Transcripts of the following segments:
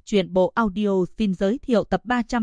Truyện bộ audio xin giới thiệu tập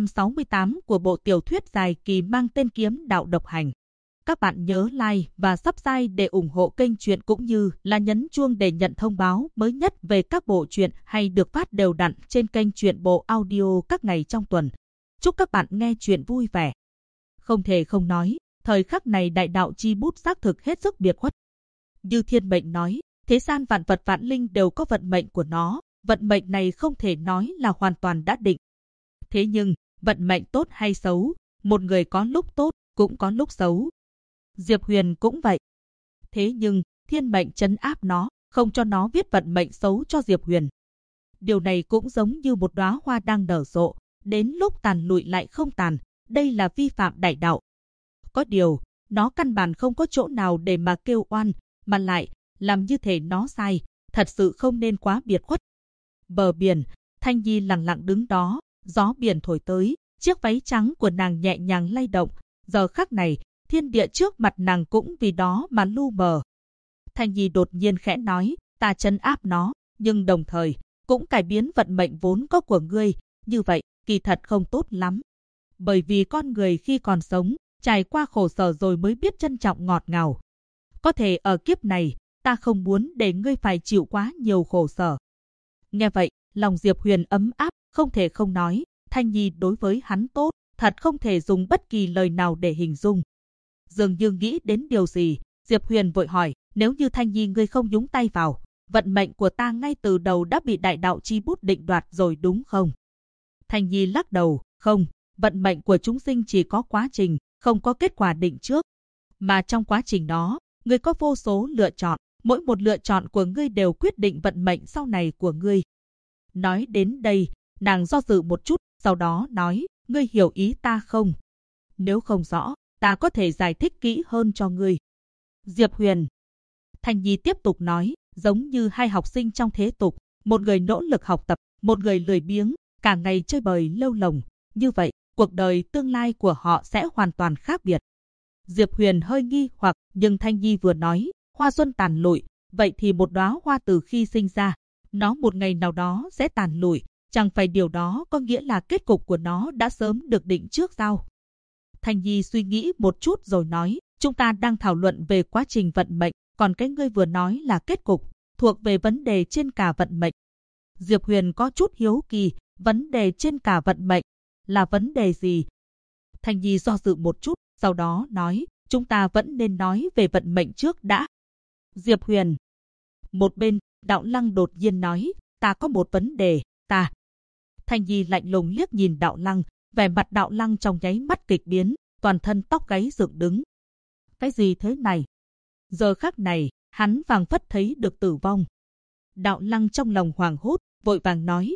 368 của bộ tiểu thuyết dài kỳ mang tên Kiếm Đạo Độc Hành. Các bạn nhớ like và subscribe để ủng hộ kênh truyện cũng như là nhấn chuông để nhận thông báo mới nhất về các bộ truyện hay được phát đều đặn trên kênh truyện bộ audio các ngày trong tuần. Chúc các bạn nghe truyện vui vẻ. Không thể không nói, thời khắc này đại đạo chi bút xác thực hết sức biệt khuất. Như thiên mệnh nói, thế gian vạn vật vạn linh đều có vận mệnh của nó. Vận mệnh này không thể nói là hoàn toàn đã định. Thế nhưng, vận mệnh tốt hay xấu, một người có lúc tốt, cũng có lúc xấu. Diệp Huyền cũng vậy. Thế nhưng, thiên mệnh trấn áp nó, không cho nó viết vận mệnh xấu cho Diệp Huyền. Điều này cũng giống như một đóa hoa đang nở rộ, đến lúc tàn lụi lại không tàn, đây là vi phạm đại đạo. Có điều, nó căn bản không có chỗ nào để mà kêu oan, mà lại, làm như thể nó sai, thật sự không nên quá biệt khuất. Bờ biển, Thanh Nhi lặng lặng đứng đó, gió biển thổi tới, chiếc váy trắng của nàng nhẹ nhàng lay động. Giờ khắc này, thiên địa trước mặt nàng cũng vì đó mà lu mờ. Thanh Nhi đột nhiên khẽ nói, ta trấn áp nó, nhưng đồng thời, cũng cải biến vận mệnh vốn có của ngươi, như vậy, kỳ thật không tốt lắm. Bởi vì con người khi còn sống, trải qua khổ sở rồi mới biết trân trọng ngọt ngào. Có thể ở kiếp này, ta không muốn để ngươi phải chịu quá nhiều khổ sở. Nghe vậy, lòng Diệp Huyền ấm áp, không thể không nói, Thanh Nhi đối với hắn tốt, thật không thể dùng bất kỳ lời nào để hình dung. Dường như nghĩ đến điều gì, Diệp Huyền vội hỏi, nếu như Thanh Nhi ngươi không nhúng tay vào, vận mệnh của ta ngay từ đầu đã bị đại đạo chi bút định đoạt rồi đúng không? Thanh Nhi lắc đầu, không, vận mệnh của chúng sinh chỉ có quá trình, không có kết quả định trước. Mà trong quá trình đó, ngươi có vô số lựa chọn. Mỗi một lựa chọn của ngươi đều quyết định vận mệnh sau này của ngươi. Nói đến đây, nàng do dự một chút, sau đó nói, ngươi hiểu ý ta không? Nếu không rõ, ta có thể giải thích kỹ hơn cho ngươi. Diệp Huyền. Thanh Nhi tiếp tục nói, giống như hai học sinh trong thế tục, một người nỗ lực học tập, một người lười biếng, cả ngày chơi bời lêu lồng. Như vậy, cuộc đời tương lai của họ sẽ hoàn toàn khác biệt. Diệp Huyền hơi nghi hoặc, nhưng Thanh Nhi vừa nói, hoa xuân tàn lụi, vậy thì một đóa hoa từ khi sinh ra, nó một ngày nào đó sẽ tàn lụi, chẳng phải điều đó có nghĩa là kết cục của nó đã sớm được định trước sao? Thanh Nhi suy nghĩ một chút rồi nói, chúng ta đang thảo luận về quá trình vận mệnh, còn cái ngươi vừa nói là kết cục, thuộc về vấn đề trên cả vận mệnh. Diệp Huyền có chút hiếu kỳ, vấn đề trên cả vận mệnh là vấn đề gì? Thanh Nhi do dự một chút, sau đó nói, chúng ta vẫn nên nói về vận mệnh trước đã. Diệp Huyền. Một bên, Đạo Lăng đột nhiên nói, ta có một vấn đề, ta. Thanh Nhi lạnh lùng liếc nhìn Đạo Lăng, vẻ mặt Đạo Lăng trong nháy mắt kịch biến, toàn thân tóc gáy dựng đứng. Cái gì thế này? Giờ khắc này, hắn phảng phất thấy được tử vong. Đạo Lăng trong lòng hoảng hốt, vội vàng nói,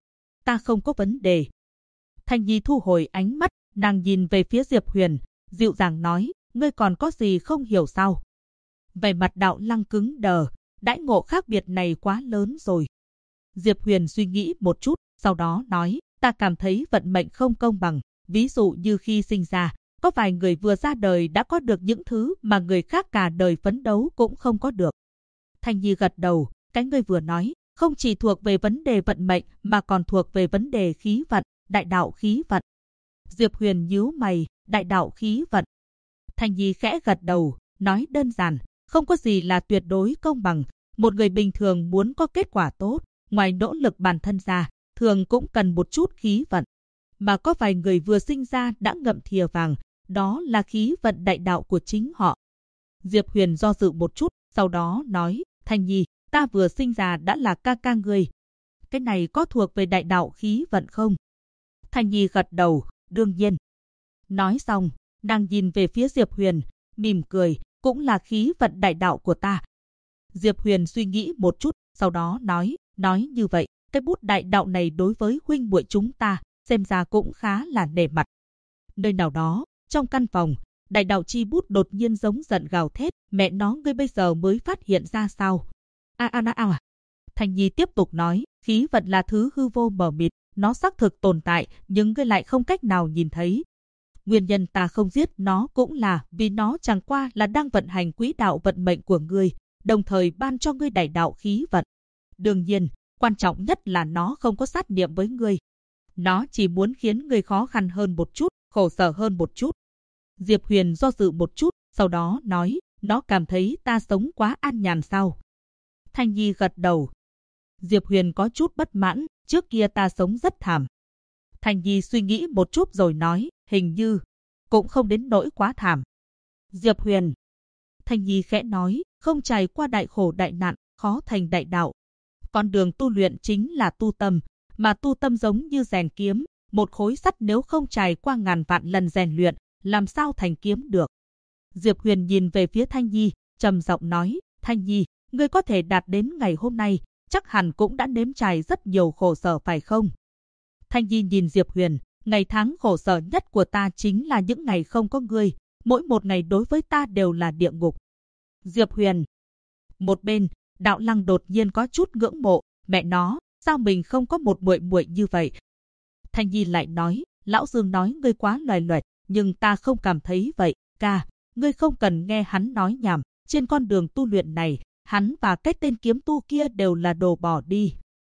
ta không có vấn đề. Thanh Nhi thu hồi ánh mắt, nàng nhìn về phía Diệp Huyền, dịu dàng nói, ngươi còn có gì không hiểu sao? Vẻ mặt Đạo Lăng cứng đờ, đãi ngộ khác biệt này quá lớn rồi. Diệp Huyền suy nghĩ một chút, sau đó nói, ta cảm thấy vận mệnh không công bằng. Ví dụ như khi sinh ra, có vài người vừa ra đời đã có được những thứ mà người khác cả đời phấn đấu cũng không có được. Thanh Nhi gật đầu, cái ngươi vừa nói, không chỉ thuộc về vấn đề vận mệnh mà còn thuộc về vấn đề khí vận, đại đạo khí vận. Diệp Huyền nhíu mày, đại đạo khí vận. Thanh Nhi khẽ gật đầu, nói đơn giản, không có gì là tuyệt đối công bằng. Một người bình thường muốn có kết quả tốt, ngoài nỗ lực bản thân ra, thường cũng cần một chút khí vận. Mà có vài người vừa sinh ra đã ngậm thìa vàng, đó là khí vận đại đạo của chính họ. Diệp Huyền do dự một chút, sau đó nói, Thanh Nhi, ta vừa sinh ra đã là ca ca ngươi. Cái này có thuộc về đại đạo khí vận không? Thanh Nhi gật đầu, đương nhiên. Nói xong, nàng nhìn về phía Diệp Huyền, mỉm cười, cũng là khí vận đại đạo của ta. Diệp Huyền suy nghĩ một chút, sau đó nói như vậy, cái bút đại đạo này đối với huynh muội chúng ta, xem ra cũng khá là nể mặt. Nơi nào đó, trong căn phòng, đại đạo chi bút đột nhiên giống giận gào thét, mẹ nó ngươi bây giờ mới phát hiện ra sao? Thanh Nhi tiếp tục nói, khí vận là thứ hư vô mờ mịt, nó xác thực tồn tại, nhưng ngươi lại không cách nào nhìn thấy. Nguyên nhân ta không giết nó cũng là vì nó chẳng qua là đang vận hành quỹ đạo vận mệnh của ngươi, đồng thời ban cho ngươi đại đạo khí vận. Đương nhiên, Quan trọng nhất là nó không có sát niệm với ngươi. Nó chỉ muốn khiến ngươi khó khăn hơn một chút, khổ sở hơn một chút. Diệp Huyền do dự một chút, sau đó nói, nó cảm thấy ta sống quá an nhàn sao? Thanh Nhi gật đầu. Diệp Huyền có chút bất mãn, trước kia ta sống rất thảm. Thanh Nhi suy nghĩ một chút rồi nói, hình như cũng không đến nỗi quá thảm. Diệp Huyền. Thanh Nhi khẽ nói, không trải qua đại khổ đại nạn, khó thành đại đạo. Con đường tu luyện chính là tu tâm, mà tu tâm giống như rèn kiếm, một khối sắt nếu không trải qua ngàn vạn lần rèn luyện, làm sao thành kiếm được. Diệp Huyền nhìn về phía Thanh Nhi, trầm giọng nói, Thanh Nhi, ngươi có thể đạt đến ngày hôm nay, chắc hẳn cũng đã nếm trải rất nhiều khổ sở phải không? Thanh Nhi nhìn Diệp Huyền, ngày tháng khổ sở nhất của ta chính là những ngày không có ngươi, mỗi một ngày đối với ta đều là địa ngục. Diệp Huyền. Một bên, Đạo Lăng đột nhiên có chút ngưỡng mộ, mẹ nó, sao mình không có một muội muội như vậy? Thanh Nhi lại nói, lão Dương nói ngươi quá loài loẹt, nhưng ta không cảm thấy vậy, ca, ngươi không cần nghe hắn nói nhảm, trên con đường tu luyện này, hắn và cái tên kiếm tu kia đều là đồ bỏ đi.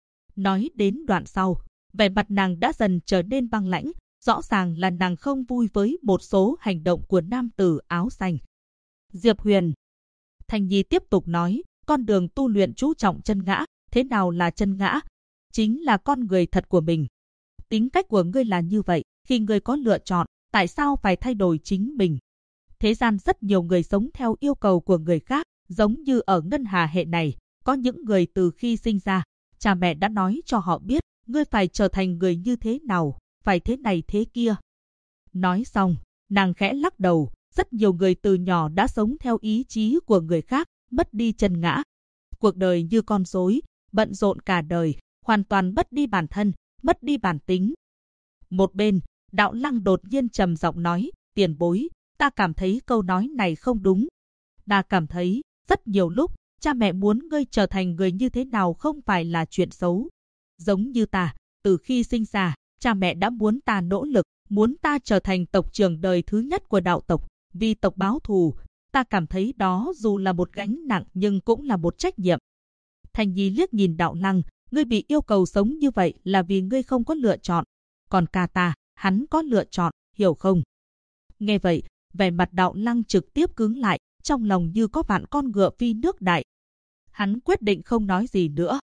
Nói đến đoạn sau, vẻ mặt nàng đã dần trở nên băng lãnh, rõ ràng là nàng không vui với một số hành động của nam tử áo xanh. Diệp Huyền. Thanh Nhi tiếp tục nói, con đường tu luyện chú trọng chân ngã, thế nào là chân ngã? Chính là con người thật của mình. Tính cách của ngươi là như vậy, khi ngươi có lựa chọn, tại sao phải thay đổi chính mình? Thế gian rất nhiều người sống theo yêu cầu của người khác, giống như ở ngân hà hệ này, có những người từ khi sinh ra, cha mẹ đã nói cho họ biết, ngươi phải trở thành người như thế nào, phải thế này thế kia. Nói xong, nàng khẽ lắc đầu, rất nhiều người từ nhỏ đã sống theo ý chí của người khác, mất đi chân ngã. Cuộc đời như con rối, bận rộn cả đời, hoàn toàn mất đi bản thân, mất đi bản tính. Một bên, Đạo Lăng đột nhiên trầm giọng nói, tiền bối, ta cảm thấy câu nói này không đúng. Ta cảm thấy, rất nhiều lúc, cha mẹ muốn ngươi trở thành người như thế nào không phải là chuyện xấu. Giống như ta, từ khi sinh ra, cha mẹ đã muốn ta nỗ lực, muốn ta trở thành tộc trưởng đời thứ nhất của đạo tộc, vì tộc báo thù. Ta cảm thấy đó dù là một gánh nặng nhưng cũng là một trách nhiệm. Thanh Nhi liếc nhìn Đạo Lăng, ngươi bị yêu cầu sống như vậy là vì ngươi không có lựa chọn. Còn ca ta, hắn có lựa chọn, hiểu không? Nghe vậy, vẻ mặt Đạo Lăng trực tiếp cứng lại, trong lòng như có vạn con ngựa phi nước đại. Hắn quyết định không nói gì nữa.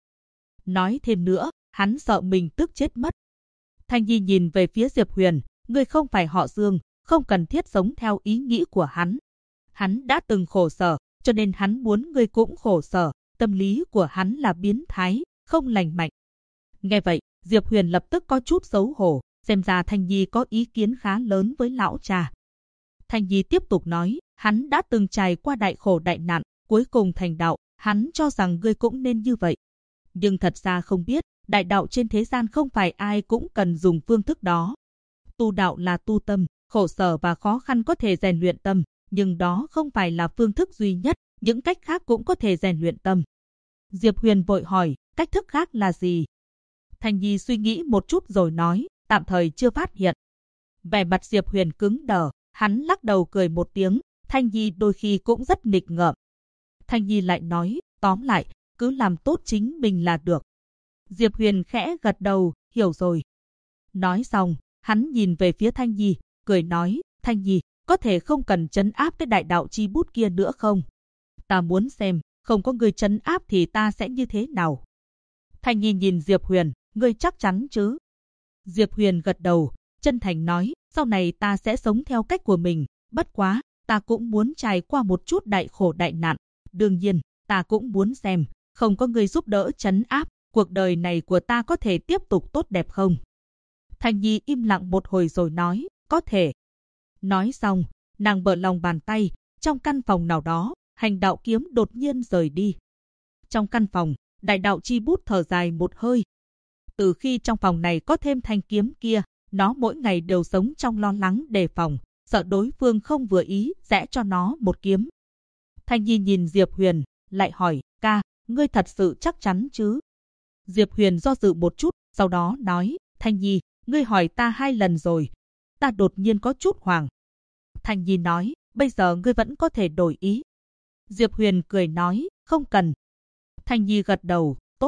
Nói thêm nữa, hắn sợ mình tức chết mất. Thanh Nhi nhìn về phía Diệp Huyền, ngươi không phải họ Dương, không cần thiết sống theo ý nghĩ của hắn. Hắn đã từng khổ sở, cho nên hắn muốn ngươi cũng khổ sở, tâm lý của hắn là biến thái, không lành mạnh. Nghe vậy, Diệp Huyền lập tức có chút xấu hổ, xem ra Thanh Nhi có ý kiến khá lớn với lão cha. Thanh Nhi tiếp tục nói, hắn đã từng trải qua đại khổ đại nạn, cuối cùng thành đạo, hắn cho rằng ngươi cũng nên như vậy. Nhưng thật ra không biết, đại đạo trên thế gian không phải ai cũng cần dùng phương thức đó. Tu đạo là tu tâm, khổ sở và khó khăn có thể rèn luyện tâm, nhưng đó không phải là phương thức duy nhất, những cách khác cũng có thể rèn luyện tâm. Diệp Huyền vội hỏi, cách thức khác là gì? Thanh Nhi suy nghĩ một chút rồi nói, tạm thời chưa phát hiện. Vẻ mặt Diệp Huyền cứng đờ, hắn lắc đầu cười một tiếng, Thanh Nhi đôi khi cũng rất nghịch ngợm. Thanh Nhi lại nói, tóm lại, cứ làm tốt chính mình là được. Diệp Huyền khẽ gật đầu, hiểu rồi. Nói xong, hắn nhìn về phía Thanh Nhi, cười nói, Thanh Nhi, có thể không cần trấn áp cái đại đạo chi bút kia nữa không? Ta muốn xem, không có người trấn áp thì ta sẽ như thế nào? Thanh Nhi nhìn Diệp Huyền, ngươi chắc chắn chứ? Diệp Huyền gật đầu, chân thành nói, sau này ta sẽ sống theo cách của mình, bất quá, ta cũng muốn trải qua một chút đại khổ đại nạn. Đương nhiên, ta cũng muốn xem, không có người giúp đỡ trấn áp, cuộc đời này của ta có thể tiếp tục tốt đẹp không? Thanh Nhi im lặng một hồi rồi nói, có thể. Nói xong, nàng mở lòng bàn tay, trong căn phòng nào đó, hành đạo kiếm đột nhiên rời đi. Trong căn phòng, đại đạo chi bút thở dài một hơi. Từ khi trong phòng này có thêm thanh kiếm kia, nó mỗi ngày đều sống trong lo lắng đề phòng, sợ đối phương không vừa ý sẽ cho nó một kiếm. Thanh Nhi nhìn Diệp Huyền, lại hỏi, ca, ngươi thật sự chắc chắn chứ? Diệp Huyền do dự một chút, sau đó nói, Thanh Nhi, ngươi hỏi ta 2 lần rồi. Ta đột nhiên có chút hoảng. Thanh Nhi nói, bây giờ ngươi vẫn có thể đổi ý. Diệp Huyền cười nói, không cần. Thanh Nhi gật đầu, tốt.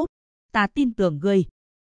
ta tin tưởng ngươi.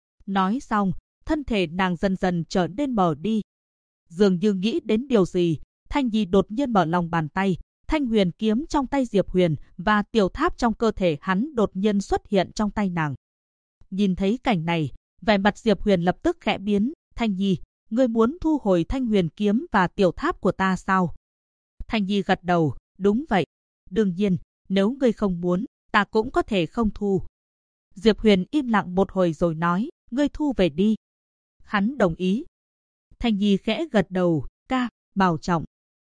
Nói xong, thân thể nàng dần dần trở nên mờ đi. Dường như nghĩ đến điều gì, Thanh Nhi đột nhiên mở lòng bàn tay, thanh huyền kiếm trong tay Diệp Huyền và tiểu tháp trong cơ thể hắn đột nhiên xuất hiện trong tay nàng. Nhìn thấy cảnh này, vẻ mặt Diệp Huyền lập tức khẽ biến. Thanh Nhi, ngươi muốn thu hồi thanh huyền kiếm và tiểu tháp của ta sao? Thanh Nhi gật đầu, đúng vậy. Đương nhiên, nếu ngươi không muốn, ta cũng có thể không thu. Diệp Huyền im lặng một hồi rồi nói, ngươi thu về đi. Hắn đồng ý. Thanh Nhi khẽ gật đầu, ca, bảo trọng.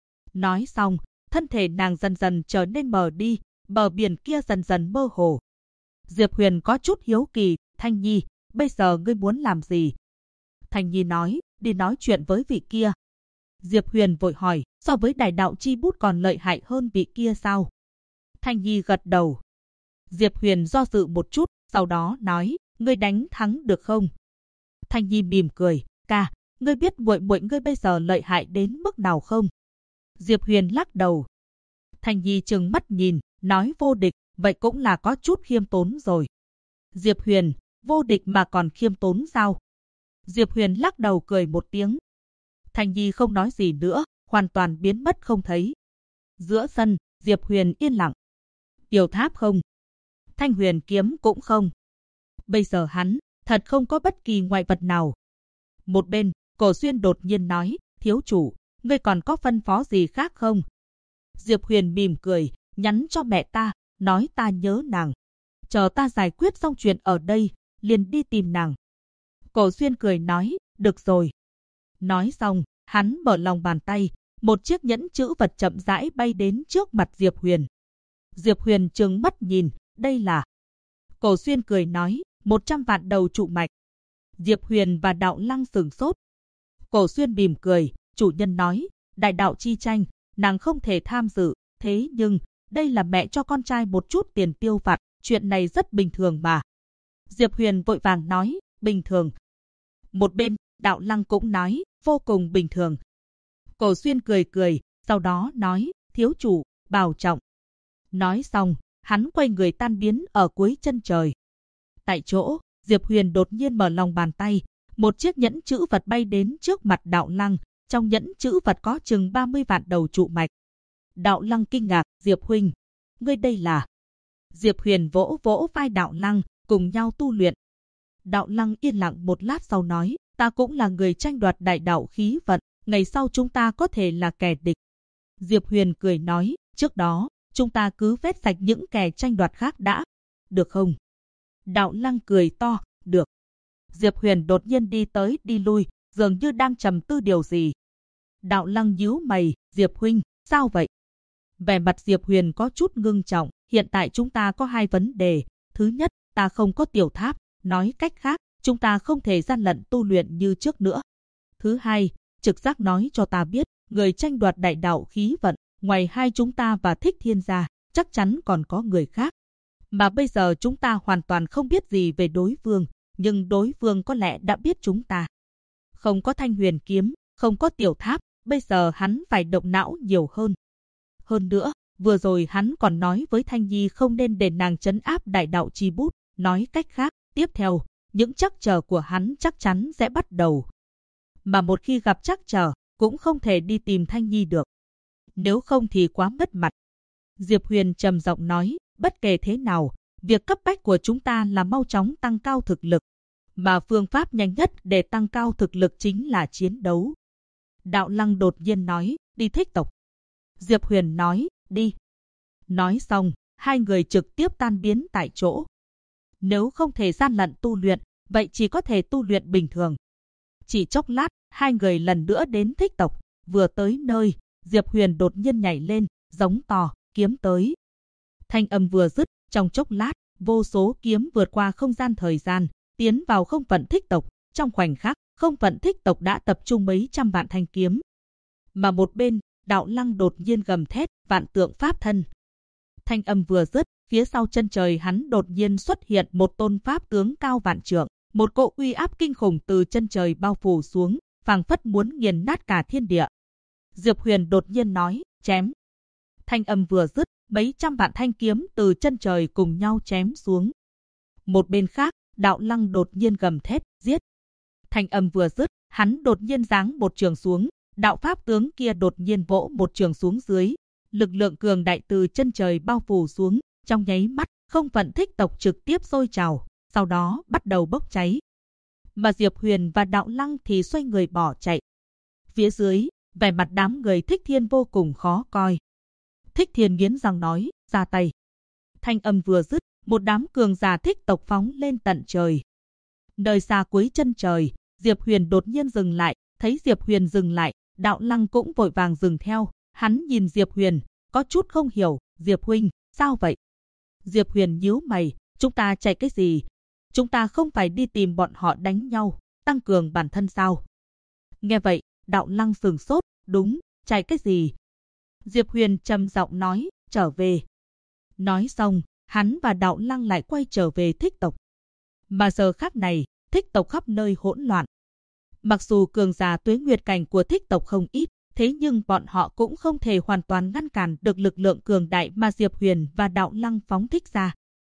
Nói xong, thân thể nàng dần dần trở nên mờ đi, bờ biển kia dần dần mơ hồ. Diệp Huyền có chút hiếu kỳ, Thanh Nhi, bây giờ ngươi muốn làm gì? Thanh Nhi nói, đi nói chuyện với vị kia. Diệp Huyền vội hỏi, so với đại đạo chi bút còn lợi hại hơn vị kia sao? Thanh Nhi gật đầu. Diệp Huyền do dự một chút, sau đó nói, ngươi đánh thắng được không? Thanh Nhi mỉm cười, ca, ngươi biết muội muội ngươi bây giờ lợi hại đến mức nào không? Diệp Huyền lắc đầu. Thanh Nhi trừng mắt nhìn, nói vô địch, vậy cũng là có chút khiêm tốn rồi. Diệp Huyền, vô địch mà còn khiêm tốn sao? Diệp Huyền lắc đầu cười một tiếng. Thanh Nhi không nói gì nữa, hoàn toàn biến mất không thấy. Giữa sân, Diệp Huyền yên lặng. Tiểu tháp không. Thanh huyền kiếm cũng không. Bây giờ hắn, thật không có bất kỳ ngoại vật nào. Một bên, Cổ Xuyên đột nhiên nói, thiếu chủ, ngươi còn có phân phó gì khác không? Diệp Huyền mỉm cười, nhắn cho mẹ ta, nói ta nhớ nàng. Chờ ta giải quyết xong chuyện ở đây, liền đi tìm nàng. Cổ Xuyên cười nói, được rồi. Nói xong, hắn mở lòng bàn tay, một chiếc nhẫn chữ vật chậm rãi bay đến trước mặt Diệp Huyền. Diệp Huyền trừng mắt nhìn, đây là... Cổ Xuyên cười nói, 100 vạn đầu trụ mạch. Diệp Huyền và Đạo Lăng sửng sốt. Cổ Xuyên mỉm cười, chủ nhân nói, đại đạo chi tranh, nàng không thể tham dự, thế nhưng, đây là mẹ cho con trai một chút tiền tiêu vặt, chuyện này rất bình thường mà. Diệp Huyền vội vàng nói, bình thường. Một bên, Đạo Lăng cũng nói, vô cùng bình thường. Cổ Xuyên cười cười, sau đó nói, thiếu chủ, bảo trọng. Nói xong, hắn quay người tan biến ở cuối chân trời. Tại chỗ, Diệp Huyền đột nhiên mở lòng bàn tay, một chiếc nhẫn chữ vật bay đến trước mặt Đạo Lăng, trong nhẫn chữ vật có chừng 30 vạn đầu trụ mạch. Đạo Lăng kinh ngạc, Diệp huynh, ngươi đây là... Diệp Huyền vỗ vỗ vai Đạo Lăng, cùng nhau tu luyện. Đạo Lăng yên lặng một lát sau nói, ta cũng là người tranh đoạt đại đạo khí vận, ngày sau chúng ta có thể là kẻ địch. Diệp Huyền cười nói, trước đó, chúng ta cứ vét sạch những kẻ tranh đoạt khác đã, được không? Đạo Lăng cười to, được. Diệp Huyền đột nhiên đi tới đi lui, dường như đang trầm tư điều gì. Đạo Lăng nhíu mày, Diệp huynh, sao vậy? Vẻ mặt Diệp Huyền có chút ngưng trọng, hiện tại chúng ta có hai vấn đề. Thứ nhất, ta không có tiểu tháp, nói cách khác, chúng ta không thể gian lận tu luyện như trước nữa. Thứ hai, trực giác nói cho ta biết, người tranh đoạt đại đạo khí vận, ngoài hai chúng ta và Thích Thiên gia, chắc chắn còn có người khác. Mà bây giờ chúng ta hoàn toàn không biết gì về đối phương, nhưng đối phương có lẽ đã biết chúng ta. Không có thanh huyền kiếm, không có tiểu tháp, bây giờ hắn phải động não nhiều hơn. Hơn nữa, vừa rồi hắn còn nói với Thanh Nhi không nên để nàng trấn áp đại đạo chi bút, nói cách khác, tiếp theo, những trắc trở của hắn chắc chắn sẽ bắt đầu. Mà một khi gặp trắc trở, cũng không thể đi tìm Thanh Nhi được. Nếu không thì quá mất mặt. Diệp Huyền trầm giọng nói, bất kể thế nào, việc cấp bách của chúng ta là mau chóng tăng cao thực lực. Mà phương pháp nhanh nhất để tăng cao thực lực chính là chiến đấu. Đạo Lăng đột nhiên nói, đi Thích tộc. Diệp Huyền nói, đi. Nói xong, hai người trực tiếp tan biến tại chỗ. Nếu không thể gian lận tu luyện, vậy chỉ có thể tu luyện bình thường. Chỉ chốc lát, hai người lần nữa đến Thích tộc. Vừa tới nơi, Diệp Huyền đột nhiên nhảy lên, giống to, kiếm tới. Thanh âm vừa dứt, trong chốc lát, vô số kiếm vượt qua không gian thời gian, tiến vào không phận Thích tộc. Trong khoảnh khắc, không phận Thích tộc đã tập trung mấy trăm vạn thanh kiếm. Mà một bên, Đạo Lăng đột nhiên gầm thét, vạn tượng pháp thân. Thanh âm vừa dứt, phía sau chân trời hắn đột nhiên xuất hiện một tôn pháp tướng cao vạn trượng, một cỗ uy áp kinh khủng từ chân trời bao phủ xuống, phảng phất muốn nghiền nát cả thiên địa. Diệp Huyền đột nhiên nói, chém. Thanh âm vừa dứt, mấy trăm vạn thanh kiếm từ chân trời cùng nhau chém xuống. Một bên khác, Đạo Lăng đột nhiên gầm thét, giết. Thanh âm vừa dứt, hắn đột nhiên giáng một trường xuống, đạo pháp tướng kia đột nhiên vỗ một trường xuống dưới. Lực lượng cường đại từ chân trời bao phủ xuống, trong nháy mắt, không phận thích tộc trực tiếp sôi trào, sau đó bắt đầu bốc cháy. Mà Diệp Huyền và Đạo Lăng thì xoay người bỏ chạy. Phía dưới, vẻ mặt đám người Thích Thiên vô cùng khó coi. Thích Thiên nghiến răng nói, ra tay. Thanh âm vừa dứt, một đám cường giả thích tộc phóng lên tận trời. Nơi xa cuối chân trời, Diệp Huyền đột nhiên dừng lại, thấy Diệp Huyền dừng lại, Đạo Lăng cũng vội vàng dừng theo. Hắn nhìn Diệp Huyền, có chút không hiểu, Diệp huynh, sao vậy? Diệp Huyền nhíu mày, chúng ta chạy cái gì? Chúng ta không phải đi tìm bọn họ đánh nhau, tăng cường bản thân sao? Nghe vậy, Đạo Lăng sửng sốt, đúng, chạy cái gì? Diệp Huyền trầm giọng nói, trở về. Nói xong, hắn và Đạo Lăng lại quay trở về thích tộc. Mà giờ khắc này, thích tộc khắp nơi hỗn loạn. Mặc dù cường giả tuế nguyệt cảnh của thích tộc không ít, thế nhưng bọn họ cũng không thể hoàn toàn ngăn cản được lực lượng cường đại mà Diệp Huyền và Đạo Lăng phóng thích ra.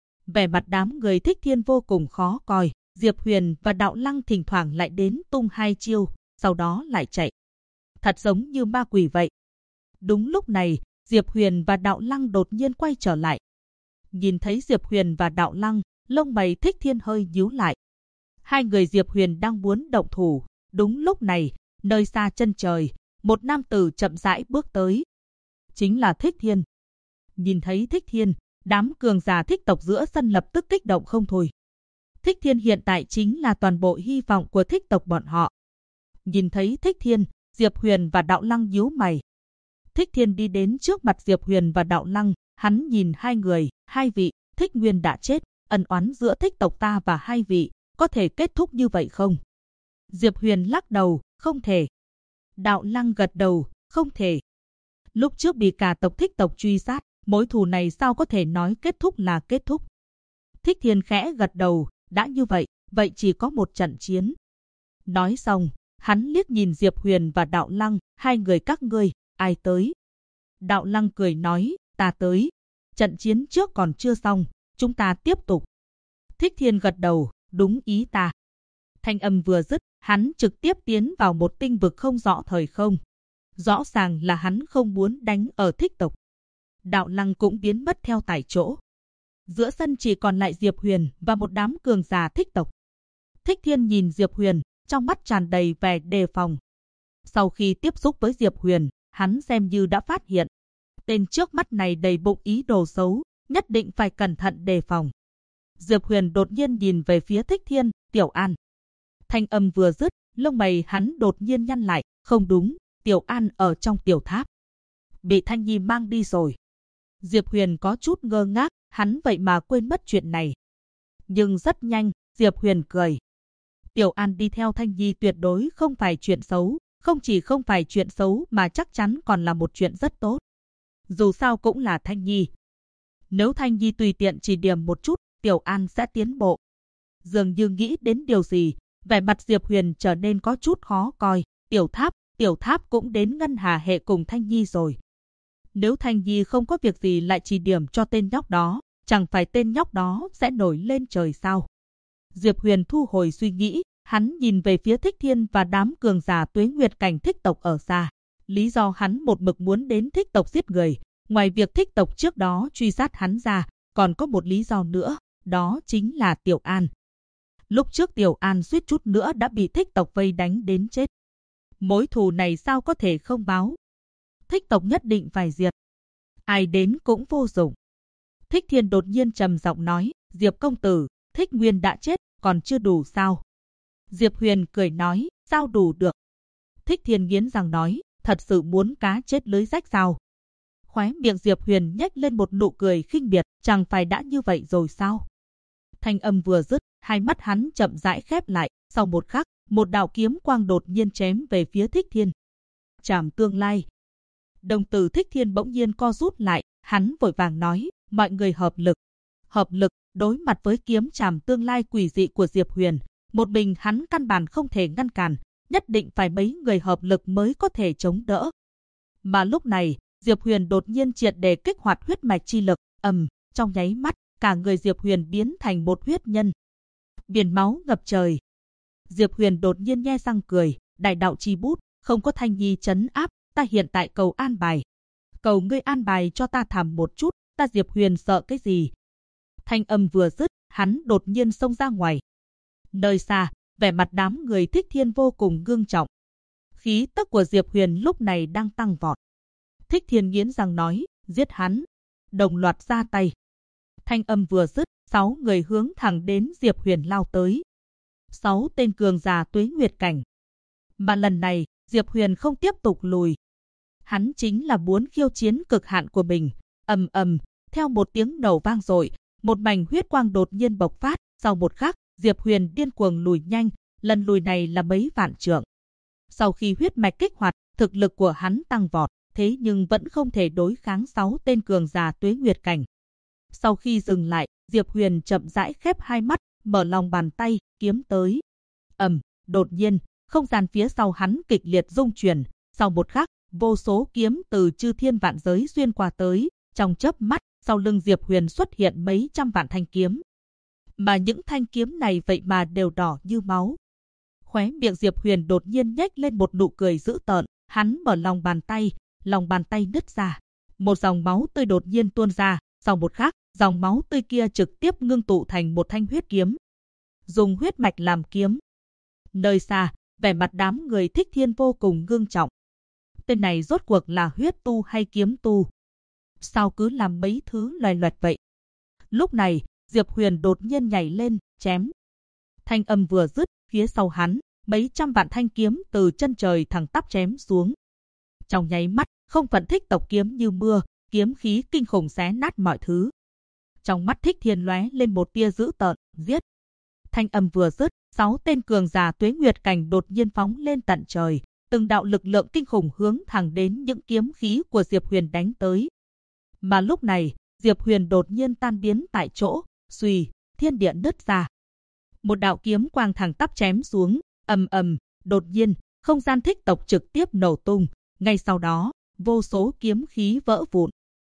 Vẻ mặt đám người Thích Thiên vô cùng khó coi, Diệp Huyền và Đạo Lăng thỉnh thoảng lại đến tung hai chiêu, sau đó lại chạy. Thật giống như ma quỷ vậy. Đúng lúc này, Diệp Huyền và Đạo Lăng đột nhiên quay trở lại. Nhìn thấy Diệp Huyền và Đạo Lăng, lông mày Thích Thiên hơi nhíu lại. Hai người Diệp Huyền đang muốn động thủ. Đúng lúc này, nơi xa chân trời, một nam tử chậm rãi bước tới. Chính là Thích Thiên. Nhìn thấy Thích Thiên, đám cường giả thích tộc giữa sân lập tức kích động không thôi. Thích Thiên hiện tại chính là toàn bộ hy vọng của thích tộc bọn họ. Nhìn thấy Thích Thiên, Diệp Huyền và Đạo Lăng nhíu mày. Thích Thiên đi đến trước mặt Diệp Huyền và Đạo Lăng, hắn nhìn hai người, hai vị, Thích Nguyên đã chết, ân oán giữa thích tộc ta và hai vị, có thể kết thúc như vậy không? Diệp Huyền lắc đầu, không thể. Đạo Lăng gật đầu, không thể. Lúc trước bị cả tộc thích tộc truy sát, mối thù này sao có thể nói kết thúc là kết thúc? Thích Thiên khẽ gật đầu, đã như vậy, vậy chỉ có một trận chiến. Nói xong, hắn liếc nhìn Diệp Huyền và Đạo Lăng, hai người các ngươi, ai tới? Đạo Lăng cười nói, ta tới. Trận chiến trước còn chưa xong, chúng ta tiếp tục. Thích Thiên gật đầu, đúng ý ta. Thanh âm vừa dứt, hắn trực tiếp tiến vào một tinh vực không rõ thời không. Rõ ràng là hắn không muốn đánh ở thích tộc. Đạo Lăng cũng biến mất theo tại chỗ. Giữa sân chỉ còn lại Diệp Huyền và một đám cường giả thích tộc. Thích Thiên nhìn Diệp Huyền, trong mắt tràn đầy vẻ đề phòng. Sau khi tiếp xúc với Diệp Huyền, hắn xem như đã phát hiện. Tên trước mắt này đầy bụng ý đồ xấu, nhất định phải cẩn thận đề phòng. Diệp Huyền đột nhiên nhìn về phía Thích Thiên, Tiểu An. Thanh âm vừa dứt, lông mày hắn đột nhiên nhăn lại, không đúng, Tiểu An ở trong tiểu tháp. Bị Thanh Nhi mang đi rồi. Diệp Huyền có chút ngơ ngác, hắn vậy mà quên mất chuyện này. Nhưng rất nhanh, Diệp Huyền cười. Tiểu An đi theo Thanh Nhi tuyệt đối không phải chuyện xấu, không chỉ không phải chuyện xấu mà chắc chắn còn là một chuyện rất tốt. Dù sao cũng là Thanh Nhi. Nếu Thanh Nhi tùy tiện chỉ điểm một chút, Tiểu An sẽ tiến bộ. Dường như nghĩ đến điều gì, vẻ mặt Diệp Huyền trở nên có chút khó coi. Tiểu tháp cũng đến ngân hà hệ cùng Thanh Nhi rồi. Nếu Thanh Nhi không có việc gì lại chỉ điểm cho tên nhóc đó, chẳng phải tên nhóc đó sẽ nổi lên trời sao? Diệp Huyền thu hồi suy nghĩ, hắn nhìn về phía Thích Thiên và đám cường giả tuế nguyệt cảnh thích tộc ở xa. Lý do hắn một mực muốn đến thích tộc giết người, ngoài việc thích tộc trước đó truy sát hắn ra, còn có một lý do nữa, đó chính là Tiểu An. Lúc trước Tiểu An suýt chút nữa đã bị thích tộc vây đánh đến chết. Mối thù này sao có thể không báo? Thích tộc nhất định phải diệt. Ai đến cũng vô dụng. Thích Thiên đột nhiên trầm giọng nói, Diệp công tử, Thích Nguyên đã chết, còn chưa đủ sao? Diệp Huyền cười nói, sao đủ được? Thích Thiên nghiến răng nói, thật sự muốn cá chết lưới rách sao? Khóe miệng Diệp Huyền nhếch lên một nụ cười khinh miệt, chẳng phải đã như vậy rồi sao? Thanh âm vừa dứt, hai mắt hắn chậm rãi khép lại, sau một khắc, một đạo kiếm quang đột nhiên chém về phía Thích Thiên. Trảm tương lai. Đồng tử Thích Thiên bỗng nhiên co rút lại, hắn vội vàng nói, mọi người hợp lực. Hợp lực, đối mặt với kiếm trảm tương lai quỷ dị của Diệp Huyền, một mình hắn căn bản không thể ngăn cản, nhất định phải mấy người hợp lực mới có thể chống đỡ. Mà lúc này, Diệp Huyền đột nhiên triệt để kích hoạt huyết mạch chi lực, trong nháy mắt, cả người Diệp Huyền biến thành một huyết nhân. Biển máu ngập trời. Diệp Huyền đột nhiên nhe răng cười, đại đạo chi bút, không có Thanh Nhi trấn áp, ta hiện tại cầu an bài. Cầu ngươi an bài cho ta thảm một chút, ta Diệp Huyền sợ cái gì? Thanh âm vừa dứt, hắn đột nhiên xông ra ngoài. Nơi xa, vẻ mặt đám người Thích Thiên vô cùng ngưng trọng. Khí tức của Diệp Huyền lúc này đang tăng vọt. Thích Thiên nghiến răng nói, giết hắn. Đồng loạt ra tay. Thanh âm vừa dứt, 6 người hướng thẳng đến Diệp Huyền lao tới. 6 tên cường giả tuế nguyệt cảnh. Mà lần này, Diệp Huyền không tiếp tục lùi. Hắn chính là muốn khiêu chiến cực hạn của mình. Ầm ầm, theo một tiếng nổ vang dội, một mảnh huyết quang đột nhiên bộc phát. Sau một khắc, Diệp Huyền điên cuồng lùi nhanh, lần lùi này là mấy vạn trượng. Sau khi huyết mạch kích hoạt, thực lực của hắn tăng vọt, thế nhưng vẫn không thể đối kháng 6 tên cường giả tuế nguyệt cảnh. Sau khi dừng lại, Diệp Huyền chậm rãi khép hai mắt, mở lòng bàn tay, kiếm tới. Đột nhiên, không gian phía sau hắn kịch liệt rung chuyển, sau một khắc, vô số kiếm từ chư thiên vạn giới xuyên qua tới, trong chớp mắt, sau lưng Diệp Huyền xuất hiện mấy trăm vạn thanh kiếm. Mà những thanh kiếm này vậy mà đều đỏ như máu. Khóe miệng Diệp Huyền đột nhiên nhếch lên một nụ cười dữ tợn, hắn mở lòng bàn tay nứt ra. Một dòng máu tươi đột nhiên tuôn ra, sau một khắc, dòng máu tươi kia trực tiếp ngưng tụ thành một thanh huyết kiếm. Dùng huyết mạch làm kiếm. Nơi xa, vẻ mặt đám người Thích Thiên vô cùng ngưng trọng. Tên này rốt cuộc là huyết tu hay kiếm tu? Sao cứ làm mấy thứ loài loẹt vậy? Lúc này, Diệp Huyền đột nhiên nhảy lên, chém. Thanh âm vừa dứt, phía sau hắn, mấy trăm vạn thanh kiếm từ chân trời thẳng tắp chém xuống. Trong nháy mắt, không phận Thích tộc kiếm như mưa, kiếm khí kinh khủng xé nát mọi thứ. Trong mắt Thích Thiên lóe lên một tia dữ tợn, giết. Thanh âm vừa dứt, 6 tên cường giả tuế nguyệt cảnh đột nhiên phóng lên tận trời, từng đạo lực lượng kinh khủng hướng thẳng đến những kiếm khí của Diệp Huyền đánh tới. Mà lúc này, Diệp Huyền đột nhiên tan biến tại chỗ, xuy, thiên địa nứt ra. Một đạo kiếm quang thẳng tắp chém xuống, đột nhiên, không gian Thích tộc trực tiếp nổ tung, ngay sau đó, vô số kiếm khí vỡ vụn.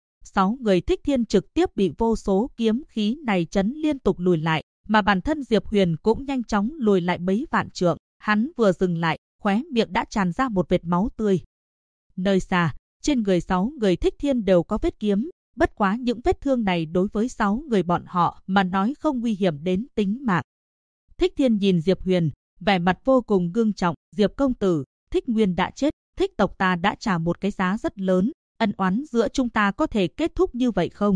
6 người Thích Thiên trực tiếp bị vô số kiếm khí này chấn liên tục lùi lại, mà bản thân Diệp Huyền cũng nhanh chóng lùi lại mấy vạn trượng, hắn vừa dừng lại, khóe miệng đã tràn ra một vệt máu tươi. Nơi xa, trên người 6 người Thích Thiên đều có vết kiếm, bất quá những vết thương này đối với 6 người bọn họ mà nói không nguy hiểm đến tính mạng. Thích Thiên nhìn Diệp Huyền, vẻ mặt vô cùng ngưng trọng, Diệp công tử, Thích Nguyên đã chết, Thích tộc ta đã trả một cái giá rất lớn, ân oán giữa chúng ta có thể kết thúc như vậy không?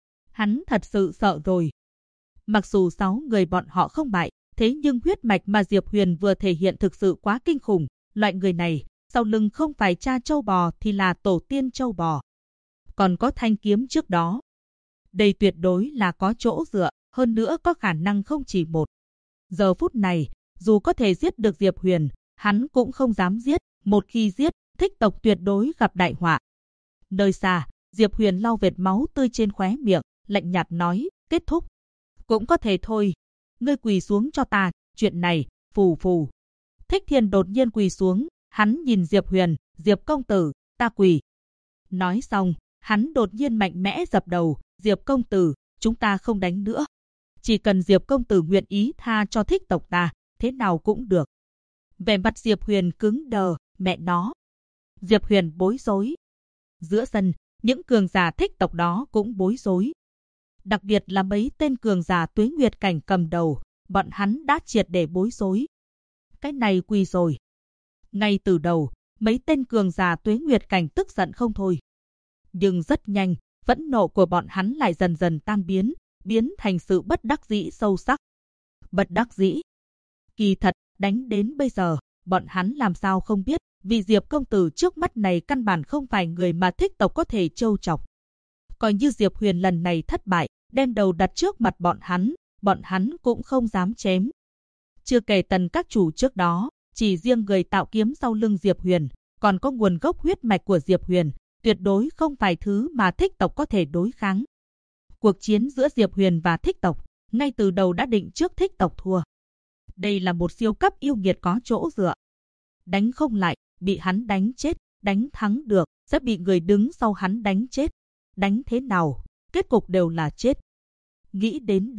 Hắn thật sự sợ rồi. Mặc dù 6 người bọn họ không bại, thế nhưng huyết mạch mà Diệp Huyền vừa thể hiện thực sự quá kinh khủng, loại người này, sau lưng không phải cha châu bò thì là tổ tiên châu bò. Còn có thanh kiếm trước đó. Đây tuyệt đối là có chỗ dựa, hơn nữa có khả năng không chỉ một. Giờ phút này, dù có thể giết được Diệp Huyền, hắn cũng không dám giết, một khi giết, Thích tộc tuyệt đối gặp đại họa. Nơi xa, Diệp Huyền lau vệt máu tươi trên khóe miệng, lạnh nhạt nói, kết thúc. Cũng có thể thôi, ngươi quỳ xuống cho ta, chuyện này, phù phù. Thích Thiên đột nhiên quỳ xuống, hắn nhìn Diệp Huyền, Diệp công tử, ta quỳ. Nói xong, hắn đột nhiên mạnh mẽ dập đầu, Diệp công tử, chúng ta không đánh nữa. Chỉ cần Diệp công tử nguyện ý tha cho Thích tộc ta, thế nào cũng được. Vẻ mặt Diệp Huyền cứng đờ, mẹ nó. Diệp Huyền bối rối. Giữa sân, những cường giả Thích tộc đó cũng bối rối. Đặc biệt là mấy tên cường giả tuế nguyệt cảnh cầm đầu, bọn hắn đã triệt để bối rối. Cái này quỳ rồi. Ngay từ đầu, mấy tên cường giả tuế nguyệt cảnh tức giận không thôi. Nhưng rất nhanh, phẫn nộ của bọn hắn lại dần dần tan biến, biến thành sự bất đắc dĩ sâu sắc. Bất đắc dĩ. Kỳ thật, đánh đến bây giờ, bọn hắn làm sao không biết, vì Diệp công tử trước mắt này căn bản không phải người mà Thích tộc có thể trêu chọc. Coi như Diệp Huyền lần này thất bại, đem đầu đặt trước mặt bọn hắn cũng không dám chém. Chưa kể tần các chủ trước đó, chỉ riêng người tạo kiếm sau lưng Diệp Huyền, còn có nguồn gốc huyết mạch của Diệp Huyền, tuyệt đối không phải thứ mà Thích tộc có thể đối kháng. Cuộc chiến giữa Diệp Huyền và Thích tộc, ngay từ đầu đã định trước Thích tộc thua. Đây là một siêu cấp yêu nghiệt có chỗ dựa. Đánh không lại, bị hắn đánh chết, đánh thắng được, sẽ bị người đứng sau hắn đánh chết. Đánh thế nào, kết cục đều là chết. Nghĩ đến đây,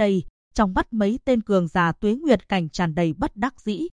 trong mắt mấy tên cường giả tuế nguyệt cảnh tràn đầy bất đắc dĩ.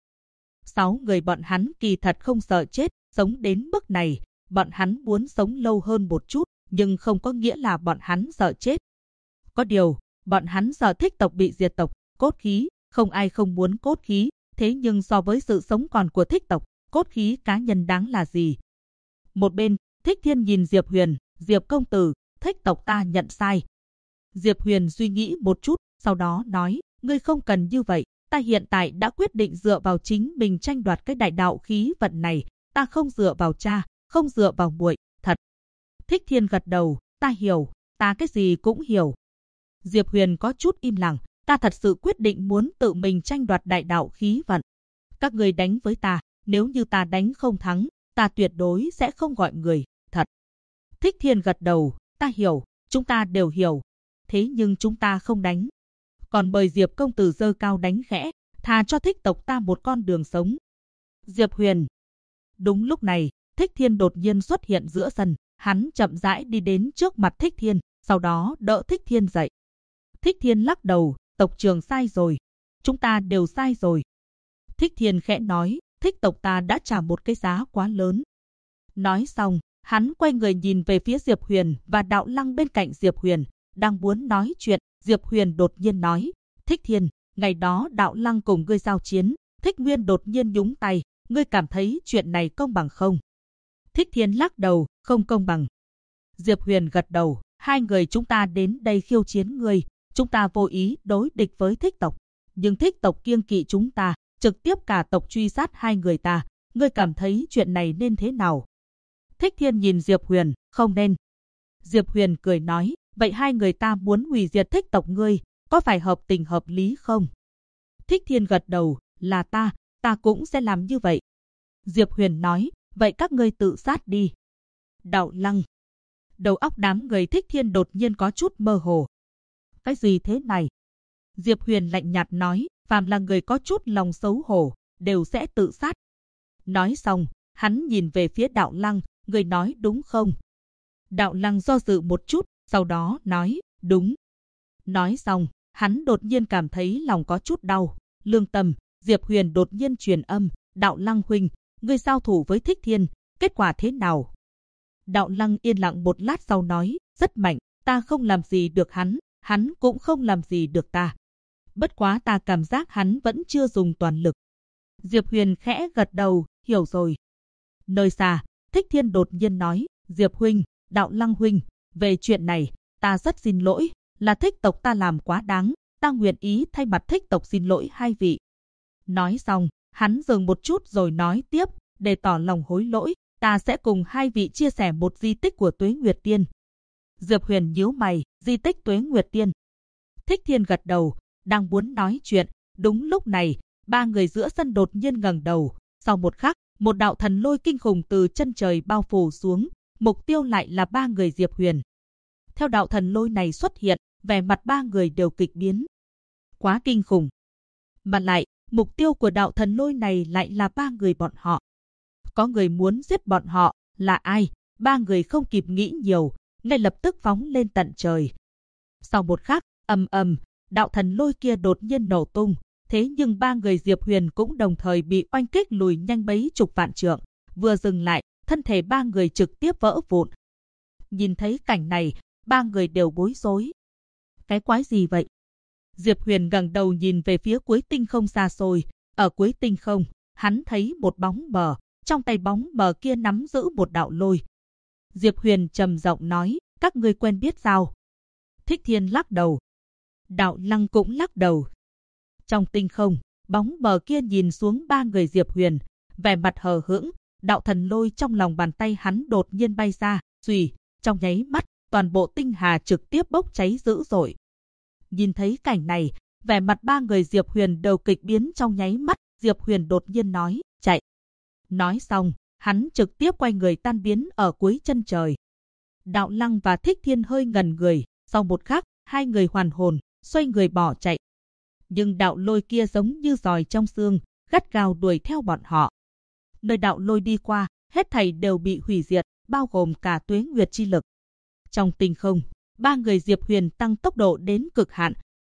6 người bọn hắn kỳ thật không sợ chết, sống đến mức này, bọn hắn muốn sống lâu hơn một chút, nhưng không có nghĩa là bọn hắn sợ chết. Có điều, bọn hắn sợ Thích tộc bị diệt tộc, cốt khí, không ai không muốn cốt khí, thế nhưng so với sự sống còn của Thích tộc, cốt khí cá nhân đáng là gì? Một bên, Thích Thiên nhìn Diệp Huyền, Diệp công tử, Thích tộc ta nhận sai. Diệp Huyền suy nghĩ một chút, sau đó nói, ngươi không cần như vậy, ta hiện tại đã quyết định dựa vào chính mình tranh đoạt cái đại đạo khí vận này, ta không dựa vào cha, không dựa vào muội, thật. Thích Thiên gật đầu, ta hiểu, ta cái gì cũng hiểu. Diệp Huyền có chút im lặng, ta thật sự quyết định muốn tự mình tranh đoạt đại đạo khí vận. Các người đánh với ta, nếu như ta đánh không thắng, ta tuyệt đối sẽ không gọi người, thật. Thích Thiên gật đầu, ta hiểu, chúng ta đều hiểu. Thế nhưng chúng ta không đánh. Còn bởi Diệp công tử giơ cao đánh khẽ, thà cho Thích tộc ta một con đường sống. Diệp Huyền. Đúng lúc này, Thích Thiên đột nhiên xuất hiện giữa sân, hắn chậm rãi đi đến trước mặt Thích Thiên, sau đó đỡ Thích Thiên dậy. Thích Thiên lắc đầu, tộc trưởng sai rồi. Chúng ta đều sai rồi. Thích Thiên khẽ nói, Thích tộc ta đã trả một cái giá quá lớn. Nói xong, hắn quay người nhìn về phía Diệp Huyền và Đạo Lăng bên cạnh Diệp Huyền, đang muốn nói chuyện, Diệp Huyền đột nhiên nói, Thích Thiên, ngày đó Đạo Lăng cùng ngươi giao chiến, Thích Nguyên đột nhiên nhúng tay, ngươi cảm thấy chuyện này công bằng không? Thích Thiên lắc đầu, không công bằng. Diệp Huyền gật đầu, hai người chúng ta đến đây khiêu chiến ngươi, chúng ta vô ý đối địch với Thích tộc, nhưng Thích tộc kiêng kỵ chúng ta, trực tiếp cả tộc truy sát hai người ta, ngươi cảm thấy chuyện này nên thế nào? Thích Thiên nhìn Diệp Huyền, không nên. Diệp Huyền cười nói, vậy hai người ta muốn hủy diệt Thích tộc ngươi, có phải hợp tình hợp lý không? Thích Thiên gật đầu, là ta cũng sẽ làm như vậy. Diệp Huyền nói, vậy các ngươi tự sát đi. Đạo Lăng. Đầu óc đám người Thích Thiên đột nhiên có chút mơ hồ. Cái gì thế này? Diệp Huyền lạnh nhạt nói, phàm là người có chút lòng xấu hổ, đều sẽ tự sát. Nói xong, hắn nhìn về phía Đạo Lăng, người nói đúng không? Đạo Lăng do dự một chút, sau đó nói, đúng. Nói xong, hắn đột nhiên cảm thấy lòng có chút đau. Lương tâm, Diệp Huyền đột nhiên truyền âm, Đạo Lăng huynh, ngươi giao thủ với Thích Thiên, kết quả thế nào? Đạo Lăng yên lặng một lát sau nói, rất mạnh, ta không làm gì được hắn cũng không làm gì được ta. Bất quá ta cảm giác hắn vẫn chưa dùng toàn lực. Diệp Huyền khẽ gật đầu, hiểu rồi. Nơi xa, Thích Thiên đột nhiên nói, Diệp huynh, Đạo Lăng huynh, về chuyện này, ta rất xin lỗi, là Thích tộc ta làm quá đáng, ta nguyện ý thay mặt Thích tộc xin lỗi hai vị. Nói xong, hắn dừng một chút rồi nói tiếp, để tỏ lòng hối lỗi, ta sẽ cùng hai vị chia sẻ một di tích của Tuế Nguyệt Tiên. Diệp Huyền nhíu mày, di tích Tuế Nguyệt Tiên. Thích Thiên gật đầu, đang muốn nói chuyện, đúng lúc này, ba người giữa sân đột nhiên ngẩng đầu, sau một khắc, một đạo thần lôi kinh khủng từ chân trời bao phủ xuống, mục tiêu lại là ba người Diệp Huyền. Theo đạo thần lôi này xuất hiện, vẻ mặt ba người đều kịch biến. Quá kinh khủng. Mà lại, mục tiêu của đạo thần lôi này lại là ba người bọn họ. Có người muốn giết bọn họ, là ai? Ba người không kịp nghĩ nhiều, ngay lập tức phóng lên tận trời. Sau một khắc, ầm ầm, đạo thần lôi kia đột nhiên nổ tung, thế nhưng ba người Diệp Huyền cũng đồng thời bị oanh kích lùi nhanh mấy chục vạn trượng, vừa dừng lại, thân thể ba người trực tiếp vỡ vụn. Nhìn thấy cảnh này, ba người đều bối rối. Cái quái gì vậy? Diệp Huyền ngẩng đầu nhìn về phía cuối tinh không xa xôi, ở cuối tinh không, hắn thấy một bóng mờ, trong tay bóng mờ kia nắm giữ một đạo lôi. Diệp Huyền trầm giọng nói, các ngươi quen biết sao? Thích Thiên lắc đầu. Đạo Lăng cũng lắc đầu. Trong tinh không, bóng mờ kia nhìn xuống ba người Diệp Huyền, vẻ mặt hờ hững, đạo thần lôi trong lòng bàn tay hắn đột nhiên bay ra, xùy, trong nháy mắt, toàn bộ tinh hà trực tiếp bốc cháy dữ dội. Nhìn thấy cảnh này, vẻ mặt ba người Diệp Huyền đều kịch biến trong nháy mắt, Diệp Huyền đột nhiên nói, chạy. Nói xong, hắn trực tiếp quay người tan biến ở cuối chân trời. Đạo Lăng và Thích Thiên hơi ngẩn người, sau một khắc, hai người hoàn hồn, xoay người bỏ chạy. Nhưng đạo lôi kia giống như giòi trong xương, gắt gao đuổi theo bọn họ. Nơi đạo lôi đi qua, hết thảy đều bị hủy diệt, bao gồm cả Tuế Nguyệt chi lực. Trong tinh không, ba người Diệp Huyền tăng tốc độ đến cực hạn,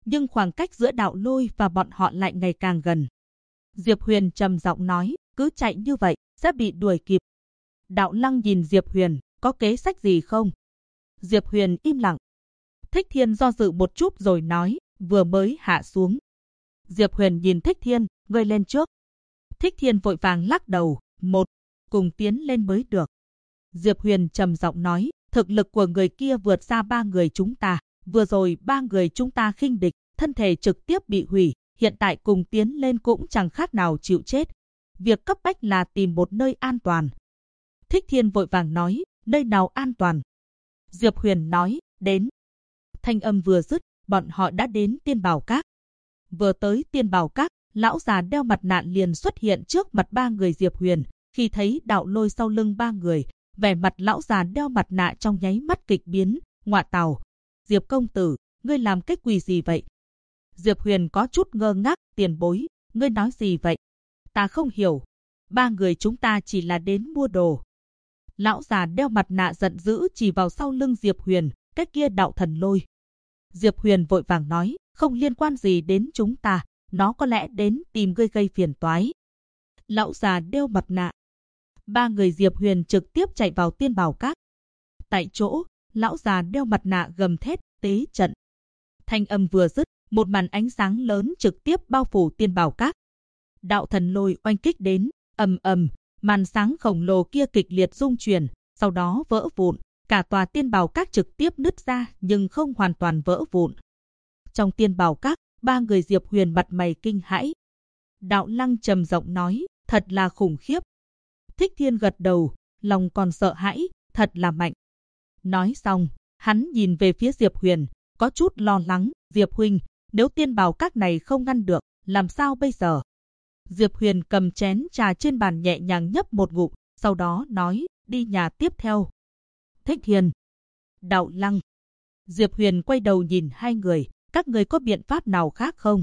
nhưng khoảng cách giữa Đạo Lôi và bọn họ lại ngày càng gần. Diệp Huyền trầm giọng nói, cứ chạy như vậy, sẽ bị đuổi kịp. Đạo Lăng nhìn Diệp Huyền, có kế sách gì không? Diệp Huyền im lặng. Thích Thiên do dự một chút rồi nói, vừa mới hạ xuống. Diệp Huyền nhìn Thích Thiên, ngươi lên trước. Thích Thiên vội vàng lắc đầu, cùng tiến lên mới được. Diệp Huyền trầm giọng nói, thực lực của người kia vượt xa 3 người chúng ta. Vừa rồi 3 người chúng ta khinh địch, thân thể trực tiếp bị hủy, hiện tại cùng tiến lên cũng chẳng khác nào chịu chết. Việc cấp bách là tìm một nơi an toàn. Thích Thiên vội vàng nói, nơi nào an toàn? Diệp Huyền nói, đến. Thanh âm vừa dứt, bọn họ đã đến Tiên Bảo Các. Vừa tới Tiên Bảo Các, lão già đeo mặt nạ liền xuất hiện trước mặt 3 người Diệp Huyền. Khi thấy Đạo Lôi sau lưng 3 người, vẻ mặt lão già đeo mặt nạ trong nháy mắt kịch biến, ngọa tào. Diệp công tử, ngươi làm cái quỷ gì vậy? Diệp Huyền có chút ngơ ngác, tiền bối, ngươi nói gì vậy? Ta không hiểu. 3 người chúng ta chỉ là đến mua đồ. Lão già đeo mặt nạ giận dữ chỉ vào sau lưng Diệp Huyền, cái kia Đạo Thần Lôi. Diệp Huyền vội vàng nói, không liên quan gì đến chúng ta, nó có lẽ đến tìm ngươi gây phiền toái. Lão già đeo mặt nạ. 3 người Diệp Huyền trực tiếp chạy vào Tiên Bảo Các. Tại chỗ, lão già đeo mặt nạ gầm thét, tế trận. Thanh âm vừa dứt, một màn ánh sáng lớn trực tiếp bao phủ Tiên Bảo Các. Đạo Thần Lôi oanh kích đến, ầm ầm, màn sáng khổng lồ kia kịch liệt rung chuyển, sau đó vỡ vụn. Cả tòa Tiên Bảo Các trực tiếp nứt ra nhưng không hoàn toàn vỡ vụn. Trong Tiên Bảo Các, 3 người Diệp Huyền mặt mày kinh hãi. Đạo Lăng trầm giọng nói, thật là khủng khiếp. Thích Thiên gật đầu, lòng còn sợ hãi, thật là mạnh. Nói xong, hắn nhìn về phía Diệp Huyền, có chút lo lắng, Diệp huynh, nếu Tiên Bảo Các này không ngăn được, làm sao bây giờ? Diệp Huyền cầm chén trà trên bàn nhẹ nhàng nhấp một ngụm, sau đó nói, đi nhà tiếp theo. Thích Thiên, Đạo Lăng. Diệp Huyền quay đầu nhìn 2 người, các người có biện pháp nào khác không?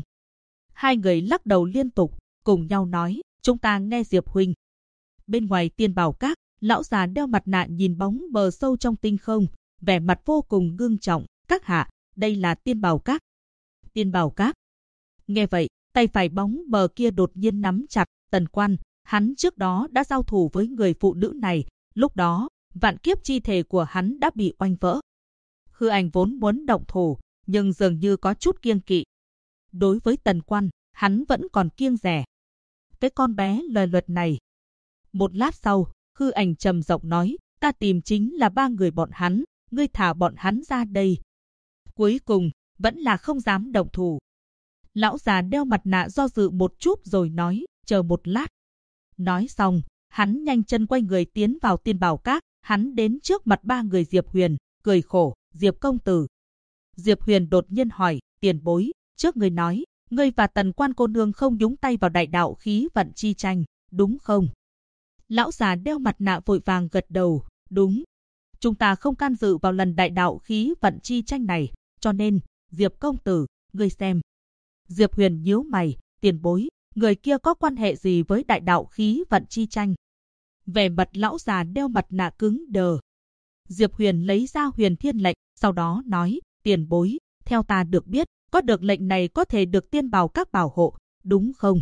2 người lắc đầu liên tục, cùng nhau nói, chúng ta nghe Diệp huynh. Bên ngoài Tiên Bảo Các, lão già đeo mặt nạ nhìn bóng bờ sâu trong tinh không, vẻ mặt vô cùng ngưng trọng, các hạ, đây là Tiên Bảo Các. Tiên Bảo Các. Nghe vậy, tay phải bóng bờ kia đột nhiên nắm chặt, Tần Quan, hắn trước đó đã giao thủ với người phụ nữ này, lúc đó, vạn kiếp chi thể của hắn đã bị oanh vỡ. Hư Ảnh vốn muốn động thủ, nhưng dường như có chút kiêng kỵ. Đối với Tần Quan, hắn vẫn còn kiêng dè. Cái con bé lời luật này. Một lát sau, Hư Ảnh trầm giọng nói, ta tìm chính là 3 người bọn hắn, ngươi thả bọn hắn ra đây. Cuối cùng, vẫn là không dám động thủ. Lão già đeo mặt nạ do dự một chút rồi nói, chờ một lát. Nói xong, hắn nhanh chân quay người tiến vào Tiên Bảo Các, hắn đến trước mặt 3 người Diệp Huyền, cười khổ, Diệp công tử. Diệp Huyền đột nhiên hỏi, tiền bối, trước người nói, ngươi và Tần Quan cô nương không nhúng tay vào đại đạo khí vận chi tranh, đúng không? Lão già đeo mặt nạ vội vàng gật đầu, đúng. Chúng ta không can dự vào lần đại đạo khí vận chi tranh này, cho nên, Diệp công tử, ngươi xem. Diệp Huyền nhíu mày, tiền bối, người kia có quan hệ gì với đại đạo khí vận chi tranh? Vẻ mặt lão già đeo mặt nạ cứng đờ. Diệp Huyền lấy ra Huyền Thiên lệnh, sau đó nói, tiền bối, theo ta được biết, có được lệnh này có thể được Tiên Bảo Các bảo hộ, đúng không?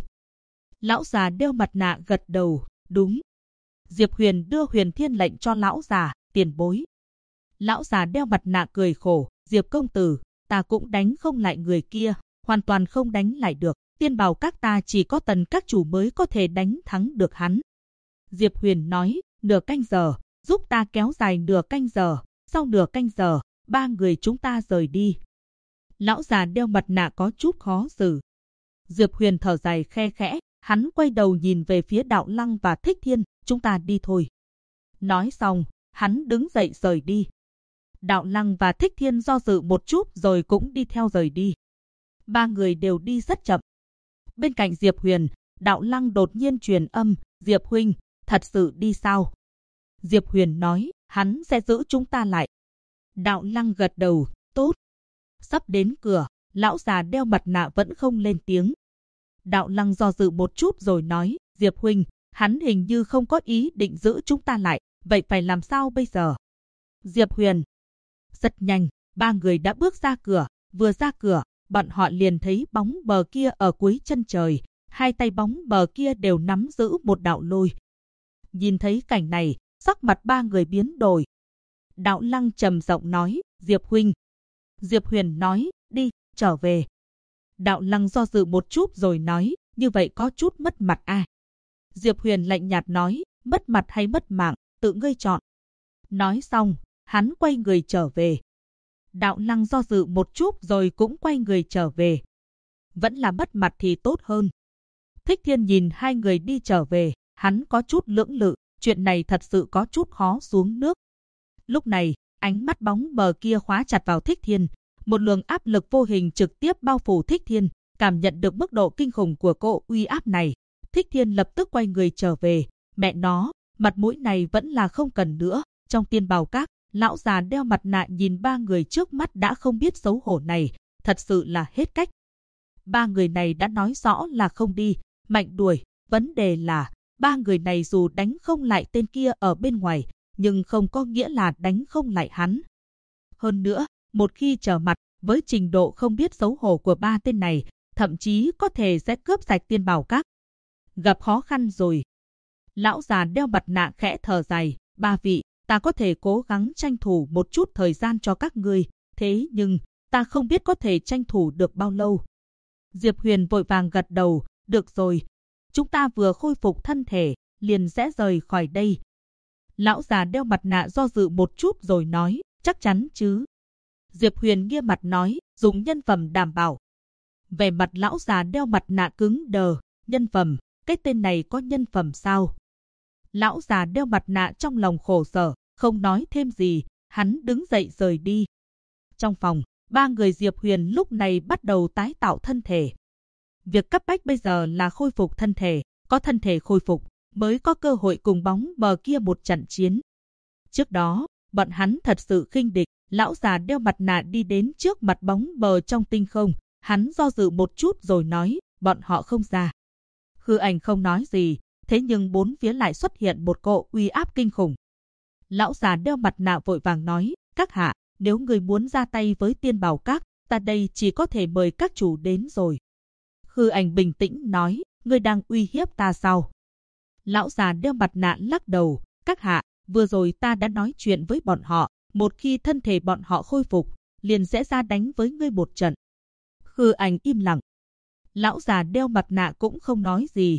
Lão già đeo mặt nạ gật đầu, đúng. Diệp Huyền đưa Huyền Thiên lệnh cho lão già, tiền bối. Lão già đeo mặt nạ cười khổ, Diệp công tử, ta cũng đánh không lại người kia, hoàn toàn không đánh lại được. Tiên Bảo Các ta chỉ có Tần các chủ mới có thể đánh thắng được hắn. Diệp Huyền nói, nửa canh giờ, giúp ta kéo dài nửa canh giờ, sau nửa canh giờ, 3 người chúng ta rời đi. Lão già đeo mặt nạ có chút khó xử. Diệp Huyền thở dài khe khẽ, hắn quay đầu nhìn về phía Đạo Lăng và Thích Thiên, chúng ta đi thôi. Nói xong, hắn đứng dậy rời đi. Đạo Lăng và Thích Thiên do dự một chút rồi cũng đi theo rời đi. 3 người đều đi rất chậm. Bên cạnh Diệp Huyền, Đạo Lăng đột nhiên truyền âm, Diệp huynh, thật sự đi sao? Diệp Huyền nói, hắn sẽ giữ chúng ta lại. Đạo Lăng gật đầu, tốt. Sắp đến cửa, lão già đeo mặt nạ vẫn không lên tiếng. Đạo Lăng do dự một chút rồi nói, Diệp huynh, hắn hình như không có ý định giữ chúng ta lại, vậy phải làm sao bây giờ? Diệp Huyền. Rất nhanh, 3 người đã bước ra cửa, vừa ra cửa, bọn họ liền thấy bóng mờ kia ở cuối chân trời, hai tay bóng mờ kia đều nắm giữ một đạo lôi. Nhìn thấy cảnh này, sắc mặt ba người biến đổi. Đạo Lăng trầm giọng nói, Diệp huynh. Diệp Huyền nói, đi, trở về. Đạo Lăng do dự một chút rồi nói, như vậy có chút mất mặt à. Diệp Huyền lạnh nhạt nói, mất mặt hay mất mạng, tự ngươi chọn. Nói xong, hắn quay người trở về. Đạo Lăng do dự một chút rồi cũng quay người trở về. Vẫn là mất mặt thì tốt hơn. Thích Thiên nhìn hai người đi trở về, hắn có chút lưỡng lự, chuyện này thật sự có chút khó xuống nước. Lúc này, ánh mắt bóng mờ kia khóa chặt vào Thích Thiên, một luồng áp lực vô hình trực tiếp bao phủ Thích Thiên, cảm nhận được mức độ kinh khủng của cỗ uy áp này. Thích Thiên lập tức quay người trở về, mẹ nó, mặt mũi này vẫn là không cần nữa. Trong Tiên Bảo Các, lão già đeo mặt nạ nhìn ba người trước mắt đã không biết xấu hổ này, thật sự là hết cách. Ba người này đã nói rõ là không đi, mạnh đuổi, vấn đề là ba người này dù đánh không lại tên kia ở bên ngoài, nhưng không có nghĩa là đánh không lại hắn. Hơn nữa, một khi trở mặt, với trình độ không biết xấu hổ của ba tên này, thậm chí có thể sẽ cướp sạch Tiên Bảo Các. Gặp khó khăn rồi. Lão già đeo mặt nạ khẽ thở dài, ba vị, ta có thể cố gắng tranh thủ một chút thời gian cho các ngươi, thế nhưng, ta không biết có thể tranh thủ được bao lâu. Diệp Huyền vội vàng gật đầu, được rồi, chúng ta vừa khôi phục thân thể, liền sẽ rời khỏi đây. Lão già đeo mặt nạ do dự một chút rồi nói, chắc chắn chứ. Diệp Huyền nghiêm mặt nói, dùng nhân phẩm đảm bảo. Về mặt lão già đeo mặt nạ cứng đờ, nhân phẩm, cái tên này có nhân phẩm sao? Lão già đeo mặt nạ trong lòng khổ sở, không nói thêm gì, hắn đứng dậy rời đi. Trong phòng, ba người Diệp Huyền lúc này bắt đầu tái tạo thân thể. Việc cấp bách bây giờ là khôi phục thân thể, có thân thể khôi phục, mới có cơ hội cùng bóng mờ kia một trận chiến. Trước đó, bọn hắn thật sự khinh địch, lão già đeo mặt nạ đi đến trước mặt bóng mờ trong tinh không, hắn do dự một chút rồi nói, bọn họ không ra. Hư Ảnh không nói gì, thế nhưng bốn phía lại xuất hiện một cỗ uy áp kinh khủng. Lão già đeo mặt nạ vội vàng nói, các hạ, nếu người muốn ra tay với Tiên Bảo Các, ta đây chỉ có thể mời các chủ đến rồi. Hư Ảnh bình tĩnh nói, ngươi đang uy hiếp ta sao? Lão già đeo mặt nạ lắc đầu, các hạ, vừa rồi ta đã nói chuyện với bọn họ, một khi thân thể bọn họ khôi phục, liền sẽ ra đánh với ngươi một trận. Hư Ảnh im lặng. Lão già đeo mặt nạ cũng không nói gì.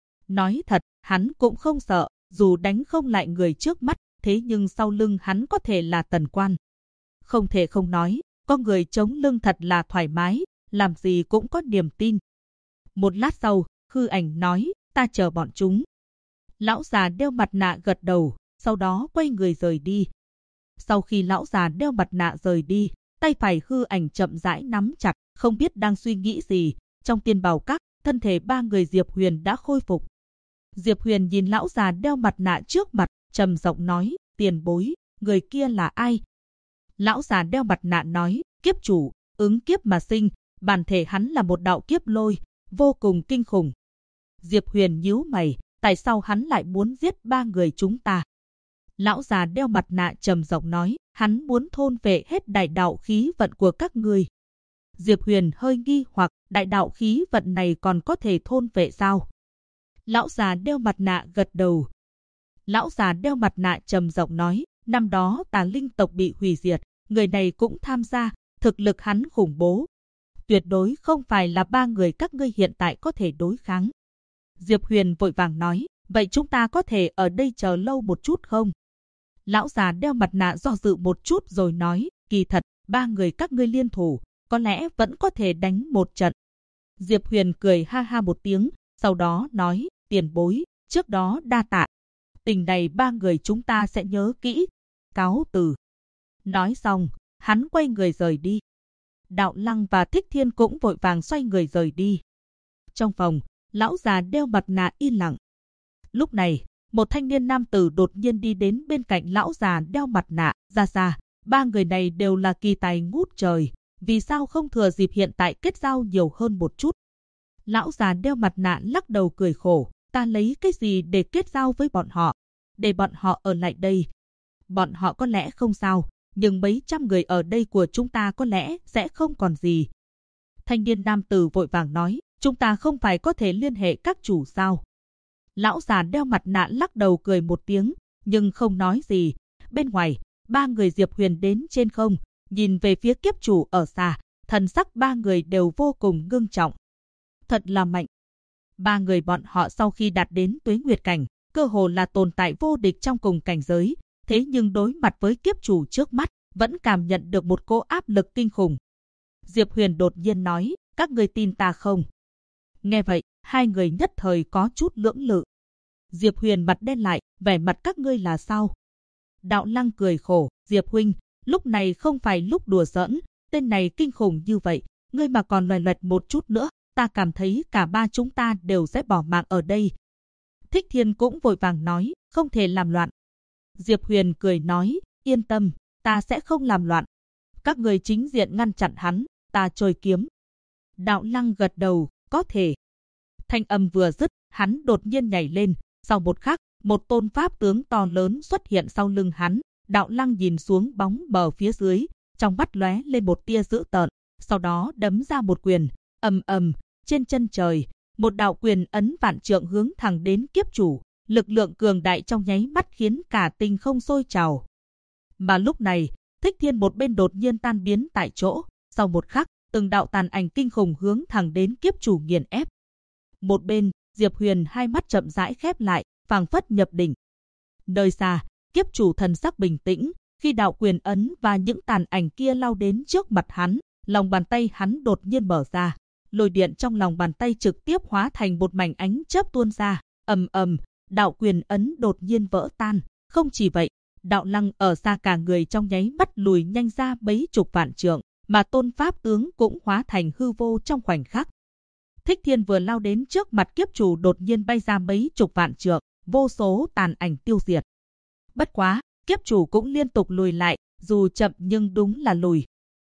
Nói thật, hắn cũng không sợ, dù đánh không lại người trước mắt, thế nhưng sau lưng hắn có thể là Tần Quan. Không thể không nói, có người chống lưng thật là thoải mái, làm gì cũng có niềm tin. Một lát sau, Hư Ảnh nói, ta chờ bọn chúng. Lão già đeo mặt nạ gật đầu, sau đó quay người rời đi. Sau khi lão già đeo mặt nạ rời đi, tay phải Hư Ảnh chậm rãi nắm chặt, không biết đang suy nghĩ gì. Trong Tiên Bảo Các, thân thể ba người Diệp Huyền đã khôi phục. Diệp Huyền nhìn lão già đeo mặt nạ trước mặt, trầm giọng nói, tiền bối, người kia là ai? Lão già đeo mặt nạ nói, kiếp chủ, ứng kiếp mà sinh, bản thể hắn là một đạo kiếp lôi, vô cùng kinh khủng. Diệp Huyền nhíu mày, tại sao hắn lại muốn giết ba người chúng ta? Lão già đeo mặt nạ trầm giọng nói, hắn muốn thôn vệ hết đại đạo khí vận của các ngươi. Diệp Huyền hơi nghi hoặc, đại đạo khí vận này còn có thể thôn vệ sao? Lão già đeo mặt nạ gật đầu. Lão già đeo mặt nạ trầm giọng nói, năm đó Tà Linh tộc bị hủy diệt, người này cũng tham gia, thực lực hắn khủng bố. Tuyệt đối không phải là ba người các ngươi hiện tại có thể đối kháng. Diệp Huyền vội vàng nói, vậy chúng ta có thể ở đây chờ lâu một chút không? Lão già đeo mặt nạ do dự một chút rồi nói, kỳ thật, ba người các ngươi liên thủ, có lẽ vẫn có thể đánh một trận. Diệp Huyền cười ha ha một tiếng, sau đó nói, tiền bối, trước đó đa tạ. Tình này ba người chúng ta sẽ nhớ kỹ. Cáo từ. Nói xong, hắn quay người rời đi. Đạo Lăng và Thích Thiên cũng vội vàng xoay người rời đi. Trong phòng, lão già đeo mặt nạ yên lặng. Lúc này, một thanh niên nam tử đột nhiên đi đến bên cạnh lão già đeo mặt nạ, ra xa. Ba người này đều là kỳ tài ngút trời, vì sao không thừa dịp hiện tại kết giao nhiều hơn một chút? Lão già đeo mặt nạ lắc đầu cười khổ, ta lấy cái gì để kết giao với bọn họ? Để bọn họ ở lại đây. Bọn họ có lẽ không sao, nhưng mấy trăm người ở đây của chúng ta có lẽ sẽ không còn gì. Thanh niên nam tử vội vàng nói, chúng ta không phải có thể liên hệ các chủ sao? Lão già đeo mặt nạ lắc đầu cười một tiếng, nhưng không nói gì. Bên ngoài, ba người Diệp Huyền đến trên không, nhìn về phía kiếp chủ ở xa, thần sắc ba người đều vô cùng ngưng trọng. Thật là mạnh. Ba người bọn họ sau khi đạt đến tuế nguyệt cảnh, cơ hồ là tồn tại vô địch trong cùng cảnh giới, thế nhưng đối mặt với kiếp chủ trước mắt, vẫn cảm nhận được một cỗ áp lực kinh khủng. Diệp Huyền đột nhiên nói, các người tin ta không? Nghe vậy, hai người nhất thời có chút lưỡng lự. Diệp Huyền mặt đen lại, vẻ mặt các ngươi là sao? Đạo Lăng cười khổ, Diệp huynh, lúc này không phải lúc đùa giỡn, tên này kinh khủng như vậy, ngươi mà còn loè loẹt một chút nữa, ta cảm thấy cả ba chúng ta đều sẽ bỏ mạng ở đây. Thích Thiên cũng vội vàng nói, không thể làm loạn. Diệp Huyền cười nói, yên tâm, ta sẽ không làm loạn. Các người chính diện ngăn chặn hắn, ta trôi kiếm. Đạo Lăng gật đầu, có thể. Thanh âm vừa dứt, hắn đột nhiên nhảy lên, sau một khắc, một tôn pháp tướng to lớn xuất hiện sau lưng hắn. Đạo Lăng nhìn xuống bóng bờ phía dưới, trong mắt lóe lên một tia dữ tợn, sau đó đấm ra một quyền, ầm ầm, trên chân trời, một đạo quyền ấn vạn trượng hướng thẳng đến kiếp chủ, lực lượng cường đại trong nháy mắt khiến cả tinh không sôi trào. Mà lúc này, Thích Thiên một bên đột nhiên tan biến tại chỗ, sau một khắc, từng đạo tàn ảnh kinh khủng hướng thẳng đến kiếp chủ nghiền ép. Một bên, Diệp Huyền hai mắt chậm rãi khép lại, phảng phất nhập định. Nơi xa, kiếp chủ thần sắc bình tĩnh, khi đạo quyền ấn và những tàn ảnh kia lao đến trước mặt hắn, lòng bàn tay hắn đột nhiên mở ra. Lôi điện trong lòng bàn tay trực tiếp hóa thành một mảnh ánh chớp tuôn ra, ầm ầm, đạo quyền ấn đột nhiên vỡ tan. Không chỉ vậy, Đạo Lăng ở xa cả người trong nháy mắt lùi nhanh ra mấy chục vạn trượng, mà tôn pháp tướng cũng hóa thành hư vô trong khoảnh khắc. Thích Thiên vừa lao đến trước mặt kiếp chủ đột nhiên bay ra mấy chục vạn trượng, vô số tàn ảnh tiêu diệt. Bất quá, kiếp chủ cũng liên tục lùi lại, dù chậm nhưng đúng là lùi.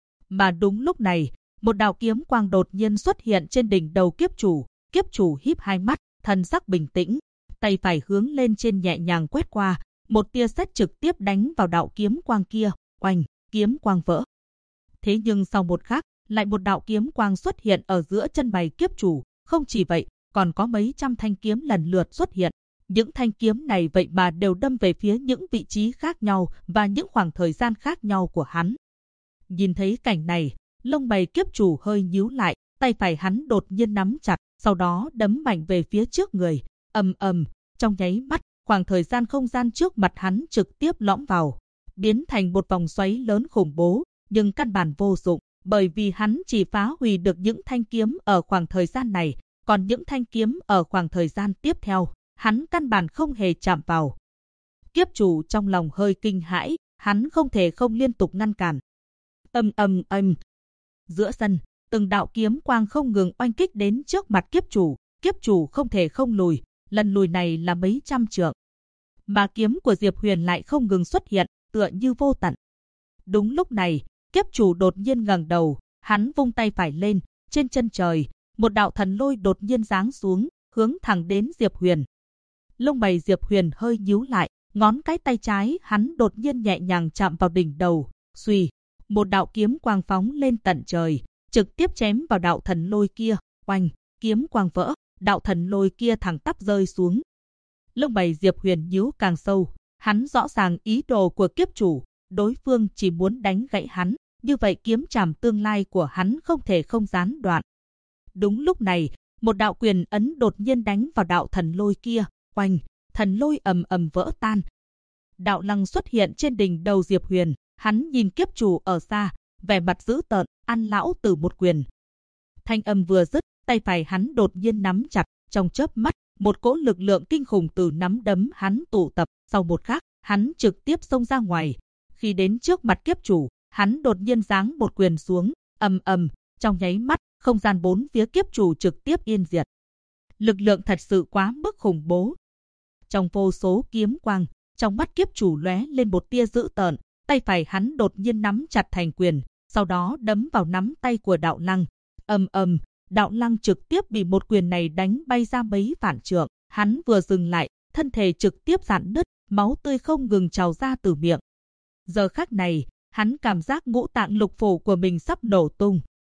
Mà đúng lúc này, một đạo kiếm quang đột nhiên xuất hiện trên đỉnh đầu kiếp chủ híp hai mắt, thần sắc bình tĩnh, tay phải hướng lên trên nhẹ nhàng quét qua, một tia sét trực tiếp đánh vào đạo kiếm quang kia, oanh, kiếm quang vỡ. Thế nhưng sau một khắc, lại một đạo kiếm quang xuất hiện ở giữa chân mày kiếp chủ, không chỉ vậy, còn có mấy trăm thanh kiếm lần lượt xuất hiện. Những thanh kiếm này vậy mà đều đâm về phía những vị trí khác nhau và những khoảng thời gian khác nhau của hắn. Nhìn thấy cảnh này, lông mày kiếp chủ hơi nhíu lại, tay phải hắn đột nhiên nắm chặt, sau đó đấm mạnh về phía trước người, ầm ầm, trong nháy mắt, khoảng thời gian không gian trước mặt hắn trực tiếp lõm vào, biến thành một vòng xoáy lớn khủng bố, nhưng căn bản vô dụng, bởi vì hắn chỉ phá hủy được những thanh kiếm ở khoảng thời gian này, còn những thanh kiếm ở khoảng thời gian tiếp theo, hắn căn bản không hề chạm vào. Kiếp chủ trong lòng hơi kinh hãi, hắn không thể không liên tục ngăn cản. Âm. Giữa sân, từng đạo kiếm quang không ngừng oanh kích đến trước mặt kiếp chủ không thể không lùi, lần lùi này là mấy trăm trượng. Mà kiếm của Diệp Huyền lại không ngừng xuất hiện, tựa như vô tận. Đúng lúc này, kiếp chủ đột nhiên ngẩng đầu, hắn vung tay phải lên, trên chân trời, một đạo thần lôi đột nhiên giáng xuống, hướng thẳng đến Diệp Huyền. Lông mày Diệp Huyền hơi nhíu lại, ngón cái tay trái hắn đột nhiên nhẹ nhàng chạm vào đỉnh đầu, xuy, một đạo kiếm quang phóng lên tận trời, trực tiếp chém vào đạo thần lôi kia, oanh, kiếm quang vỡ, đạo thần lôi kia thẳng tắp rơi xuống. Lông mày Diệp Huyền nhíu càng sâu, hắn rõ ràng ý đồ của kiếp chủ, đối phương chỉ muốn đánh gãy hắn, như vậy kiếm trảm tương lai của hắn không thể không gián đoạn. Đúng lúc này, một đạo quyền ấn đột nhiên đánh vào đạo thần lôi kia, oanh, thần lôi ầm ầm vỡ tan. Đạo Lăng xuất hiện trên đỉnh đầu Diệp Huyền, hắn nhìn kiếp chủ ở xa, vẻ mặt dữ tợn, ăn lão tử một quyền. Thanh âm vừa dứt, tay phải hắn đột nhiên nắm chặt, trong chớp mắt, một cỗ lực lượng kinh khủng từ nắm đấm hắn tụ tập, sau một khắc, hắn trực tiếp xông ra ngoài. Khi đến trước mặt kiếp chủ, hắn đột nhiên giáng một quyền xuống, ầm ầm, trong nháy mắt, không gian bốn phía kiếp chủ trực tiếp yên diệt. Lực lượng thật sự quá mức khủng bố. Trong vô số kiếm quang, trong mắt kiếp chủ lóe lên một tia dữ tợn, tay phải hắn đột nhiên nắm chặt thành quyền, sau đó đấm vào nắm tay của Đạo Lăng. Ầm ầm, Đạo Lăng trực tiếp bị một quyền này đánh bay ra mấy vạn trượng, hắn vừa dừng lại, thân thể trực tiếp rạn nứt, máu tươi không ngừng trào ra từ miệng. Giờ khắc này, hắn cảm giác ngũ tạng lục phủ của mình sắp nổ tung.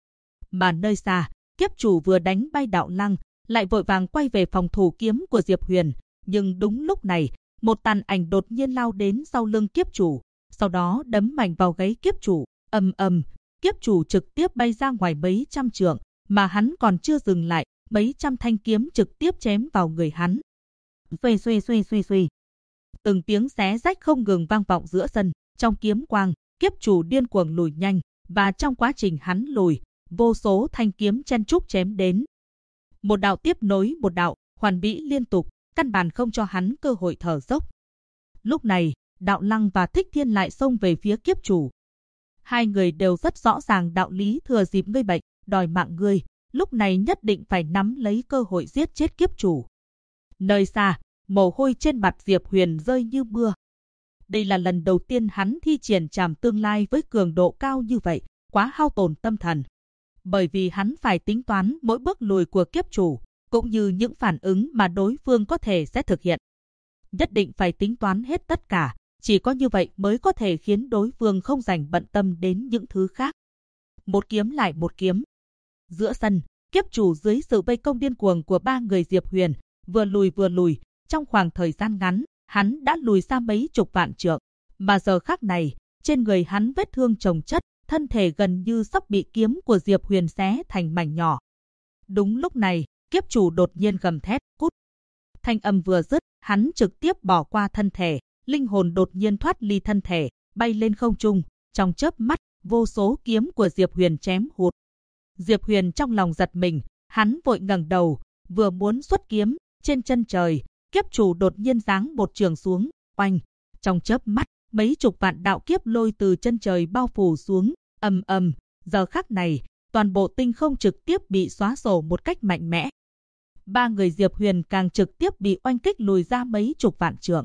Mà nơi xa, kiếp chủ vừa đánh bay Đạo Lăng, lại vội vàng quay về phòng thủ kiếm của Diệp Huyền. Nhưng đúng lúc này, một tàn ảnh đột nhiên lao đến sau lưng kiếp chủ, sau đó đấm mạnh vào gáy kiếp chủ. Ầm ầm, kiếp chủ trực tiếp bay ra ngoài mấy trăm trượng, mà hắn còn chưa dừng lại, mấy trăm thanh kiếm trực tiếp chém vào người hắn. Xuy xuy xuy xuy xuy. Từng tiếng xé rách không ngừng vang vọng giữa sân, trong kiếm quang, kiếp chủ điên cuồng lùi nhanh, và trong quá trình hắn lùi, vô số thanh kiếm chen chúc chém đến. Một đạo tiếp nối một đạo, hoàn mỹ liên tục, căn bản không cho hắn cơ hội thở dốc. Lúc này, Đạo Lăng và Thích Thiên lại xông về phía kiếp chủ. Hai người đều rất rõ ràng đạo lý, thừa dịp ngươi bệnh, đòi mạng ngươi, lúc này nhất định phải nắm lấy cơ hội giết chết kiếp chủ. Nơi xa, mồ hôi trên mặt Diệp Huyền rơi như mưa. Đây là lần đầu tiên hắn thi triển trảm tương lai với cường độ cao như vậy, quá hao tổn tâm thần. Bởi vì hắn phải tính toán mỗi bước lùi của kiếp chủ, cũng như những phản ứng mà đối phương có thể sẽ thực hiện. Nhất định phải tính toán hết tất cả, chỉ có như vậy mới có thể khiến đối phương không dành bận tâm đến những thứ khác. Một kiếm lại một kiếm. Giữa sân, kiếp chủ dưới sự vây công điên cuồng của ba người Diệp Huyền, vừa lùi, trong khoảng thời gian ngắn, hắn đã lùi xa mấy chục vạn trượng. Mà giờ khắc này, trên người hắn vết thương chồng chất, thân thể gần như sắp bị kiếm của Diệp Huyền xé thành mảnh nhỏ. Đúng lúc này, kiếp chủ đột nhiên gầm thét, cút. Thanh âm vừa dứt, hắn trực tiếp bỏ qua thân thể, linh hồn đột nhiên thoát ly thân thể, bay lên không trung, trong chớp mắt, vô số kiếm của Diệp Huyền chém hụt. Diệp Huyền trong lòng giật mình, hắn vội ngẩng đầu, vừa muốn xuất kiếm, trên chân trời, kiếp chủ đột nhiên giáng một trường xuống, oanh, trong chớp mắt, mấy chục vạn đạo kiếp lôi từ chân trời bao phủ xuống, ầm ầm, giờ khắc này, toàn bộ tinh không trực tiếp bị xóa sổ một cách mạnh mẽ. Ba người Diệp Huyền càng trực tiếp bị oanh kích lùi ra mấy chục vạn trượng.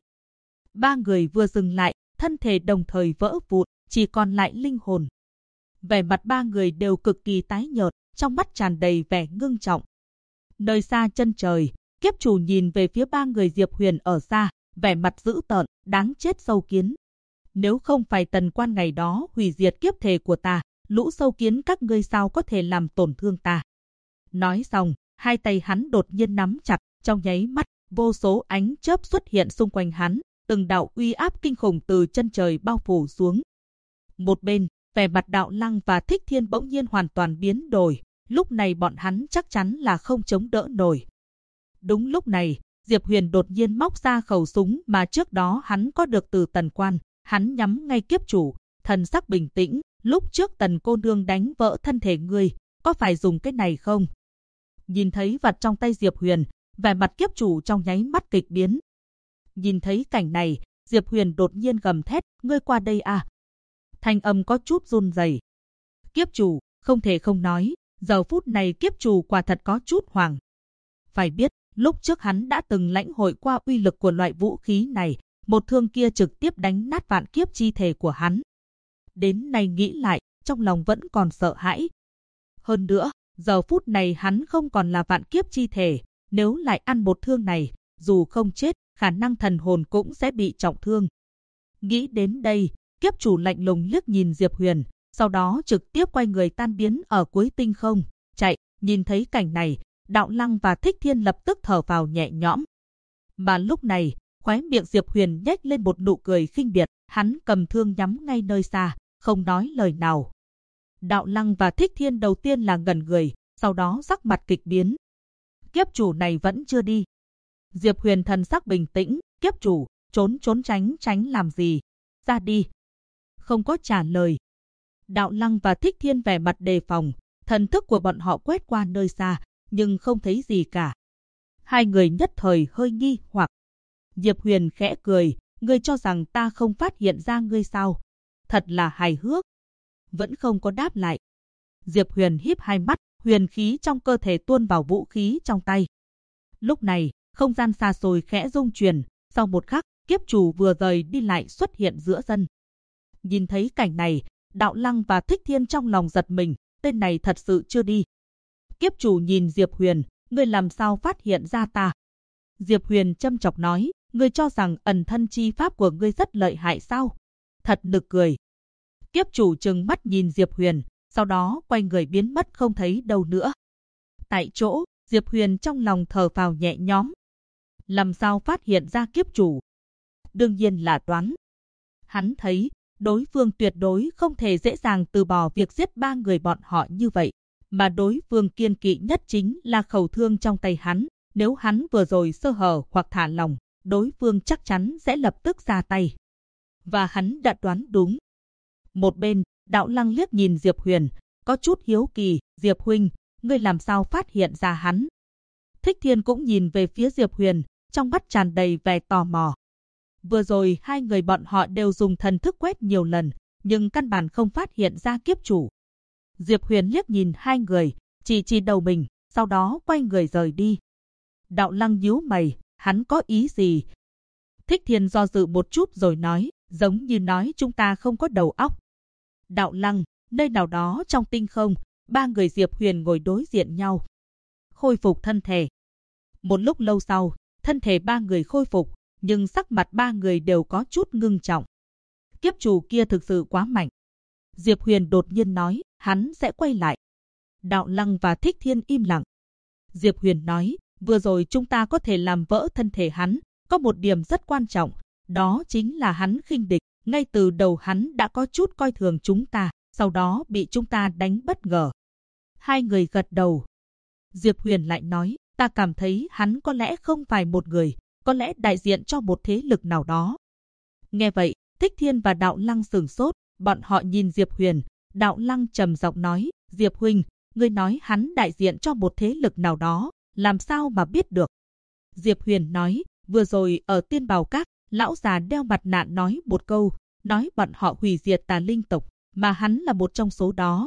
Ba người vừa dừng lại, thân thể đồng thời vỡ vụn, chỉ còn lại linh hồn. Vẻ mặt ba người đều cực kỳ tái nhợt, trong mắt tràn đầy vẻ ngưng trọng. Nơi xa chân trời, kiếp chủ nhìn về phía ba người Diệp Huyền ở xa, vẻ mặt dữ tợn, đáng chết sâu kiến. Nếu không phải Tần Quan ngày đó hủy diệt kiếp thể của ta, lũ sâu kiến các ngươi sao có thể làm tổn thương ta. Nói xong, hai tay hắn đột nhiên nắm chặt, trong nháy mắt, vô số ánh chớp xuất hiện xung quanh hắn, từng đạo uy áp kinh khủng từ chân trời bao phủ xuống. Một bên, vẻ mặt Đạo Lăng và Thích Thiên bỗng nhiên hoàn toàn biến đổi, lúc này bọn hắn chắc chắn là không chống đỡ nổi. Đúng lúc này, Diệp Huyền đột nhiên móc ra khẩu súng mà trước đó hắn có được từ Tần Quan, hắn nhắm ngay kiếp chủ, thần sắc bình tĩnh, lúc trước Tần cô nương đánh vỡ thân thể ngươi, có phải dùng cái này không? Nhìn thấy vật trong tay Diệp Huyền, vẻ mặt kiếp chủ trong nháy mắt kịch biến. Nhìn thấy cảnh này, Diệp Huyền đột nhiên gầm thét, ngươi qua đây à? Thanh âm có chút run rẩy. Kiếp chủ, không thể không nói, giờ phút này kiếp chủ quả thật có chút hoảng. Phải biết, lúc trước hắn đã từng lãnh hội qua uy lực của loại vũ khí này, một thương kia trực tiếp đánh nát vạn kiếp chi thể của hắn. Đến nay nghĩ lại, trong lòng vẫn còn sợ hãi. Hơn nữa, giờ phút này hắn không còn là vạn kiếp chi thể, nếu lại ăn một thương này, dù không chết, khả năng thần hồn cũng sẽ bị trọng thương. Nghĩ đến đây, kiếp chủ lạnh lùng liếc nhìn Diệp Huyền, sau đó trực tiếp quay người tan biến ở cuối tinh không, chạy. Nhìn thấy cảnh này, Đạo Lăng và Thích Thiên lập tức thở vào nhẹ nhõm. Mà lúc này, khóe miệng Diệp Huyền nhếch lên một nụ cười khinh biệt, hắn cầm thương nhắm ngay nơi xa, không nói lời nào. Đạo Lăng và Thích Thiên đầu tiên là ngẩn người, sau đó sắc mặt kịch biến. Kiếp chủ này vẫn chưa đi. Diệp Huyền thần sắc bình tĩnh, kiếp chủ, trốn tránh làm gì? Ra đi. Không có trả lời. Đạo Lăng và Thích Thiên vẻ mặt đề phòng, thần thức của bọn họ quét qua nơi xa, nhưng không thấy gì cả. Hai người nhất thời hơi nghi hoặc. Diệp Huyền khẽ cười, ngươi cho rằng ta không phát hiện ra ngươi sao? Thật là hài hước. Vẫn không có đáp lại. Diệp Huyền híp hai mắt, huyền khí trong cơ thể tuôn vào vũ khí trong tay. Lúc này, không gian xa xôi khẽ rung chuyển, sau một khắc, kiếp chủ vừa rời đi lại xuất hiện giữa sân. Nhìn thấy cảnh này, Đạo Lăng và Thích Thiên trong lòng giật mình, tên này thật sự chưa đi. Kiếp chủ nhìn Diệp Huyền, ngươi làm sao phát hiện ra ta? Diệp Huyền châm chọc nói, ngươi cho rằng ẩn thân chi pháp của ngươi rất lợi hại sao? Thật nực cười. Kiếp chủ trừng mắt nhìn Diệp Huyền, sau đó quay người biến mất không thấy đâu nữa. Tại chỗ, Diệp Huyền trong lòng thở phào nhẹ nhõm. Làm sao phát hiện ra kiếp chủ? Đương nhiên là đoán. Hắn thấy, đối phương tuyệt đối không thể dễ dàng từ bỏ việc giết 3 người bọn họ như vậy, mà đối phương kiêng kỵ nhất chính là khẩu thương trong tay hắn. Nếu hắn vừa rồi sơ hở hoặc thả lỏng, đối phương chắc chắn sẽ lập tức ra tay. Và hắn đã đoán đúng. Một bên, Đạo Lăng liếc nhìn Diệp Huyền, có chút hiếu kỳ, Diệp huynh, ngươi làm sao phát hiện ra hắn? Thích Thiên cũng nhìn về phía Diệp Huyền, trong mắt tràn đầy vẻ tò mò. Vừa rồi 2 người bọn họ đều dùng thần thức quét nhiều lần, nhưng căn bản không phát hiện ra kiếp chủ. Diệp Huyền liếc nhìn 2 người, chỉ đầu mình, sau đó quay người rời đi. Đạo Lăng nhíu mày, hắn có ý gì? Thích Thiên do dự một chút rồi nói, giống như nói chúng ta không có đầu óc. Đạo Lăng, nơi nào đó trong tinh không, 3 người Diệp Huyền ngồi đối diện nhau. Khôi phục thân thể. Một lúc lâu sau, thân thể 3 người khôi phục, nhưng sắc mặt 3 người đều có chút ngưng trọng. Kiếp chủ kia thực sự quá mạnh. Diệp Huyền đột nhiên nói, hắn sẽ quay lại. Đạo Lăng và Thích Thiên im lặng. Diệp Huyền nói, vừa rồi chúng ta có thể làm vỡ thân thể hắn, có một điểm rất quan trọng, đó chính là hắn khinh địch. Ngay từ đầu hắn đã có chút coi thường chúng ta, sau đó bị chúng ta đánh bất ngờ. 2 người gật đầu. Diệp Huyền lại nói, ta cảm thấy hắn có lẽ không phải một người, có lẽ đại diện cho một thế lực nào đó. Nghe vậy, Thích Thiên và Đạo Lăng sửng sốt, bọn họ nhìn Diệp Huyền. Đạo Lăng trầm giọng nói, Diệp huynh, ngươi nói hắn đại diện cho một thế lực nào đó, làm sao mà biết được? Diệp Huyền nói, vừa rồi ở Tiên Bào Các, lão già đeo mặt nạ nói một câu, nói bọn họ hủy diệt Tà Linh tộc, mà hắn là một trong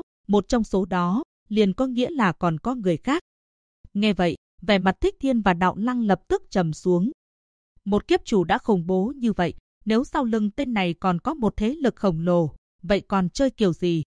số đó, liền có nghĩa là còn có người khác. Nghe vậy, vẻ mặt Thích Thiên và Đạo Lăng lập tức trầm xuống. Một kiếp chủ đã khủng bố như vậy, nếu sau lưng tên này còn có một thế lực khổng lồ, vậy còn chơi kiểu gì?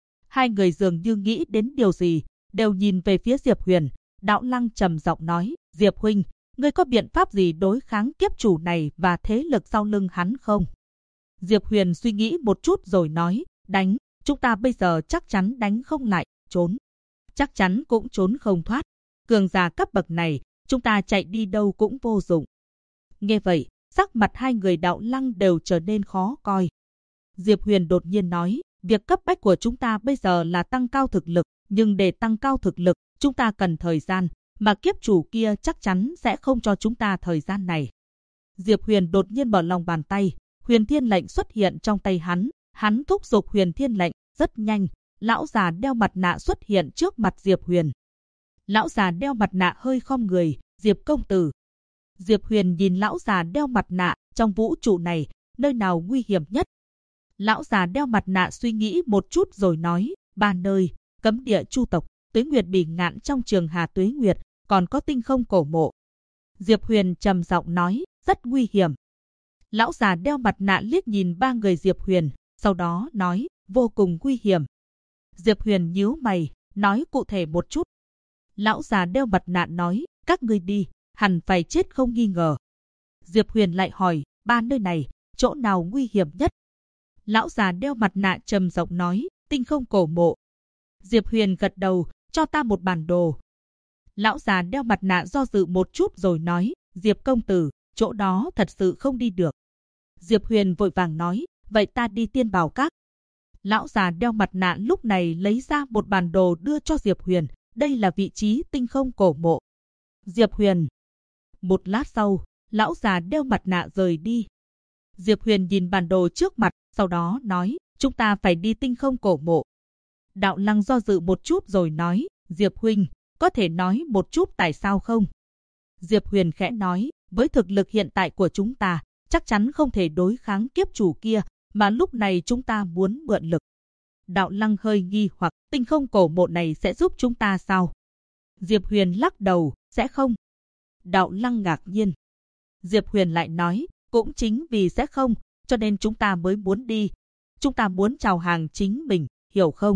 2 người dường như nghĩ đến điều gì, đều nhìn về phía Diệp Huyền. Đạo Lăng trầm giọng nói, Diệp huynh, ngươi có biện pháp gì đối kháng kiếp chủ này và thế lực sau lưng hắn không? Diệp Huyền suy nghĩ một chút rồi nói, đánh, chúng ta bây giờ chắc chắn đánh không lại, trốn. Chắc chắn cũng trốn không thoát. Cường giả cấp bậc này, chúng ta chạy đi đâu cũng vô dụng. Nghe vậy, sắc mặt 2 người Đạo Lăng đều trở nên khó coi. Diệp Huyền đột nhiên nói, việc cấp bách của chúng ta bây giờ là tăng cao thực lực, nhưng để tăng cao thực lực, chúng ta cần thời gian, mà kiếp chủ kia chắc chắn sẽ không cho chúng ta thời gian này. Diệp Huyền đột nhiên mở lòng bàn tay, Huyền Thiên lệnh xuất hiện trong tay hắn thúc giục Huyền Thiên lệnh, rất nhanh, lão già đeo mặt nạ xuất hiện trước mặt Diệp Huyền. Lão già đeo mặt nạ hơi khom người, Diệp công tử. Diệp Huyền nhìn lão già đeo mặt nạ, trong vũ trụ này, nơi nào nguy hiểm nhất? Lão già đeo mặt nạ suy nghĩ một chút rồi nói, 3 nơi, Cấm Địa Chu tộc, Tuế Nguyệt Bỉ Ngạn trong Trường Hà Tuế Nguyệt, còn có Tinh Không Cổ Mộ. Diệp Huyền trầm giọng nói, rất nguy hiểm. Lão già đeo mặt nạ liếc nhìn 3 người Diệp Huyền, sau đó nói, vô cùng nguy hiểm. Diệp Huyền nhíu mày, nói cụ thể một chút. Lão già đeo mặt nạ nói, các ngươi đi, hẳn phải chết không nghi ngờ. Diệp Huyền lại hỏi, 3 nơi này, chỗ nào nguy hiểm nhất? Lão già đeo mặt nạ trầm giọng nói, Tinh Không Cổ Mộ. Diệp Huyền gật đầu, cho ta một bản đồ. Lão già đeo mặt nạ do dự một chút rồi nói, Diệp công tử, chỗ đó thật sự không đi được. Diệp Huyền vội vàng nói, vậy ta đi Tiên Bào Các. Lão già đeo mặt nạ lúc này lấy ra một bản đồ đưa cho Diệp Huyền, đây là vị trí Tinh Không Cổ Mộ. Diệp Huyền. Một lát sau, lão già đeo mặt nạ rời đi. Diệp Huyền nhìn bản đồ trước mặt, sau đó nói, chúng ta phải đi Tinh Không Cổ Mộ. Đạo Lăng do dự một chút rồi nói, Diệp huynh, có thể nói một chút tại sao không? Diệp Huyền khẽ nói, với thực lực hiện tại của chúng ta, chắc chắn không thể đối kháng kiếp chủ kia, mà lúc này chúng ta muốn mượn lực. Đạo Lăng hơi nghi hoặc, Tinh Không Cổ Mộ này sẽ giúp chúng ta sao? Diệp Huyền lắc đầu, sẽ không. Đạo Lăng ngạc nhiên. Diệp Huyền lại nói, cũng chính vì sẽ không, cho nên chúng ta mới muốn đi. Chúng ta muốn chào hàng chính mình, hiểu không?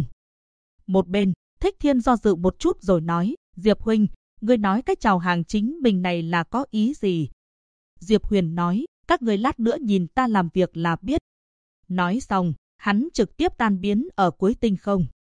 Một bên, Thích Thiên do dự một chút rồi nói, Diệp huynh, ngươi nói cách chào hàng chính mình này là có ý gì? Diệp Huyền nói, các ngươi lát nữa nhìn ta làm việc là biết. Nói xong, hắn trực tiếp tan biến ở cuối tinh không.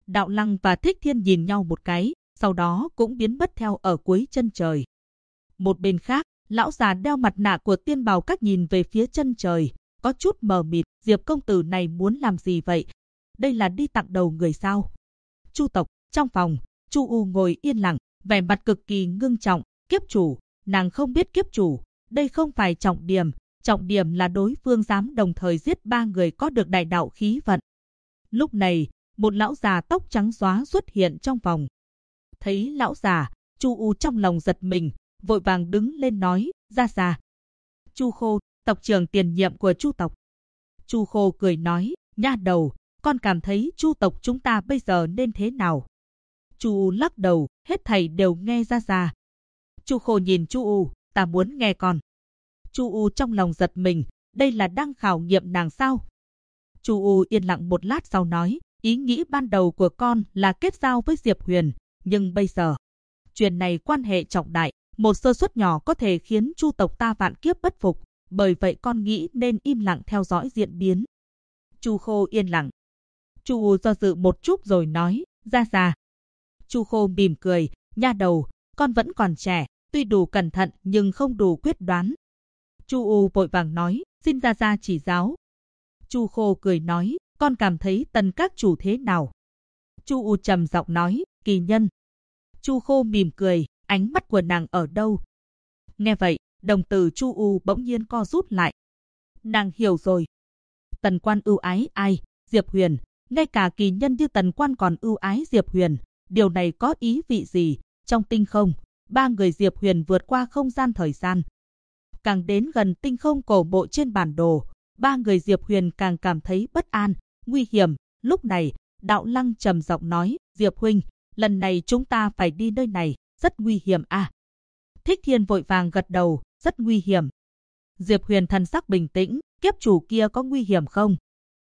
Đạo Lăng và Thích Thiên nhìn nhau một cái, sau đó cũng biến mất theo ở cuối chân trời. Một bên khác, lão già đeo mặt nạ của Tiên Bào Các nhìn về phía chân trời, có chút mờ mịt. Diệp công tử này muốn làm gì vậy? Đây là đi tặng đầu người sao? Chu tộc, trong phòng, Chu U ngồi yên lặng, vẻ mặt cực kỳ ngưng trọng. Kiếp chủ, nàng không biết kiếp chủ, đây không phải trọng điểm là đối phương dám đồng thời giết 3 người có được đại đạo khí vận. Lúc này, một lão già tóc trắng xóa xuất hiện trong phòng. Thấy lão già, Chu U trong lòng giật mình, vội vàng đứng lên nói, ra. Chu Khô, tộc trưởng tiền nhiệm của Chu tộc. Chu Khô cười nói, nha đầu, con cảm thấy Chu tộc chúng ta bây giờ nên thế nào? Chu U lắc đầu, hết thảy đều nghe ra. Chu Khô nhìn Chu U, ta muốn nghe con. Chu U trong lòng giật mình, đây là đang khảo nghiệm nàng sao? Chu U yên lặng một lát sau nói, ý nghĩ ban đầu của con là kết giao với Diệp Huyền, nhưng bây giờ, chuyện này quan hệ trọng đại, một sơ suất nhỏ có thể khiến Chu tộc ta vạn kiếp bất phục, bởi vậy con nghĩ nên im lặng theo dõi diễn biến. Chu Khô yên lặng. Chu U do dự một chút rồi nói, ra. Chu Khô mỉm cười, nha đầu, con vẫn còn trẻ, tuy đủ cẩn thận nhưng không đủ quyết đoán. Chu U vội vàng nói, xin ra chỉ giáo. Chu Khô cười nói, con cảm thấy Tần các chủ thế nào? Chu U trầm giọng nói, kỳ nhân. Chu Khô mỉm cười, ánh mắt của nàng ở đâu? Nghe vậy, đồng tử Chu U bỗng nhiên co rút lại. Nàng hiểu rồi. Tần quan ưu ái ai? Diệp Huyền. Ngay cả kỳ nhân như Tần quan còn ưu ái Diệp Huyền. Điều này có ý vị gì? Trong tinh không, 3 người Diệp Huyền vượt qua không gian thời gian. Càng đến gần tinh không cổ bộ trên bản đồ, 3 người Diệp Huyền càng cảm thấy bất an, nguy hiểm. Lúc này, Đạo Lăng trầm giọng nói, Diệp huynh, lần này chúng ta phải đi nơi này, rất nguy hiểm à? Thích Thiên vội vàng gật đầu, rất nguy hiểm. Diệp Huyền thần sắc bình tĩnh, kiếp chủ kia có nguy hiểm không?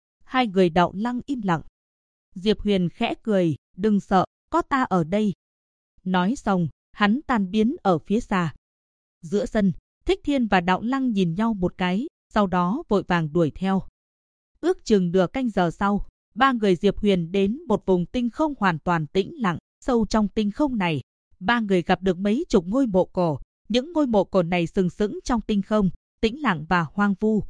2 người Đạo Lăng im lặng. Diệp Huyền khẽ cười, đừng sợ, có ta ở đây. Nói xong, hắn tan biến ở phía xa. Giữa sân, Thích Thiên và Đạo Lăng nhìn nhau một cái, sau đó vội vàng đuổi theo. Ước chừng nửa canh giờ sau, 3 người Diệp Huyền đến một vùng tinh không hoàn toàn tĩnh lặng. Sâu trong tinh không này, 3 người gặp được mấy chục ngôi mộ cổ. Những ngôi mộ cổ này sừng sững trong tinh không, tĩnh lặng và hoang vu.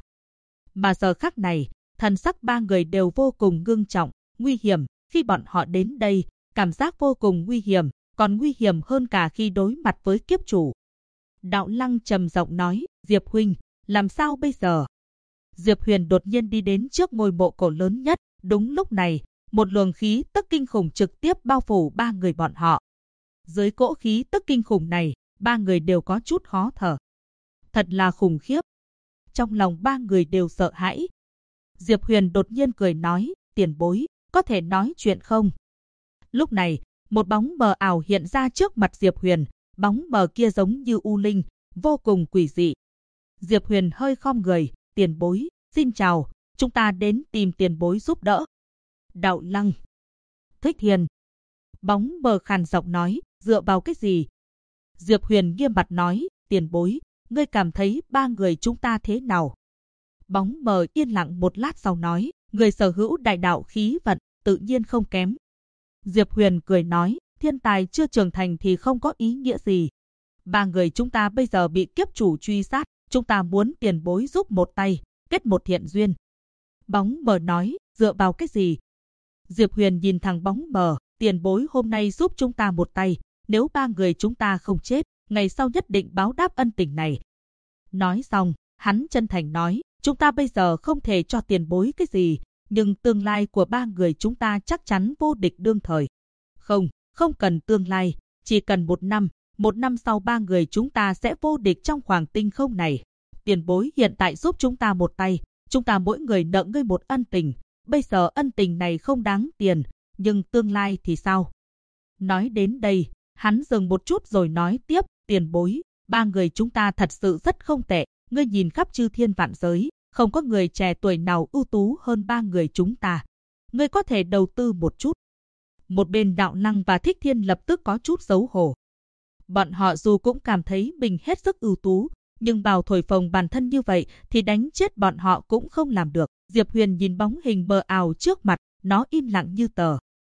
Mà giờ khắc này, thần sắc 3 người đều vô cùng ngưng trọng, nguy hiểm. Khi bọn họ đến đây, cảm giác vô cùng nguy hiểm, còn nguy hiểm hơn cả khi đối mặt với kiếp chủ. Đạo Lăng trầm giọng nói, Diệp huynh, làm sao bây giờ? Diệp Huyền đột nhiên đi đến trước ngôi mộ cổ lớn nhất. Đúng lúc này, một luồng khí tức kinh khủng trực tiếp bao phủ 3 người bọn họ. Dưới cỗ khí tức kinh khủng này, 3 người đều có chút khó thở. Thật là khủng khiếp. Trong lòng 3 người đều sợ hãi. Diệp Huyền đột nhiên cười nói, tiền bối, có thể nói chuyện không? Lúc này, một bóng mờ ảo hiện ra trước mặt Diệp Huyền. Bóng mờ kia giống như u linh, vô cùng quỷ dị. Diệp Huyền hơi khom người, tiền bối, xin chào, chúng ta đến tìm tiền bối giúp đỡ. Đạo Lăng. Thích Thiên. Bóng mờ khàn giọng nói, dựa vào cái gì? Diệp Huyền nghiêm mặt nói, tiền bối, ngươi cảm thấy 3 người chúng ta thế nào? Bóng mờ yên lặng một lát sau nói, người sở hữu đại đạo khí vận, tự nhiên không kém. Diệp Huyền cười nói, thiên tài chưa trưởng thành thì không có ý nghĩa gì. 3 người chúng ta bây giờ bị kiếp chủ truy sát, chúng ta muốn tiền bối giúp một tay, kết một thiện duyên. Bóng mờ nói, dựa vào cái gì? Diệp Huyền nhìn thẳng bóng mờ, tiền bối hôm nay giúp chúng ta một tay, nếu 3 người chúng ta không chết, ngày sau nhất định báo đáp ân tình này. Nói xong, hắn chân thành nói, chúng ta bây giờ không thể cho tiền bối cái gì, nhưng tương lai của 3 người chúng ta chắc chắn vô địch đương thời. Không cần tương lai, chỉ cần 1 năm sau 3 người chúng ta sẽ vô địch trong khoảng tinh không này. Tiền bối hiện tại giúp chúng ta một tay, chúng ta mỗi người nợ ngươi một ân tình. Bây giờ ân tình này không đáng tiền, nhưng tương lai thì sao? Nói đến đây, hắn dừng một chút rồi nói tiếp, tiền bối, 3 người chúng ta thật sự rất không tệ. Ngươi nhìn khắp chư thiên vạn giới, không có người trẻ tuổi nào ưu tú hơn 3 người chúng ta. Ngươi có thể đầu tư một chút. Một bên Đạo Lăng và Thích Thiên lập tức có chút xấu hổ. Bọn họ dù cũng cảm thấy mình hết sức ưu tú, nhưng bảo thổi phồng bản thân như vậy thì đánh chết bọn họ cũng không làm được. Diệp Huyền nhìn bóng hình mờ ảo trước mặt, nó im lặng như tờ.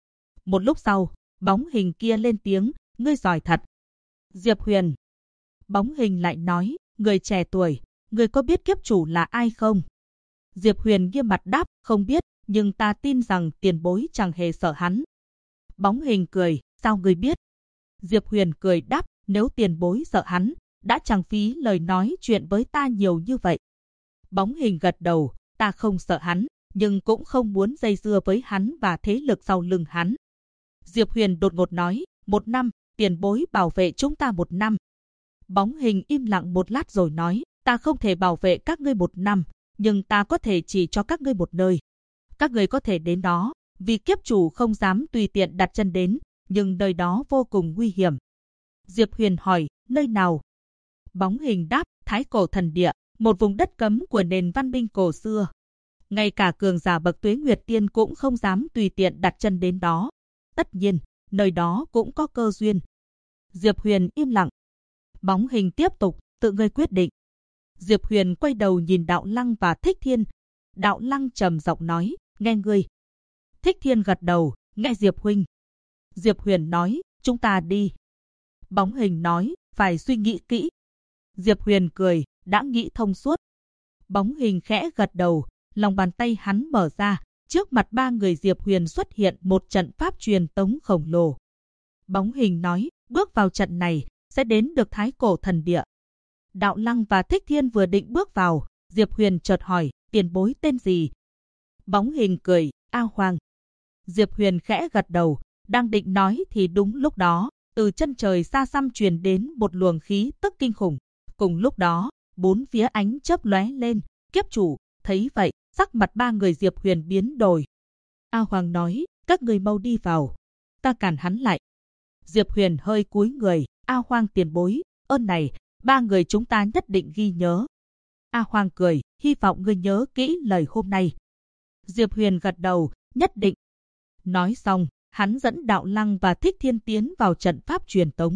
Một lúc sau, bóng hình kia lên tiếng, ngươi giỏi thật. Diệp Huyền. Bóng hình lại nói, người trẻ tuổi, người có biết kiếp chủ là ai không? Diệp Huyền nghiêm mặt đáp, không biết, nhưng ta tin rằng tiền bối chẳng hề sợ hắn. Bóng hình cười, sao ngươi biết? Diệp Huyền cười đáp, nếu tiền bối sợ hắn, đã chẳng phí lời nói chuyện với ta nhiều như vậy. Bóng hình gật đầu, ta không sợ hắn, nhưng cũng không muốn dây dưa với hắn và thế lực sau lưng hắn. Diệp Huyền đột ngột nói, 1 năm, tiền bối bảo vệ chúng ta 1 năm. Bóng hình im lặng một lát rồi nói, ta không thể bảo vệ các ngươi 1 năm, nhưng ta có thể chỉ cho các ngươi một nơi. Các ngươi có thể đến đó, vì kiếp chủ không dám tùy tiện đặt chân đến, nhưng nơi đó vô cùng nguy hiểm. Diệp Huyền hỏi, nơi nào? Bóng hình đáp, Thái Cổ Thần Địa, một vùng đất cấm của nền văn minh cổ xưa. Ngay cả cường giả bậc Tuế Nguyệt Tiên cũng không dám tùy tiện đặt chân đến đó. Tất nhiên, nơi đó cũng có cơ duyên. Diệp Huyền im lặng. Bóng hình tiếp tục, tự ngươi quyết định. Diệp Huyền quay đầu nhìn Đạo Lăng và Thích Thiên. Đạo Lăng trầm giọng nói, nghe ngươi. Thích Thiên gật đầu, nghe Diệp huynh. Diệp Huyền nói, chúng ta đi. Bóng hình nói, phải suy nghĩ kỹ. Diệp Huyền cười, đã nghĩ thông suốt. Bóng hình khẽ gật đầu, lòng bàn tay hắn mở ra, trước mặt 3 người Diệp Huyền xuất hiện một trận pháp truyền tống khổng lồ. Bóng hình nói, bước vào trận này, sẽ đến được Thái Cổ Thần Địa. Đạo Lăng và Thích Thiên vừa định bước vào, Diệp Huyền chợt hỏi, tiền bối tên gì? Bóng hình cười, A Hoàng. Diệp Huyền khẽ gật đầu, đang định nói thì đúng lúc đó, từ chân trời xa xăm truyền đến một luồng khí tức kinh khủng. Cùng lúc đó, 4 phía ánh chớp lóe lên, kiếp chủ, thấy vậy, sắc mặt 3 người Diệp Huyền biến đổi. A Hoàng nói, các người mau đi vào. Ta cản hắn lại. Diệp Huyền hơi cúi người, A Hoàng tiền bối, ơn này, 3 người chúng ta nhất định ghi nhớ. A Hoàng cười, hy vọng ngươi nhớ kỹ lời hôm nay. Diệp Huyền gật đầu, nhất định. Nói xong, hắn dẫn Đạo Lăng và Thích Thiên tiến vào trận pháp truyền tống.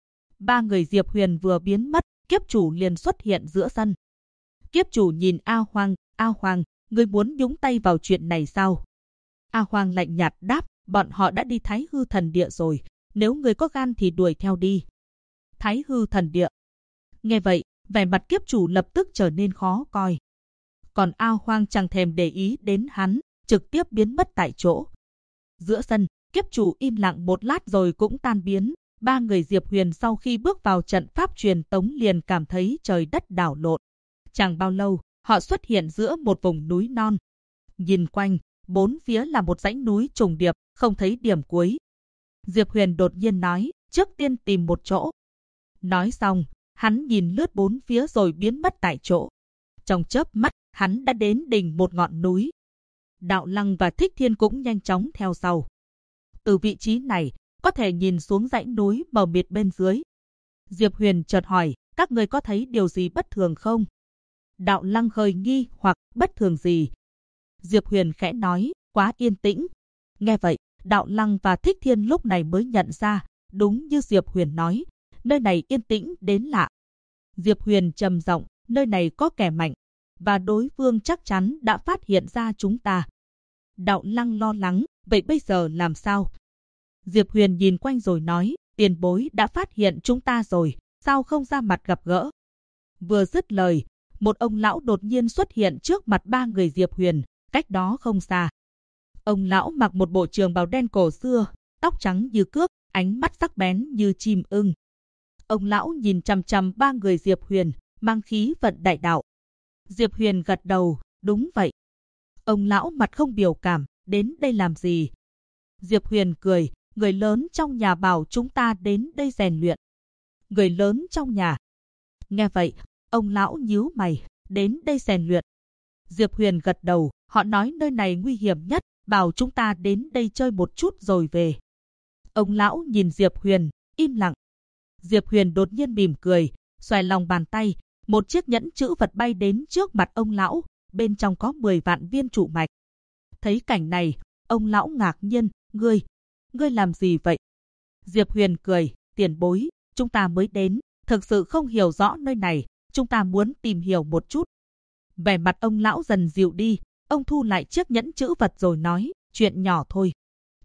3 người Diệp Huyền vừa biến mất, kiếp chủ liền xuất hiện giữa sân. Kiếp chủ nhìn A Hoàng, ngươi muốn nhúng tay vào chuyện này sao? A Hoàng lạnh nhạt đáp, bọn họ đã đi Thái Hư Thần Địa rồi, nếu ngươi có gan thì đuổi theo đi. Thái Hư Thần Địa. Nghe vậy, vẻ mặt kiếp chủ lập tức trở nên khó coi. Còn A Hoàng chẳng thèm để ý đến hắn, trực tiếp biến mất tại chỗ. Giữa sân, kiếp chủ im lặng một lát rồi cũng tan biến. 3 người Diệp Huyền sau khi bước vào trận pháp truyền tống liền cảm thấy trời đất đảo lộn. Chẳng bao lâu, họ xuất hiện giữa một vùng núi non. Nhìn quanh, 4 phía là một dãy núi trùng điệp, không thấy điểm cuối. Diệp Huyền đột nhiên nói, trước tiên tìm một chỗ. Nói xong, hắn nhìn lướt 4 phía rồi biến mất tại chỗ. Trong chớp mắt, hắn đã đến đỉnh một ngọn núi. Đạo Lăng và Thích Thiên cũng nhanh chóng theo sau. Từ vị trí này, có thể nhìn xuống dãy núi mờ mịt bên dưới. Diệp Huyền chợt hỏi, các người có thấy điều gì bất thường không? Đạo Lăng hơi nghi hoặc bất thường gì? Diệp Huyền khẽ nói, quá yên tĩnh. Nghe vậy, Đạo Lăng và Thích Thiên lúc này mới nhận ra, đúng như Diệp Huyền nói, nơi này yên tĩnh đến lạ. Diệp Huyền trầm giọng, nơi này có kẻ mạnh, và đối phương chắc chắn đã phát hiện ra chúng ta. Đạo Lăng lo lắng, vậy bây giờ làm sao? Diệp Huyền nhìn quanh rồi nói, tiền bối đã phát hiện chúng ta rồi, sao không ra mặt gặp gỡ? Vừa dứt lời, một ông lão đột nhiên xuất hiện trước mặt 3 người Diệp Huyền, cách đó không xa. Ông lão mặc một bộ trường bào đen cổ xưa, tóc trắng như cước, ánh mắt sắc bén như chim ưng. Ông lão nhìn chằm chằm 3 người Diệp Huyền, mang khí vận đại đạo. Diệp Huyền gật đầu, đúng vậy. Ông lão mặt không biểu cảm, đến đây làm gì? Diệp Huyền cười, người lớn trong nhà bảo chúng ta đến đây rèn luyện. Người lớn trong nhà. Nghe vậy, ông lão nhíu mày, đến đây rèn luyện. Diệp Huyền gật đầu, họ nói nơi này nguy hiểm nhất, bảo chúng ta đến đây chơi một chút rồi về. Ông lão nhìn Diệp Huyền, im lặng. Diệp Huyền đột nhiên mỉm cười, xòe lòng bàn tay, một chiếc nhẫn chữ vật bay đến trước mặt ông lão, bên trong có 10 vạn viên trụ mạch. Thấy cảnh này, ông lão ngạc nhiên, ngươi làm gì vậy? Diệp Huyền cười, tiền bối, chúng ta mới đến, thực sự không hiểu rõ nơi này, chúng ta muốn tìm hiểu một chút. Vẻ mặt ông lão dần dịu đi, ông thu lại chiếc nhẫn chữ vật rồi nói, chuyện nhỏ thôi.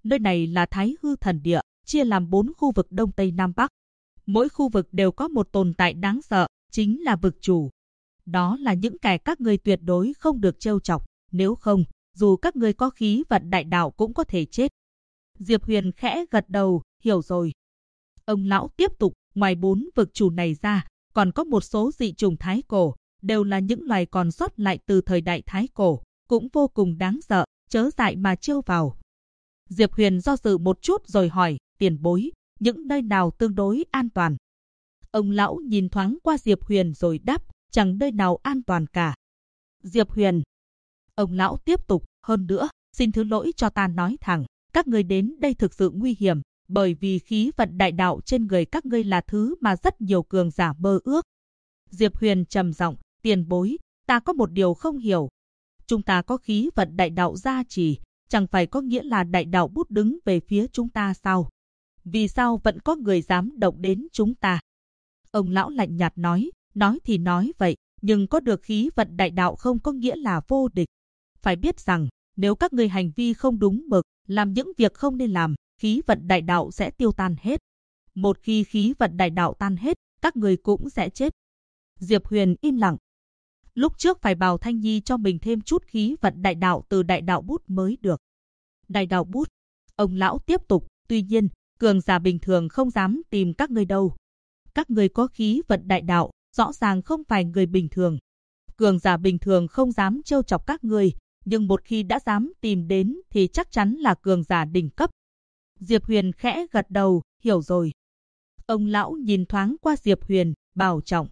Nơi này là Thái Hư Thần Địa, chia làm 4 khu vực Đông Tây Nam Bắc. Mỗi khu vực đều có một tồn tại đáng sợ, chính là vực chủ. Đó là những kẻ các ngươi tuyệt đối không được trêu chọc, nếu không, dù các ngươi có khí vận đại đạo cũng có thể chết. Diệp Huyền khẽ gật đầu, hiểu rồi. Ông lão tiếp tục, ngoài 4 vực chủ này ra, còn có một số dị trùng thái cổ, đều là những loài còn sót lại từ thời đại thái cổ, cũng vô cùng đáng sợ, chớ dại mà trêu vào. Diệp Huyền do dự một chút rồi hỏi, tiền bối, những nơi nào tương đối an toàn? Ông lão nhìn thoáng qua Diệp Huyền rồi đáp, chẳng nơi nào an toàn cả. Diệp Huyền. Ông lão tiếp tục, hơn nữa, xin thứ lỗi cho ta nói thẳng, các ngươi đến đây thực sự nguy hiểm, bởi vì khí vận đại đạo trên người các ngươi là thứ mà rất nhiều cường giả mơ ước. Diệp Huyền trầm giọng, tiền bối, ta có một điều không hiểu. Chúng ta có khí vận đại đạo gia trì, chẳng phải có nghĩa là đại đạo bút đứng về phía chúng ta sao? Vì sao vẫn có người dám động đến chúng ta? Ông lão lạnh nhạt nói thì nói vậy, nhưng có được khí vận đại đạo không có nghĩa là vô địch. Phải biết rằng, nếu các ngươi hành vi không đúng mực, làm những việc không nên làm, khí vận đại đạo sẽ tiêu tan hết. Một khi khí vận đại đạo tan hết, các ngươi cũng sẽ chết. Diệp Huyền im lặng. Lúc trước phải bảo Thanh Nhi cho mình thêm chút khí vận đại đạo từ đại đạo bút mới được. Đại đạo bút. Ông lão tiếp tục, tuy nhiên, cường giả bình thường không dám tìm các ngươi đâu. Các ngươi có khí vận đại đạo, rõ ràng không phải người bình thường. Cường giả bình thường không dám trêu chọc các ngươi, nhưng một khi đã dám tìm đến thì chắc chắn là cường giả đỉnh cấp. Diệp Huyền khẽ gật đầu, hiểu rồi. Ông lão nhìn thoáng qua Diệp Huyền, bảo trọng.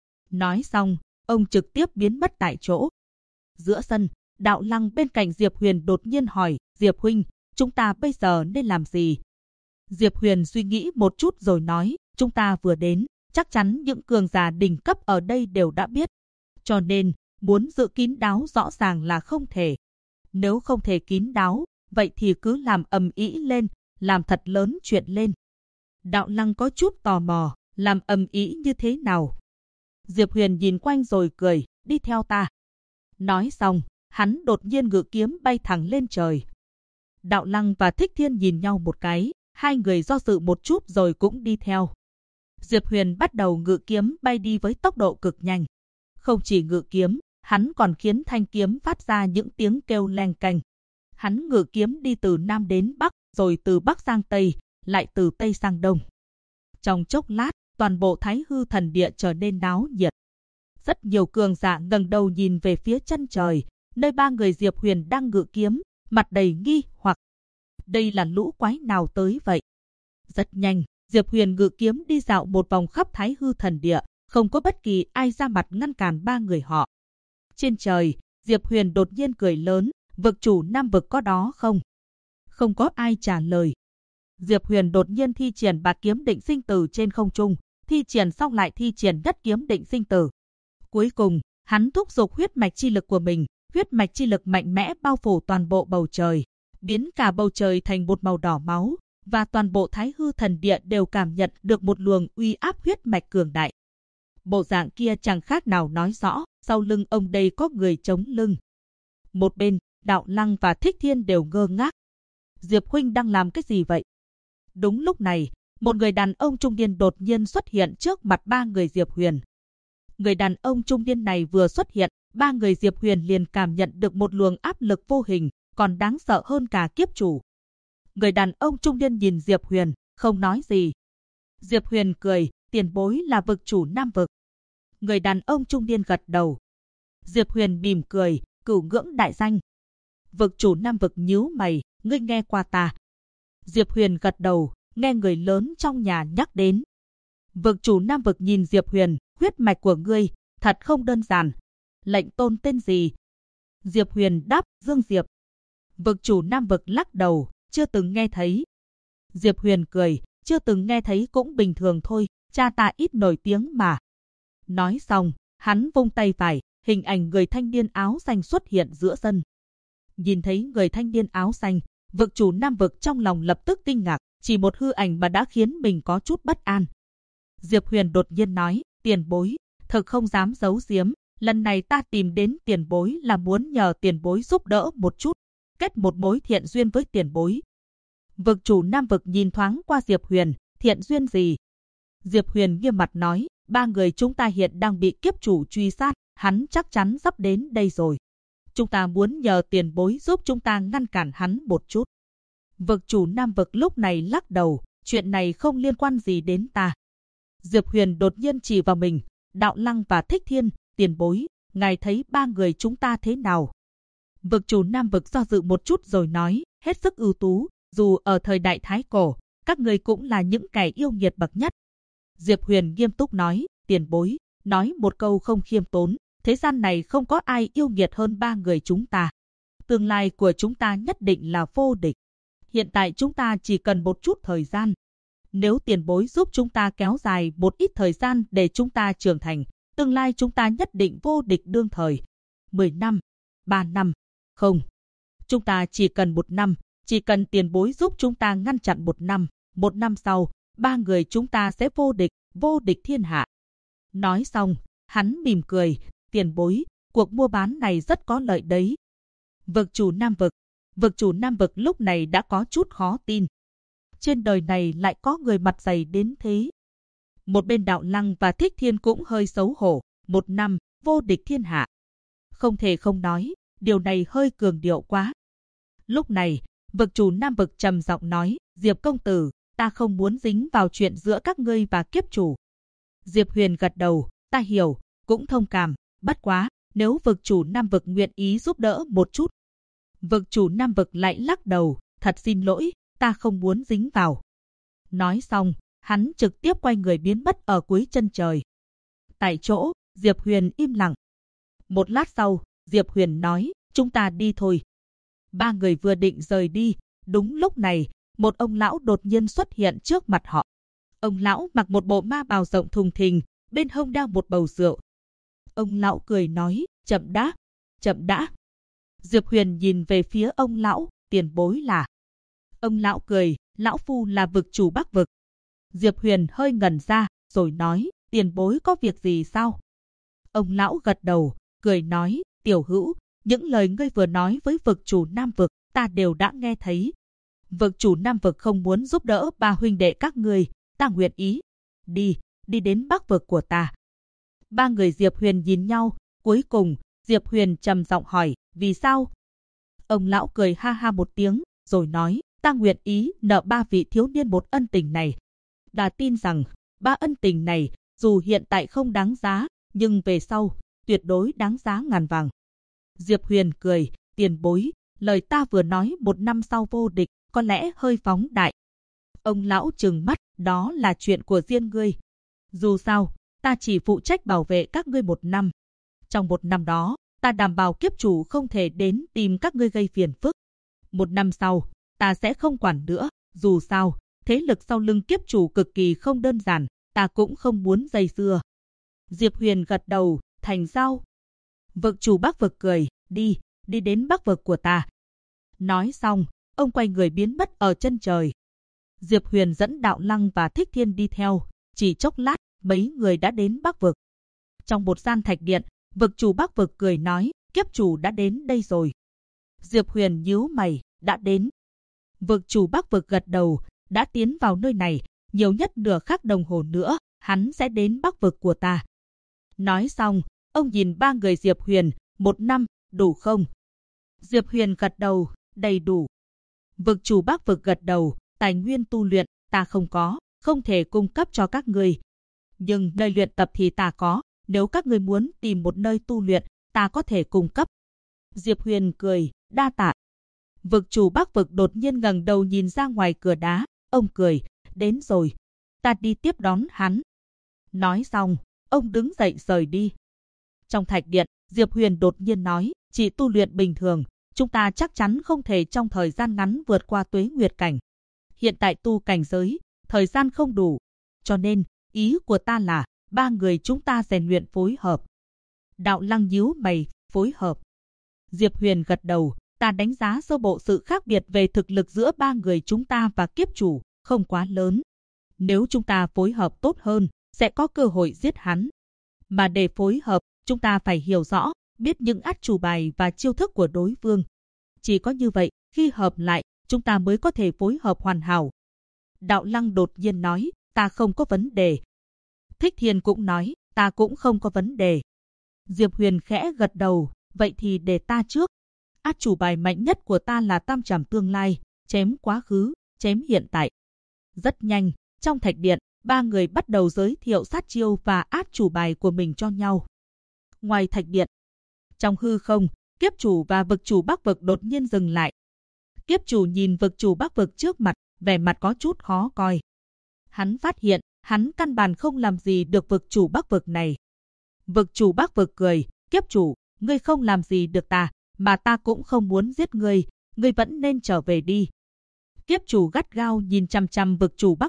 Nói xong, ông trực tiếp biến mất tại chỗ. Giữa sân, Đạo Lăng bên cạnh Diệp Huyền đột nhiên hỏi, Diệp huynh, chúng ta bây giờ nên làm gì? Diệp Huyền suy nghĩ một chút rồi nói, chúng ta vừa đến, chắc chắn những cường giả đỉnh cấp ở đây đều đã biết. Cho nên, muốn giữ kín đáo rõ ràng là không thể. Nếu không thể kín đáo, vậy thì cứ làm ầm ĩ lên, làm thật lớn chuyện lên. Đạo Lăng có chút tò mò, làm ầm ĩ như thế nào? Diệp Huyền nhìn quanh rồi cười, đi theo ta. Nói xong, hắn đột nhiên ngự kiếm bay thẳng lên trời. Đạo Lăng và Thích Thiên nhìn nhau một cái, hai người do dự một chút rồi cũng đi theo. Diệp Huyền bắt đầu ngự kiếm bay đi với tốc độ cực nhanh. Không chỉ ngự kiếm, hắn còn khiến thanh kiếm phát ra những tiếng kêu leng keng. Hắn ngự kiếm đi từ Nam đến Bắc, rồi từ Bắc sang Tây, lại từ Tây sang Đông. Trong chốc lát, toàn bộ Thái Hư Thần Địa trở nên náo nhiệt. Rất nhiều cường giả ngẩng đầu nhìn về phía chân trời, nơi ba người Diệp Huyền đang ngự kiếm, mặt đầy nghi hoặc. Đây là lũ quái nào tới vậy? Rất nhanh, Diệp Huyền ngự kiếm đi dạo một vòng khắp Thái Hư Thần Địa, không có bất kỳ ai ra mặt ngăn cản ba người họ. Trên trời, Diệp Huyền đột nhiên cười lớn, vực chủ Nam vực có đó không? Không có ai trả lời. Diệp Huyền đột nhiên thi triển bạt kiếm định sinh tử trên không trung, thi triển xong lại thi triển nhất kiếm định sinh tử. Cuối cùng, hắn thúc giục huyết mạch chi lực của mình, huyết mạch chi lực mạnh mẽ bao phủ toàn bộ bầu trời, biến cả bầu trời thành một màu đỏ máu, và toàn bộ Thái Hư Thần Địa đều cảm nhận được một luồng uy áp huyết mạch cường đại. Bộ dạng kia chẳng khác nào nói rõ, sau lưng ông đây có người chống lưng. Một bên, Đạo Lăng và Thích Thiên đều ngơ ngác. Diệp huynh đang làm cái gì vậy? Đúng lúc này, một người đàn ông trung niên đột nhiên xuất hiện trước mặt ba người Diệp Huyền. Người đàn ông trung niên này vừa xuất hiện, ba người Diệp Huyền liền cảm nhận được một luồng áp lực vô hình, còn đáng sợ hơn cả kiếp chủ. Người đàn ông trung niên nhìn Diệp Huyền, không nói gì. Diệp Huyền cười, tiền bối là vực chủ Nam vực. Người đàn ông trung niên gật đầu. Diệp Huyền mỉm cười, cửu ngưỡng đại danh. Vực chủ Nam vực nhíu mày, ngươi nghe qua ta. Diệp Huyền gật đầu, nghe người lớn trong nhà nhắc đến. Vực chủ Nam vực nhìn Diệp Huyền, huyết mạch của ngươi, thật không đơn giản. Lệnh tôn tên gì? Diệp Huyền đáp, Dương Diệp. Vực chủ Nam vực lắc đầu, chưa từng nghe thấy. Diệp Huyền cười, chưa từng nghe thấy cũng bình thường thôi, cha ta ít nổi tiếng mà. Nói xong, hắn vung tay phải, hình ảnh người thanh niên áo xanh xuất hiện giữa sân. Nhìn thấy người thanh niên áo xanh, vực chủ Nam vực trong lòng lập tức kinh ngạc, chỉ một hư ảnh mà đã khiến mình có chút bất an. Diệp Huyền đột nhiên nói, tiền bối, thực không dám giấu giếm, lần này ta tìm đến tiền bối là muốn nhờ tiền bối giúp đỡ một chút, kết một mối thiện duyên với tiền bối. Vực chủ Nam vực nhìn thoáng qua Diệp Huyền, thiện duyên gì? Diệp Huyền nghiêm mặt nói, ba người chúng ta hiện đang bị kiếp chủ truy sát, hắn chắc chắn sắp đến đây rồi. Chúng ta muốn nhờ tiền bối giúp chúng ta ngăn cản hắn một chút. Vực chủ Nam vực lúc này lắc đầu, chuyện này không liên quan gì đến ta. Diệp Huyền đột nhiên chỉ vào mình, Đạo Lăng và Thích Thiên, tiền bối, ngài thấy ba người chúng ta thế nào? Vực chủ Nam vực do dự một chút rồi nói, hết sức ưu tú, dù ở thời đại Thái Cổ, các người cũng là những kẻ yêu nghiệt bậc nhất. Diệp Huyền nghiêm túc nói, tiền bối, nói một câu không khiêm tốn, thế gian này không có ai yêu nghiệt hơn ba người chúng ta. Tương lai của chúng ta nhất định là vô địch. Hiện tại chúng ta chỉ cần một chút thời gian. Nếu tiền bối giúp chúng ta kéo dài một ít thời gian để chúng ta trưởng thành, tương lai chúng ta nhất định vô địch đương thời. 10 năm, 3 năm, không. Chúng ta chỉ cần 1 năm, chỉ cần tiền bối giúp chúng ta ngăn chặn 1 năm sau, ba người chúng ta sẽ vô địch thiên hạ. Nói xong, hắn mỉm cười, tiền bối, cuộc mua bán này rất có lợi đấy. Vực chủ Nam vực lúc này đã có chút khó tin. Trên đời này lại có người mặt dày đến thế. Một bên Đạo Lăng và Thích Thiên cũng hơi xấu hổ, 1 năm, vô địch thiên hạ. Không thể không nói, điều này hơi cường điệu quá. Lúc này, vực chủ Nam vực trầm giọng nói, Diệp công tử, ta không muốn dính vào chuyện giữa các ngươi và kiếp chủ. Diệp Huyền gật đầu, ta hiểu, cũng thông cảm, bất quá, nếu vực chủ Nam vực nguyện ý giúp đỡ một chút. Vực chủ Nam vực lại lắc đầu, thật xin lỗi, ta không muốn dính vào. Nói xong, hắn trực tiếp quay người biến mất ở cuối chân trời. Tại chỗ, Diệp Huyền im lặng. Một lát sau, Diệp Huyền nói, chúng ta đi thôi. Ba người vừa định rời đi, đúng lúc này, một ông lão đột nhiên xuất hiện trước mặt họ. Ông lão mặc một bộ ma bào rộng thùng thình, bên hông đeo một bầu rượu. Ông lão cười nói, chậm đã. Diệp Huyền nhìn về phía ông lão, tiền bối là. Ông lão cười, lão phu là vực chủ Bắc vực. Diệp Huyền hơi ngẩn ra, rồi nói, tiền bối có việc gì sao? Ông lão gật đầu, cười nói, tiểu hữu, những lời ngươi vừa nói với vực chủ Nam vực, ta đều đã nghe thấy. Vực chủ Nam vực không muốn giúp đỡ ba huynh đệ các ngươi, ta nguyện ý. Đi đến Bắc vực của ta. Ba người Diệp Huyền nhìn nhau, cuối cùng, Diệp Huyền trầm giọng hỏi, vì sao? Ông lão cười ha ha một tiếng, rồi nói, ta nguyện ý nợ ba vị thiếu niên một ân tình này. Ta tin rằng, ba ân tình này, dù hiện tại không đáng giá, nhưng về sau, tuyệt đối đáng giá ngàn vàng. Diệp Huyền cười, tiền bối, lời ta vừa nói 1 năm sau vô địch, có lẽ hơi phóng đại. Ông lão trừng mắt, đó là chuyện của riêng ngươi. Dù sao, ta chỉ phụ trách bảo vệ các ngươi 1 năm. Trong 1 năm đó, ta đảm bảo kiếp chủ không thể đến tìm các ngươi gây phiền phức. 1 năm sau, ta sẽ không quản nữa. Dù sao, thế lực sau lưng kiếp chủ cực kỳ không đơn giản, ta cũng không muốn dây dưa. Diệp Huyền gật đầu, thành giao. Vực chủ Bắc vực cười, đi đến Bắc vực của ta. Nói xong, ông quay người biến mất ở chân trời. Diệp Huyền dẫn Đạo Lăng và Thích Thiên đi theo, chỉ chốc lát, mấy người đã đến Bắc vực. Trong một gian thạch điện, vực chủ Bắc vực cười nói, kiếp chủ đã đến đây rồi. Diệp Huyền nhíu mày, đã đến. Vực chủ Bắc vực gật đầu, đã tiến vào nơi này, nhiều nhất nửa khắc đồng hồ nữa, hắn sẽ đến Bắc vực của ta. Nói xong, ông nhìn ba người Diệp Huyền, 1 năm, đủ không? Diệp Huyền gật đầu, đầy đủ. Vực chủ Bắc vực gật đầu, tài nguyên tu luyện, ta không có, không thể cung cấp cho các ngươi. Nhưng nơi luyện tập thì ta có, nếu các ngươi muốn tìm một nơi tu luyện, ta có thể cung cấp. Diệp Huyền cười, đa tạ. Vực chủ Bắc vực đột nhiên ngẩng đầu nhìn ra ngoài cửa đá, ông cười, đến rồi, ta đi tiếp đón hắn. Nói xong, ông đứng dậy rời đi. Trong thạch điện, Diệp Huyền đột nhiên nói, chỉ tu luyện bình thường, chúng ta chắc chắn không thể trong thời gian ngắn vượt qua tuế nguyệt cảnh. Hiện tại tu cảnh giới, thời gian không đủ, cho nên, ý của ta là, ba người chúng ta rèn luyện phối hợp. Đạo Lăng nhíu mày, phối hợp. Diệp Huyền gật đầu, ta đánh giá sơ bộ sự khác biệt về thực lực giữa ba người chúng ta và kiếp chủ, không quá lớn. Nếu chúng ta phối hợp tốt hơn, sẽ có cơ hội giết hắn. Mà để phối hợp, chúng ta phải hiểu rõ, biết những át chủ bài và chiêu thức của đối phương. Chỉ có như vậy, khi hợp lại, chúng ta mới có thể phối hợp hoàn hảo. Đạo Lăng đột nhiên nói, ta không có vấn đề. Thích Thiên cũng nói, ta cũng không có vấn đề. Diệp Huyền khẽ gật đầu, vậy thì để ta trước. Át chủ bài mạnh nhất của ta là tam trảm tương lai, chém quá khứ, chém hiện tại. Rất nhanh, trong thạch điện, ba người bắt đầu giới thiệu sát chiêu và át chủ bài của mình cho nhau. Ngoài thạch điện, trong hư không, kiếp chủ và vực chủ Bắc vực đột nhiên dừng lại. Kiếp chủ nhìn vực chủ Bắc vực trước mặt, vẻ mặt có chút khó coi. Hắn phát hiện, hắn căn bản không làm gì được vực chủ Bắc vực này. Vực chủ Bắc vực cười, kiếp chủ, ngươi không làm gì được ta, mà ta cũng không muốn giết ngươi vẫn nên trở về đi. Kiếp chủ gắt gao nhìn chằm chằm vực chủ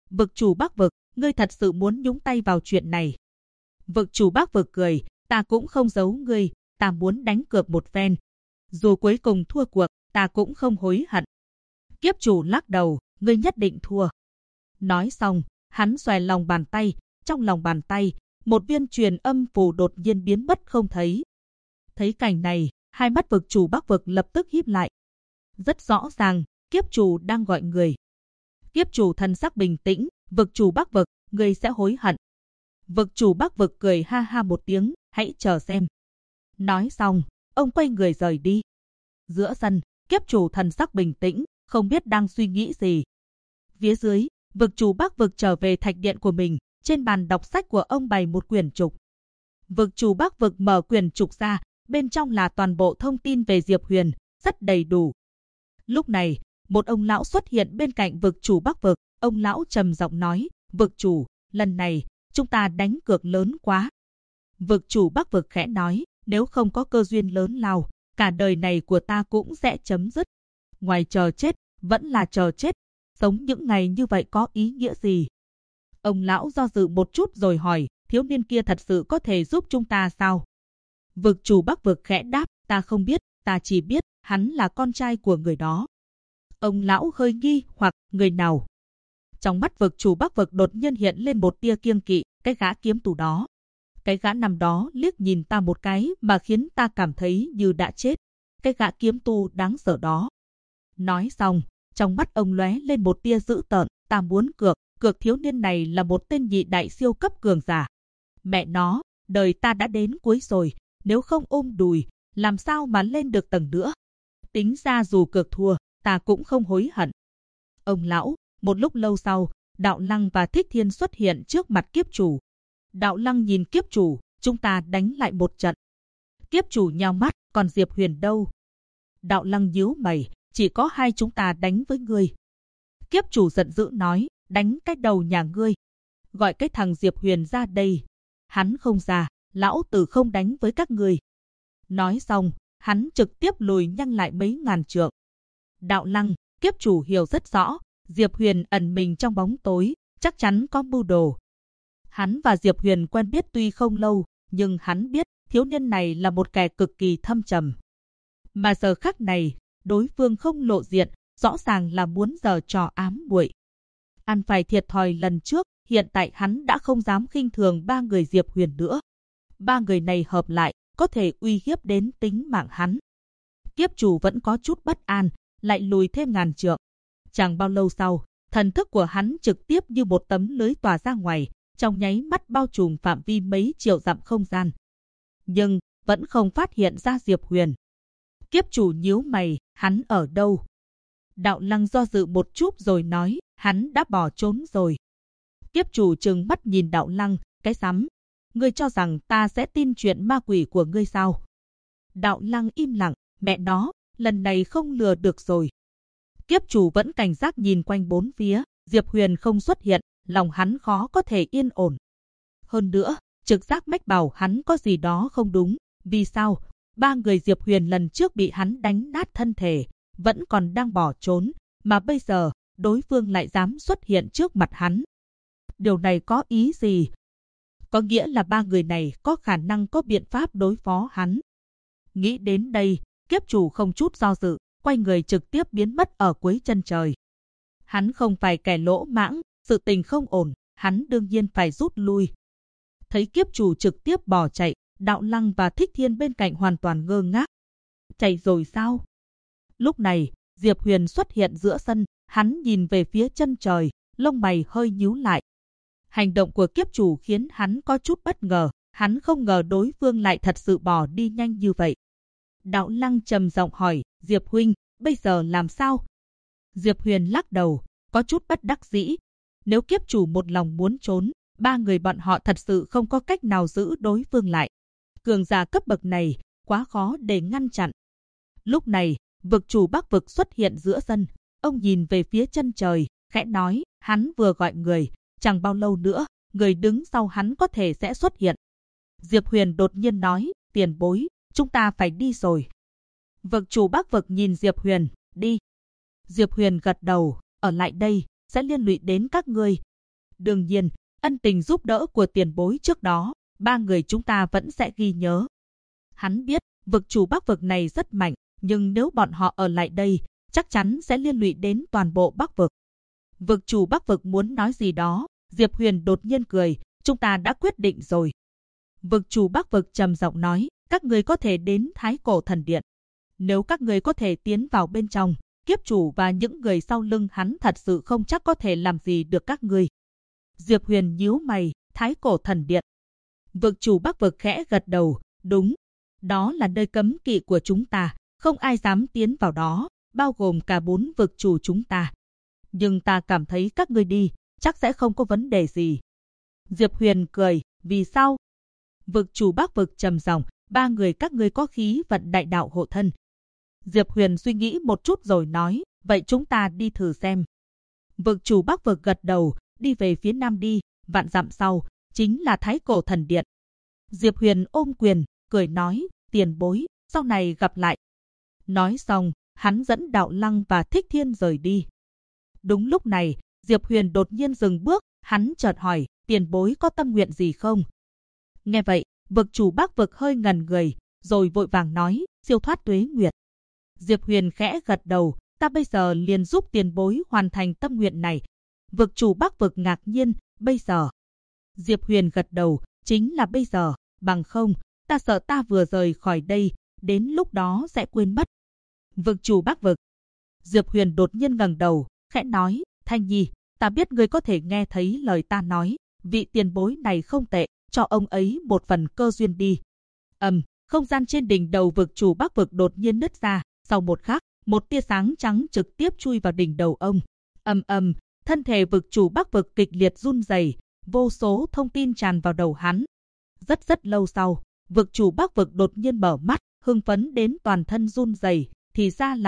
Bắc vực, ngươi thật sự muốn nhúng tay vào chuyện này. Vực chủ Bắc vực cười, ta cũng không giấu ngươi, ta muốn đánh cược một phen. Dù cuối cùng thua cuộc, ta cũng không hối hận. Kiếp chủ lắc đầu, ngươi nhất định thua. Nói xong, hắn xòe lòng bàn tay, trong lòng bàn tay, một viên truyền âm phù đột nhiên biến mất không thấy. Thấy cảnh này, hai mắt vực chủ Bắc vực lập tức híp lại. Rất rõ ràng, kiếp chủ đang gọi người. Kiếp chủ thần sắc bình tĩnh, vực chủ Bắc vực, ngươi sẽ hối hận. Vực chủ Bắc vực cười ha ha một tiếng, hãy chờ xem. Nói xong, ông quay người rời đi. Giữa sân, kiếp chủ thần sắc bình tĩnh, không biết đang suy nghĩ gì. Phía dưới, vực chủ Bắc vực trở về thạch điện của mình, trên bàn đọc sách của ông bày một quyển trục. Vực chủ Bắc vực mở quyển trục ra, bên trong là toàn bộ thông tin về Diệp Huyền, rất đầy đủ. Lúc này, một ông lão xuất hiện bên cạnh vực chủ Bắc vực, ông lão trầm giọng nói, vực chủ, lần này, chúng ta đánh cược lớn quá. Vực chủ Bắc vực khẽ nói, nếu không có cơ duyên lớn lao, cả đời này của ta cũng sẽ chấm dứt. Ngoài chờ chết, vẫn là chờ chết, sống những ngày như vậy có ý nghĩa gì? Ông lão do dự một chút rồi hỏi, thiếu niên kia thật sự có thể giúp chúng ta sao? Vực chủ Bắc vực khẽ đáp, ta không biết, ta chỉ biết hắn là con trai của người đó. Ông lão hơi nghi hoặc, người nào? Trong mắt vực chủ Bắc vực đột nhiên hiện lên một tia kiêng kỵ, cái gã kiếm tù đó. Cái gã nằm đó liếc nhìn ta một cái mà khiến ta cảm thấy như đã chết. Cái gã kiếm tù đáng sợ đó. Nói xong, trong mắt ông lóe lên một tia dữ tợn, ta muốn cược thiếu niên này là một tên nhị đại siêu cấp cường giả. Mẹ nó, đời ta đã đến cuối rồi, nếu không ôm đùi, làm sao mà lên được tầng nữa. Tính ra dù cược thua, ta cũng không hối hận. Ông lão, một lúc lâu sau, Đạo Lăng và Thích Thiên xuất hiện trước mặt kiếp chủ. Đạo Lăng nhìn kiếp chủ, chúng ta đánh lại một trận. Kiếp chủ nhao mắt, còn Diệp Huyền đâu? Đạo Lăng nhíu mày, chỉ có hai chúng ta đánh với ngươi. Kiếp chủ giận dữ nói, đánh cái đầu nhà ngươi. Gọi cái thằng Diệp Huyền ra đây. Hắn không ra, lão tử không đánh với các ngươi. Nói xong, hắn trực tiếp lùi nhanh lại mấy ngàn trượng. Đạo Lăng, kiếp chủ hiểu rất rõ, Diệp Huyền ẩn mình trong bóng tối, chắc chắn có mưu đồ. Hắn và Diệp Huyền quen biết tuy không lâu, nhưng hắn biết thiếu niên này là một kẻ cực kỳ thâm trầm. Mà giờ khắc này, đối phương không lộ diện, rõ ràng là muốn giở trò ám muội. Ăn phải thiệt thòi lần trước, hiện tại hắn đã không dám khinh thường ba người Diệp Huyền nữa. Ba người này hợp lại, có thể uy hiếp đến tính mạng hắn. Kiếp chủ vẫn có chút bất an, lại lùi thêm ngàn trượng. Chẳng bao lâu sau, thần thức của hắn trực tiếp như một tấm lưới tỏa ra ngoài, trong nháy mắt bao trùm phạm vi mấy triệu dặm không gian. Nhưng, vẫn không phát hiện ra Diệp Huyền. Kiếp chủ nhíu mày, hắn ở đâu? Đạo Lăng do dự một chút rồi nói, hắn đã bỏ trốn rồi. Kiếp chủ trừng mắt nhìn Đạo Lăng, cái rắm. Ngươi cho rằng ta sẽ tin chuyện ma quỷ của ngươi sao? Đạo Lăng im lặng, mẹ nó, lần này không lừa được rồi. Kiếp chủ vẫn cảnh giác nhìn quanh bốn phía, Diệp Huyền không xuất hiện, lòng hắn khó có thể yên ổn. Hơn nữa, trực giác mách bảo hắn có gì đó không đúng. Vì sao? Ba người Diệp Huyền lần trước bị hắn đánh nát thân thể, vẫn còn đang bỏ trốn, mà bây giờ, đối phương lại dám xuất hiện trước mặt hắn. Điều này có ý gì? Có nghĩa là ba người này có khả năng có biện pháp đối phó hắn. Nghĩ đến đây, kiếp chủ không chút do dự, quay người trực tiếp biến mất ở cuối chân trời. Hắn không phải kẻ lỗ mãng, sự tình không ổn, hắn đương nhiên phải rút lui. Thấy kiếp chủ trực tiếp bỏ chạy, Đạo Lăng và Thích Thiên bên cạnh hoàn toàn ngơ ngác. Chạy rồi sao? Lúc này, Diệp Huyền xuất hiện giữa sân, hắn nhìn về phía chân trời, lông mày hơi nhíu lại. Hành động của kiếp chủ khiến hắn có chút bất ngờ, hắn không ngờ đối phương lại thật sự bỏ đi nhanh như vậy. Đạo Lăng trầm giọng hỏi, Diệp huynh, bây giờ làm sao? Diệp Huyền lắc đầu, có chút bất đắc dĩ. Nếu kiếp chủ một lòng muốn trốn, ba người bọn họ thật sự không có cách nào giữ đối phương lại. Cường giả cấp bậc này, quá khó để ngăn chặn. Lúc này, vực chủ Bắc vực xuất hiện giữa sân. Ông nhìn về phía chân trời, khẽ nói, hắn vừa gọi người, chẳng bao lâu nữa, người đứng sau hắn có thể sẽ xuất hiện. Diệp Huyền đột nhiên nói, tiền bối, chúng ta phải đi rồi. Vực chủ Bắc vực nhìn Diệp Huyền, đi. Diệp Huyền gật đầu, ở lại đây, sẽ liên lụy đến các ngươi. Đương nhiên, ân tình giúp đỡ của tiền bối trước đó, ba người chúng ta vẫn sẽ ghi nhớ. Hắn biết, vực chủ Bắc vực này rất mạnh, nhưng nếu bọn họ ở lại đây, chắc chắn sẽ liên lụy đến toàn bộ Bắc vực. Vực chủ Bắc vực muốn nói gì đó, Diệp Huyền đột nhiên cười, chúng ta đã quyết định rồi. Vực chủ Bắc vực trầm giọng nói, các người có thể đến Thái Cổ Thần Điện. Nếu các người có thể tiến vào bên trong, kiếp chủ và những người sau lưng hắn thật sự không chắc có thể làm gì được các ngươi. Diệp Huyền nhíu mày, Thái Cổ Thần Điện. Vực chủ Bắc vực khẽ gật đầu, đúng. Đó là nơi cấm kỵ của chúng ta, không ai dám tiến vào đó, bao gồm cả 4 vực chủ chúng ta. Nhưng ta cảm thấy các ngươi đi, chắc sẽ không có vấn đề gì. Diệp Huyền cười, vì sao? Vực chủ Bắc vực trầm giọng, ba người các ngươi có khí vận đại đạo hộ thân. Diệp Huyền suy nghĩ một chút rồi nói, vậy chúng ta đi thử xem. Vực chủ Bắc vực gật đầu, đi về phía nam đi, vạn dặm sau, chính là Thái Cổ Thần Điện. Diệp Huyền ôm quyền, cười nói, tiền bối, sau này gặp lại. Nói xong, hắn dẫn Đạo Lăng và Thích Thiên rời đi. Đúng lúc này, Diệp Huyền đột nhiên dừng bước, hắn chợt hỏi, tiền bối có tâm nguyện gì không? Nghe vậy, vực chủ Bắc vực hơi ngần người, rồi vội vàng nói, siêu thoát tuế nguyệt. Diệp Huyền khẽ gật đầu, ta bây giờ liền giúp tiền bối hoàn thành tâm nguyện này. Vực chủ Bắc vực ngạc nhiên, bây giờ. Diệp Huyền gật đầu, chính là bây giờ, bằng không, ta sợ ta vừa rời khỏi đây, đến lúc đó sẽ quên mất. Vực chủ Bắc vực. Diệp Huyền đột nhiên ngẩng đầu, khẽ nói, Thanh Nhi, ta biết ngươi có thể nghe thấy lời ta nói, vị tiền bối này không tệ, cho ông ấy một phần cơ duyên đi. Không gian trên đỉnh đầu vực chủ Bắc vực đột nhiên nứt ra, sau một khắc, một tia sáng trắng trực tiếp chui vào đỉnh đầu ông. Thân thể vực chủ Bắc vực kịch liệt run rẩy, vô số thông tin tràn vào đầu hắn. Rất lâu sau, vực chủ Bắc vực đột nhiên mở mắt, hưng phấn đến toàn thân run rẩy, thì ra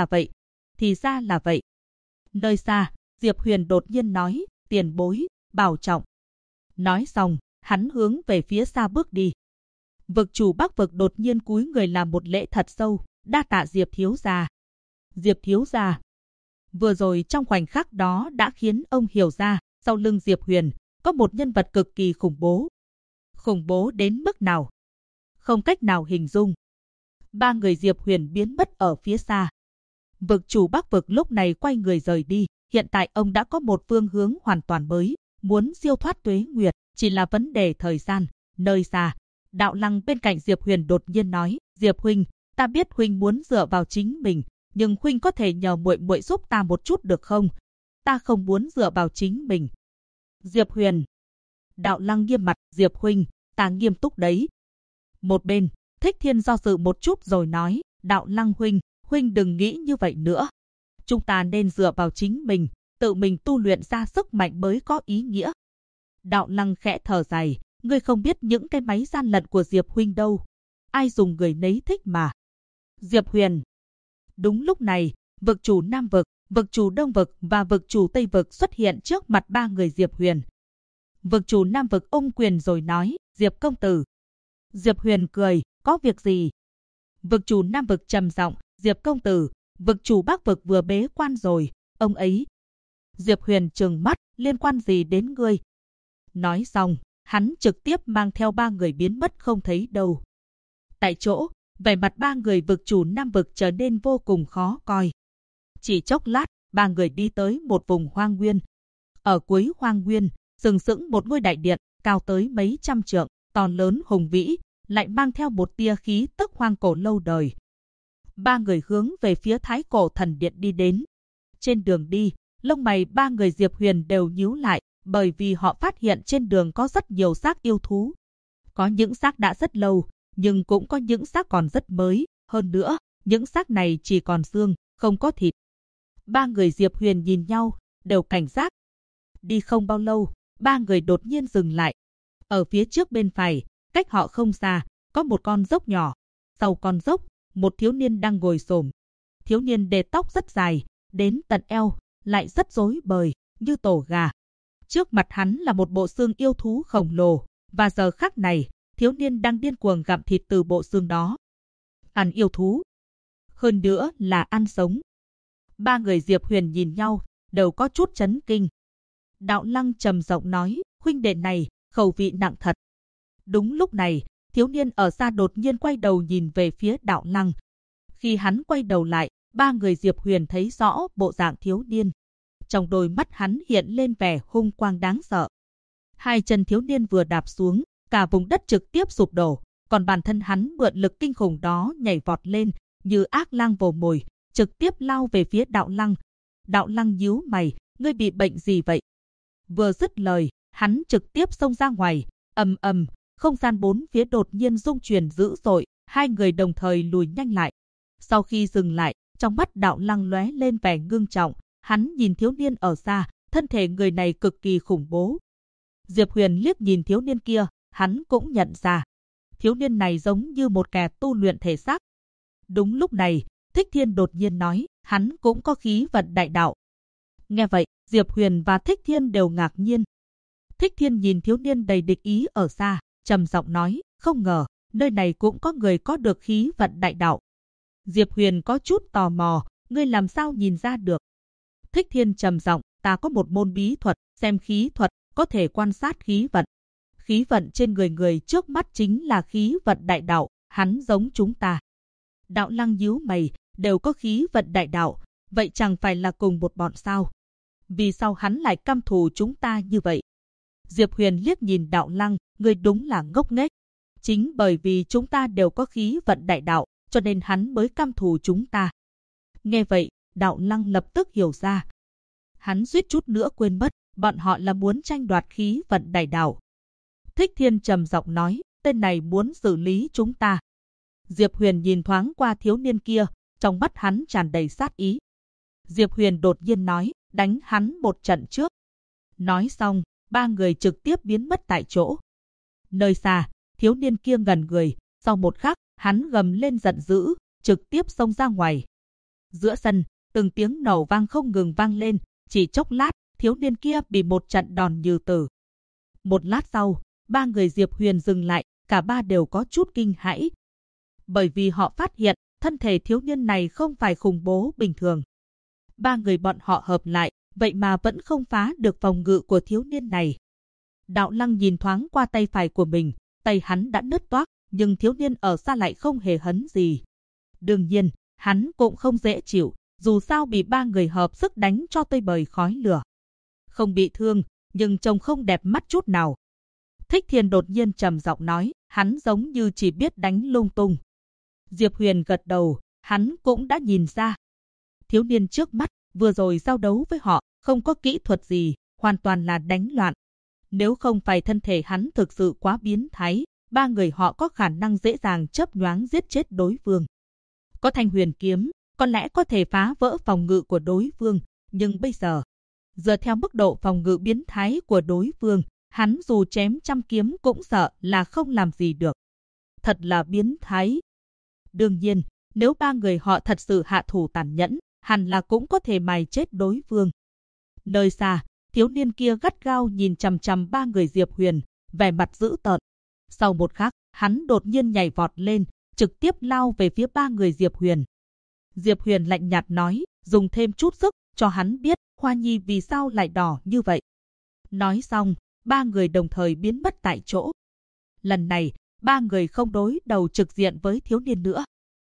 là vậy. Nơi xa, Diệp Huyền đột nhiên nói, tiền bối, bảo trọng. Nói xong, hắn hướng về phía xa bước đi. Vực chủ Bắc vực đột nhiên cúi người làm một lễ thật sâu, đa tạ Diệp thiếu gia. Diệp thiếu gia. Vừa rồi trong khoảnh khắc đó đã khiến ông hiểu ra, sau lưng Diệp Huyền, có một nhân vật cực kỳ khủng bố. Khủng bố đến mức nào? Không cách nào hình dung. Ba người Diệp Huyền biến mất ở phía xa. Vực chủ Bắc vực lúc này quay người rời đi, hiện tại ông đã có một phương hướng hoàn toàn mới, muốn siêu thoát tuế nguyệt, chỉ là vấn đề thời gian. Nơi xa, Đạo Lăng bên cạnh Diệp Huyền đột nhiên nói, Diệp huynh, ta biết huynh muốn dựa vào chính mình, nhưng huynh có thể nhờ muội muội giúp ta một chút được không? Ta không muốn dựa vào chính mình. Diệp Huyền. Đạo Lăng nghiêm mặt, Diệp huynh, ta nghiêm túc đấy. Một bên, Thích Thiên do dự một chút rồi nói, Đạo Lăng huynh, huynh đừng nghĩ như vậy nữa. Chúng ta nên dựa vào chính mình, tự mình tu luyện ra sức mạnh mới có ý nghĩa. Đạo Lăng khẽ thở dài, ngươi không biết những cái máy gian lận của Diệp huynh đâu. Ai dùng người nấy thích mà. Diệp Huyền. Đúng lúc này, vực chủ Nam vực, vực chủ Đông vực và vực chủ Tây vực xuất hiện trước mặt ba người Diệp Huyền. Vực chủ Nam vực ôm quyền rồi nói, Diệp công tử. Diệp Huyền cười, có việc gì? Vực chủ Nam vực trầm giọng, Diệp công tử, vực chủ Bắc vực vừa bế quan rồi, ông ấy. Diệp Huyền trừng mắt, liên quan gì đến ngươi? Nói xong, hắn trực tiếp mang theo ba người biến mất không thấy đâu. Tại chỗ, vẻ mặt ba người vực chủ Nam vực trở nên vô cùng khó coi. Chỉ chốc lát, ba người đi tới một vùng hoang nguyên. Ở cuối hoang nguyên, sừng sững một ngôi đại điện, cao tới mấy trăm trượng, to lớn hùng vĩ, lại mang theo một tia khí tức hoang cổ lâu đời. Ba người hướng về phía Thái Cổ Thần Điện đi đến. Trên đường đi, lông mày ba người Diệp Huyền đều nhíu lại, bởi vì họ phát hiện trên đường có rất nhiều xác yêu thú. Có những xác đã rất lâu, nhưng cũng có những xác còn rất mới, hơn nữa, những xác này chỉ còn xương, không có thịt. Ba người Diệp Huyền nhìn nhau, đều cảnh giác. Đi không bao lâu, ba người đột nhiên dừng lại. Ở phía trước bên phải, cách họ không xa, có một con dốc nhỏ. Sau con dốc, một thiếu niên đang ngồi xổm. Thiếu niên để tóc rất dài, đến tận eo, lại rất rối bời, như tổ gà. Trước mặt hắn là một bộ xương yêu thú khổng lồ, và giờ khắc này, thiếu niên đang điên cuồng gặm thịt từ bộ xương đó. Ăn yêu thú. Hơn nữa là ăn sống. Ba người Diệp Huyền nhìn nhau, đều có chút chấn kinh. Đạo Lăng trầm giọng nói, huynh đệ này, khẩu vị nặng thật. Đúng lúc này, thiếu niên ở xa đột nhiên quay đầu nhìn về phía Đạo Lăng. Khi hắn quay đầu lại, ba người Diệp Huyền thấy rõ bộ dạng thiếu niên. Trong đôi mắt hắn hiện lên vẻ hung quang đáng sợ. Hai chân thiếu niên vừa đạp xuống, cả vùng đất trực tiếp sụp đổ, còn bản thân hắn mượn lực kinh khủng đó nhảy vọt lên, như ác lang vồ mồi, trực tiếp lao về phía Đạo Lăng. Đạo Lăng nhíu mày, ngươi bị bệnh gì vậy? Vừa dứt lời, hắn trực tiếp xông ra ngoài, ầm ầm, không gian bốn phía đột nhiên rung chuyển dữ dội, hai người đồng thời lùi nhanh lại. Sau khi dừng lại, trong mắt Đạo Lăng lóe lên vẻ ngưng trọng, hắn nhìn thiếu niên ở xa, thân thể người này cực kỳ khủng bố. Diệp Huyền liếc nhìn thiếu niên kia, hắn cũng nhận ra, thiếu niên này giống như một kẻ tu luyện thể xác. Đúng lúc này, Thích Thiên đột nhiên nói, hắn cũng có khí vận đại đạo. Nghe vậy, Diệp Huyền và Thích Thiên đều ngạc nhiên. Thích Thiên nhìn thiếu niên đầy địch ý ở xa, trầm giọng nói, không ngờ, nơi này cũng có người có được khí vận đại đạo. Diệp Huyền có chút tò mò, ngươi làm sao nhìn ra được? Thích Thiên trầm giọng, ta có một môn bí thuật, xem khí thuật, có thể quan sát khí vận. Khí vận trên người người trước mắt chính là khí vận đại đạo, hắn giống chúng ta. Đạo Lăng nhíu mày, đều có khí vận đại đạo, vậy chẳng phải là cùng một bọn sao? Vì sao hắn lại căm thù chúng ta như vậy? Diệp Huyền liếc nhìn Đạo Lăng, ngươi đúng là ngốc nghếch. Chính bởi vì chúng ta đều có khí vận đại đạo, cho nên hắn mới căm thù chúng ta. Nghe vậy, Đạo Lăng lập tức hiểu ra. Hắn suýt chút nữa quên mất, bọn họ là muốn tranh đoạt khí vận đại đạo. Thích Thiên trầm giọng nói, tên này muốn xử lý chúng ta. Diệp Huyền nhìn thoáng qua thiếu niên kia, trong mắt hắn tràn đầy sát ý. Diệp Huyền đột nhiên nói, đánh hắn một trận trước. Nói xong, ba người trực tiếp biến mất tại chỗ. Nơi xa, thiếu niên kia ngẩn người, sau một khắc, hắn gầm lên giận dữ, trực tiếp xông ra ngoài. Giữa sân, từng tiếng nổ vang không ngừng vang lên, chỉ chốc lát, thiếu niên kia bị một trận đòn như tử. Một lát sau, ba người Diệp Huyền dừng lại, cả ba đều có chút kinh hãi. Bởi vì họ phát hiện, thân thể thiếu niên này không phải khủng bố bình thường. Ba người bọn họ hợp lại, vậy mà vẫn không phá được phòng ngự của thiếu niên này. Đạo Lăng nhìn thoáng qua tay phải của mình, tay hắn đã nứt toác, nhưng thiếu niên ở xa lại không hề hấn gì. Đương nhiên, hắn cũng không dễ chịu, dù sao bị ba người hợp sức đánh cho tơi bời khói lửa. Không bị thương, nhưng trông không đẹp mắt chút nào. Thích Thiên đột nhiên trầm giọng nói, hắn giống như chỉ biết đánh lung tung. Diệp Huyền gật đầu, hắn cũng đã nhìn ra. Thiếu niên trước mắt, vừa rồi giao đấu với họ, không có kỹ thuật gì, hoàn toàn là đánh loạn. Nếu không phải thân thể hắn thực sự quá biến thái, ba người họ có khả năng dễ dàng chớp nhoáng giết chết đối phương. Có thanh huyền kiếm, có lẽ có thể phá vỡ phòng ngự của đối phương, nhưng bây giờ, dựa theo mức độ phòng ngự biến thái của đối phương, hắn dù chém trăm kiếm cũng sợ là không làm gì được. Thật là biến thái. Đương nhiên, nếu ba người họ thật sự hạ thủ tàn nhẫn, hẳn là cũng có thể mài chết đối phương. Nơi xa, thiếu niên kia gắt gao nhìn chằm chằm ba người Diệp Huyền, vẻ mặt dữ tợn. Sau một khắc, hắn đột nhiên nhảy vọt lên, trực tiếp lao về phía ba người Diệp Huyền. Diệp Huyền lạnh nhạt nói, dùng thêm chút sức, cho hắn biết Hoa Nhi vì sao lại đỏ như vậy. Nói xong, ba người đồng thời biến mất tại chỗ. Lần này, ba người không đối đầu trực diện với thiếu niên nữa.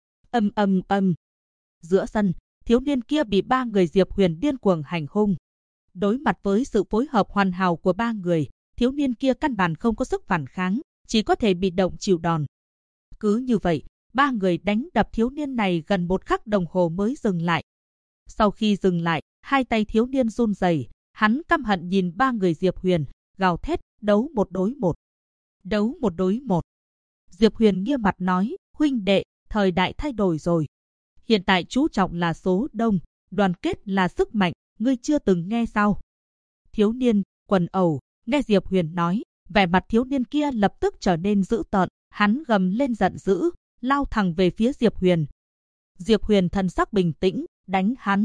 Ầm. Giữa sân, thiếu niên kia bị ba người Diệp Huyền điên cuồng hành hung. Đối mặt với sự phối hợp hoàn hảo của ba người, thiếu niên kia căn bản không có sức phản kháng, chỉ có thể bị động chịu đòn. Cứ như vậy, ba người đánh đập thiếu niên này gần 1 khắc đồng hồ mới dừng lại. Sau khi dừng lại, hai tay thiếu niên run rẩy, hắn căm hận nhìn ba người Diệp Huyền, gào thét, đấu 1 đối 1. Đấu 1 đối 1. Diệp Huyền nghiêm mặt nói, huynh đệ, thời đại thay đổi rồi. Hiện tại chú trọng là số đông, đoàn kết là sức mạnh, ngươi chưa từng nghe sao? Thiếu niên, quần ẩu, nghe Diệp Huyền nói, vẻ mặt thiếu niên kia lập tức trở nên dữ tợn, hắn gầm lên giận dữ, lao thẳng về phía Diệp Huyền. Diệp Huyền thần sắc bình tĩnh, đánh hắn.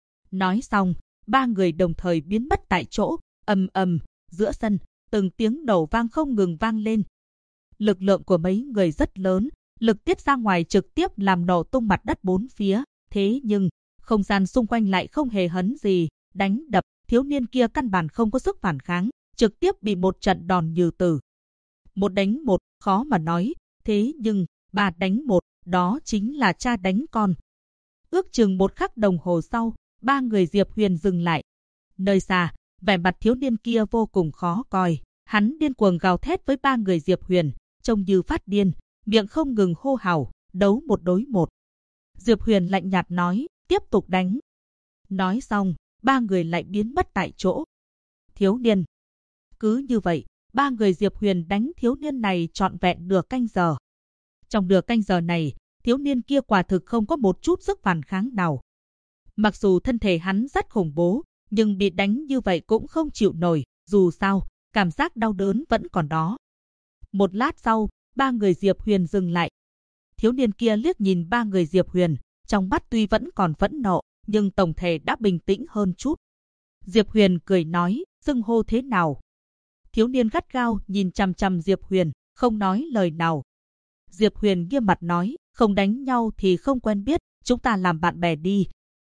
Nói xong, ba người đồng thời biến mất tại chỗ, ầm ầm, giữa sân, từng tiếng nổ vang không ngừng vang lên. Lực lượng của mấy người rất lớn, lực tiết ra ngoài trực tiếp làm nổ tung mặt đất bốn phía, thế nhưng không gian xung quanh lại không hề hấn gì, đánh đập, thiếu niên kia căn bản không có sức phản kháng, trực tiếp bị một trận đòn như tử. 1 đánh 1, khó mà nói, thế nhưng 3 đánh 1, đó chính là cha đánh con. Ước chừng 1 khắc đồng hồ sau, ba người Diệp Huyền dừng lại. Nơi xa, vẻ mặt thiếu niên kia vô cùng khó coi, hắn điên cuồng gào thét với ba người Diệp Huyền, trông như phát điên, miệng không ngừng hô hào, đấu 1 đối 1. Diệp Huyền lạnh nhạt nói, tiếp tục đánh. Nói xong, ba người lại biến mất tại chỗ. Thiếu niên. Cứ như vậy, ba người Diệp Huyền đánh thiếu niên này trọn vẹn nửa canh giờ. Trong nửa canh giờ này, thiếu niên kia quả thực không có một chút sức phản kháng nào. Mặc dù thân thể hắn rất khủng bố, nhưng bị đánh như vậy cũng không chịu nổi, dù sao, cảm giác đau đớn vẫn còn đó. Một lát sau, ba người Diệp Huyền dừng lại. Thiếu niên kia liếc nhìn ba người Diệp Huyền, trong mắt tuy vẫn còn phẫn nộ, nhưng tổng thể đã bình tĩnh hơn chút. Diệp Huyền cười nói, xưng hô thế nào? Thiếu niên gắt gao nhìn chằm chằm Diệp Huyền, không nói lời nào. Diệp Huyền nghiêm mặt nói, không đánh nhau thì không quen biết, chúng ta làm bạn bè đi.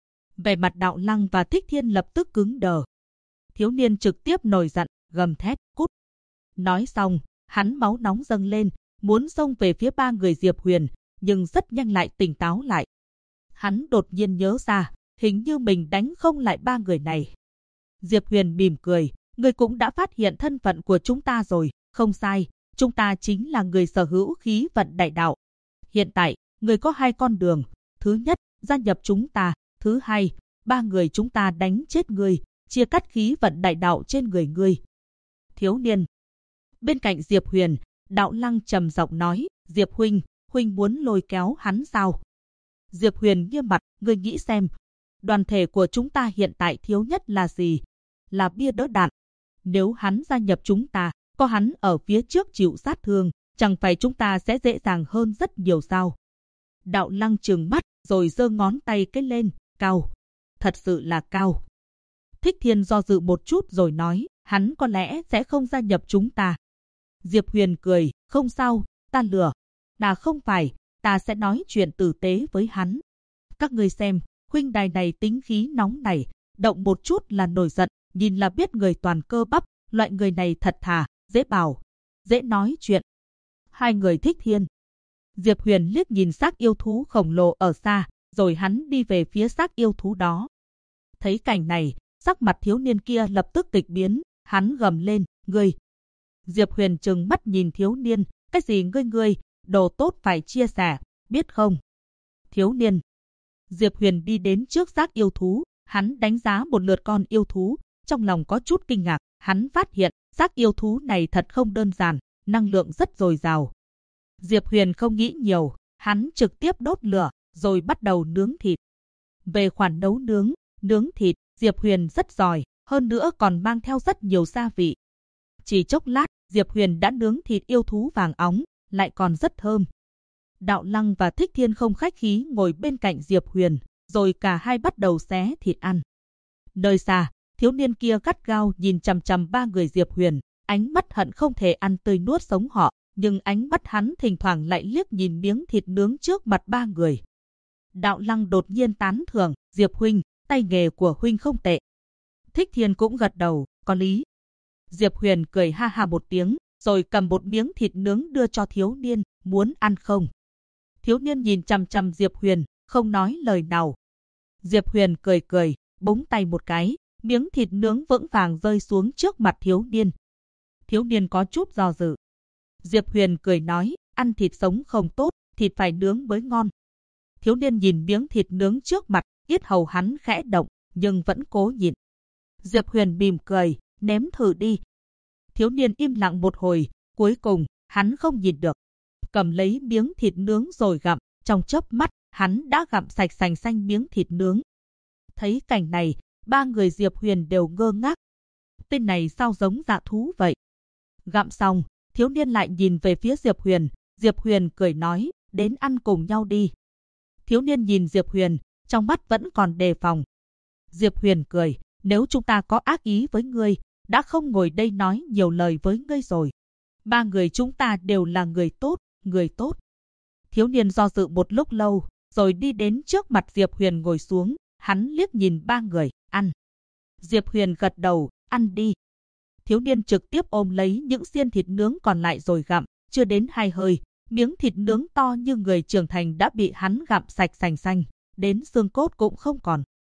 Vẻ mặt Đạo Lăng và Thích Thiên lập tức cứng đờ. Thiếu niên trực tiếp nổi giận, gầm thét, cút. Nói xong, hắn máu nóng dâng lên, muốn xông về phía ba người Diệp Huyền, nhưng rất nhanh lại tỉnh táo lại. Hắn đột nhiên nhớ ra, hình như mình đánh không lại ba người này. Diệp Huyền mỉm cười, ngươi cũng đã phát hiện thân phận của chúng ta rồi, không sai, chúng ta chính là người sở hữu khí vận đại đạo. Hiện tại, ngươi có 2 con đường, thứ nhất, gia nhập chúng ta, thứ hai, ba người chúng ta đánh chết ngươi, chia cắt khí vận đại đạo trên người ngươi. Thiếu niên. Bên cạnh Diệp Huyền, Đạo Lăng trầm giọng nói, Diệp huynh, huynh muốn lôi kéo hắn sao? Diệp Huyền nghiêm mặt, ngươi nghĩ xem, đoàn thể của chúng ta hiện tại thiếu nhất là gì? Là bia đỡ đạn. Nếu hắn gia nhập chúng ta, có hắn ở phía trước chịu sát thương, chẳng phải chúng ta sẽ dễ dàng hơn rất nhiều sao? Đạo Lăng trừng mắt, rồi giơ ngón tay cái lên, cao. Thật sự là cao. Thích Thiên do dự một chút rồi nói, hắn có lẽ sẽ không gia nhập chúng ta. Diệp Huyền cười, không sao, ta lừa. Không phải, ta sẽ nói chuyện tử tế với hắn. Các ngươi xem, huynh đài này tính khí nóng này, động một chút là nổi giận, nhìn là biết người toàn cơ bắp, loại người này thật thà, dễ bảo, dễ nói chuyện. Hai người Thích Thiên. Diệp Huyền liếc nhìn xác yêu thú khổng lồ ở xa, rồi hắn đi về phía xác yêu thú đó. Thấy cảnh này, sắc mặt thiếu niên kia lập tức kịch biến, hắn gầm lên, ngươi. Diệp Huyền trừng mắt nhìn thiếu niên, cái gì ngươi, đồ tốt phải chia sẻ, biết không? Thiếu niên. Diệp Huyền đi đến trước xác yêu thú, hắn đánh giá một lượt con yêu thú, trong lòng có chút kinh ngạc, hắn phát hiện xác yêu thú này thật không đơn giản, năng lượng rất dồi dào. Diệp Huyền không nghĩ nhiều, hắn trực tiếp đốt lửa, rồi bắt đầu nướng thịt. Về khoản nấu nướng thịt, Diệp Huyền rất giỏi, hơn nữa còn mang theo rất nhiều gia vị. Chỉ chốc lát, Diệp Huyền đã nướng thịt yêu thú vàng óng, lại còn rất thơm. Đạo Lăng và Thích Thiên không khách khí ngồi bên cạnh Diệp Huyền, rồi cả hai bắt đầu xé thịt ăn. Nơi xa, thiếu niên kia gắt gao nhìn chằm chằm ba người Diệp Huyền, ánh mắt hận không thể ăn tươi nuốt sống họ, nhưng ánh mắt hắn thỉnh thoảng lại liếc nhìn miếng thịt nướng trước mặt ba người. Đạo Lăng đột nhiên tán thưởng, Diệp huynh, tay nghề của huynh không tệ. Thích Thiên cũng gật đầu, có lý. Diệp Huyền cười ha ha một tiếng, rồi cầm một miếng thịt nướng đưa cho thiếu niên, muốn ăn không? Thiếu niên nhìn chằm chằm Diệp Huyền, không nói lời nào. Diệp Huyền cười, búng tay một cái, miếng thịt nướng vững vàng rơi xuống trước mặt thiếu niên. Thiếu niên có chút do dự. Diệp Huyền cười nói, ăn thịt sống không tốt, thịt phải nướng mới ngon. Thiếu niên nhìn miếng thịt nướng trước mặt, yết hầu hắn khẽ động, nhưng vẫn cố nhịn. Diệp Huyền mỉm cười, nếm thử đi. Thiếu niên im lặng một hồi, cuối cùng, hắn không nhịn được. Cầm lấy miếng thịt nướng rồi gặm, trong chớp mắt, hắn đã gặm sạch sành xanh miếng thịt nướng. Thấy cảnh này, ba người Diệp Huyền đều ngơ ngác. Tên này sao giống dã thú vậy? Gặm xong, thiếu niên lại nhìn về phía Diệp Huyền. Diệp Huyền cười nói, đến ăn cùng nhau đi. Thiếu niên nhìn Diệp Huyền, trong mắt vẫn còn đề phòng. Diệp Huyền cười, nếu chúng ta có ác ý với ngươi, đã không ngồi đây nói nhiều lời với ngươi rồi. Ba người chúng ta đều là người tốt, người tốt. Thiếu niên do dự một lúc lâu, rồi đi đến trước mặt Diệp Huyền ngồi xuống, hắn liếc nhìn ba người, ăn. Diệp Huyền gật đầu, ăn đi. Thiếu niên trực tiếp ôm lấy những xiên thịt nướng còn lại rồi gặm, chưa đến 2 hơi, miếng thịt nướng to như người trưởng thành đã bị hắn gặm sạch sành xanh, đến xương cốt cũng không còn.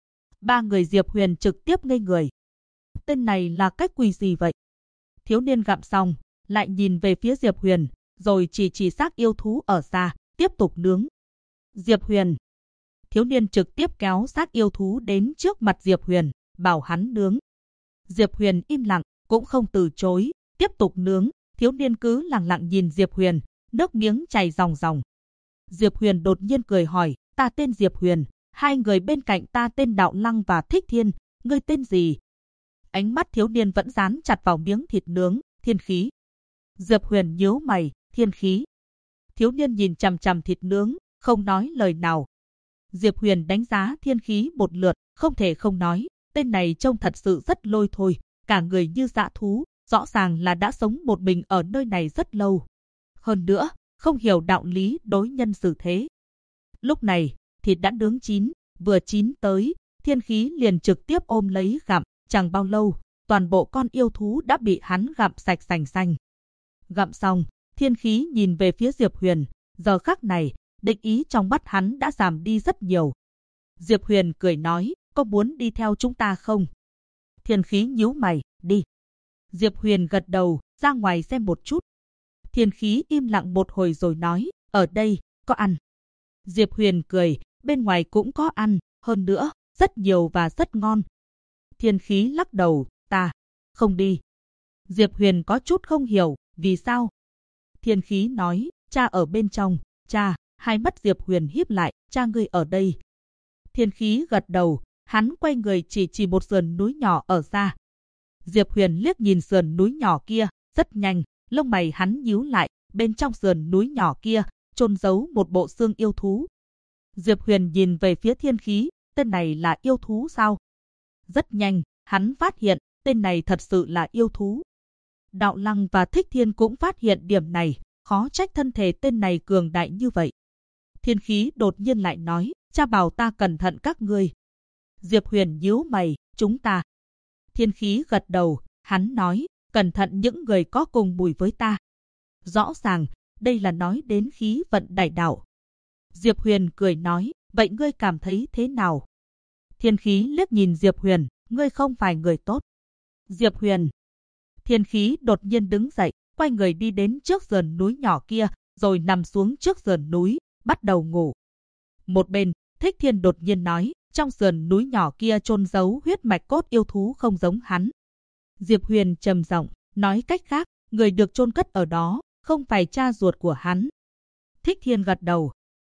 Ba người Diệp Huyền trực tiếp ngây người. Tên này là cách quỷ gì vậy? Thiếu niên gặm xong, lại nhìn về phía Diệp Huyền, rồi chỉ xác yêu thú ở xa, tiếp tục nướng. Diệp Huyền. Thiếu niên trực tiếp kéo xác yêu thú đến trước mặt Diệp Huyền, bảo hắn nướng. Diệp Huyền im lặng, cũng không từ chối, tiếp tục nướng. Thiếu niên cứ lặng lặng nhìn Diệp Huyền, nước miếng chảy ròng ròng. Diệp Huyền đột nhiên cười hỏi, ta tên Diệp Huyền, hai người bên cạnh ta tên Đạo Lăng và Thích Thiên, ngươi tên gì? Ánh mắt thiếu niên vẫn dán chặt vào miếng thịt nướng, Thiên Khí. Diệp Huyền nhíu mày, Thiên Khí. Thiếu niên nhìn chằm chằm thịt nướng, không nói lời nào. Diệp Huyền đánh giá Thiên Khí một lượt, không thể không nói, tên này trông thật sự rất lôi thôi, cả người như dã thú, rõ ràng là đã sống một mình ở nơi này rất lâu. Hơn nữa, không hiểu đạo lý đối nhân xử thế. Lúc này, thịt đã nướng chín, vừa chín tới, Thiên Khí liền trực tiếp ôm lấy gặm, chẳng bao lâu, toàn bộ con yêu thú đã bị hắn gặm sạch sành xanh. Gặm xong, Thiên Khí nhìn về phía Diệp Huyền, giờ khắc này, địch ý trong mắt hắn đã giảm đi rất nhiều. Diệp Huyền cười nói, có muốn đi theo chúng ta không? Thiên Khí nhíu mày, đi. Diệp Huyền gật đầu, ra ngoài xem một chút. Thiên Khí im lặng một hồi rồi nói, ở đây, có ăn. Diệp Huyền cười, bên ngoài cũng có ăn, hơn nữa, rất nhiều và rất ngon. Thiên Khí lắc đầu, ta không đi. Diệp Huyền có chút không hiểu, vì sao? Thiên Khí nói, cha ở bên trong, cha. Hai mắt Diệp Huyền híp lại, cha ngươi ở đây. Thiên Khí gật đầu, hắn quay người chỉ một sườn núi nhỏ ở xa. Diệp Huyền liếc nhìn sườn núi nhỏ kia, rất nhanh, lông mày hắn nhíu lại, bên trong sườn núi nhỏ kia, chôn giấu một bộ xương yêu thú. Diệp Huyền nhìn về phía Thiên Khí, tên này là yêu thú sao? Rất nhanh, hắn phát hiện, tên này thật sự là yêu thú. Đạo Lăng và Thích Thiên cũng phát hiện điểm này, khó trách thân thể tên này cường đại như vậy. Thiên Khí đột nhiên lại nói, cha bảo ta cẩn thận các ngươi. Diệp Huyền nhíu mày, chúng ta. Thiên Khí gật đầu, hắn nói, cẩn thận những người có cùng mùi với ta. Rõ ràng, đây là nói đến khí vận đại đạo. Diệp Huyền cười nói, vậy ngươi cảm thấy thế nào? Thiên Khí liếc nhìn Diệp Huyền, ngươi không phải người tốt. Diệp Huyền. Thiên Khí đột nhiên đứng dậy, quay người đi đến trước sườn núi nhỏ kia, rồi nằm xuống trước sườn núi, bắt đầu ngủ. Một bên, Thích Thiên đột nhiên nói, trong sườn núi nhỏ kia chôn giấu huyết mạch cốt yêu thú không giống hắn. Diệp Huyền trầm giọng, nói cách khác, người được chôn cất ở đó, không phải cha ruột của hắn. Thích Thiên gật đầu.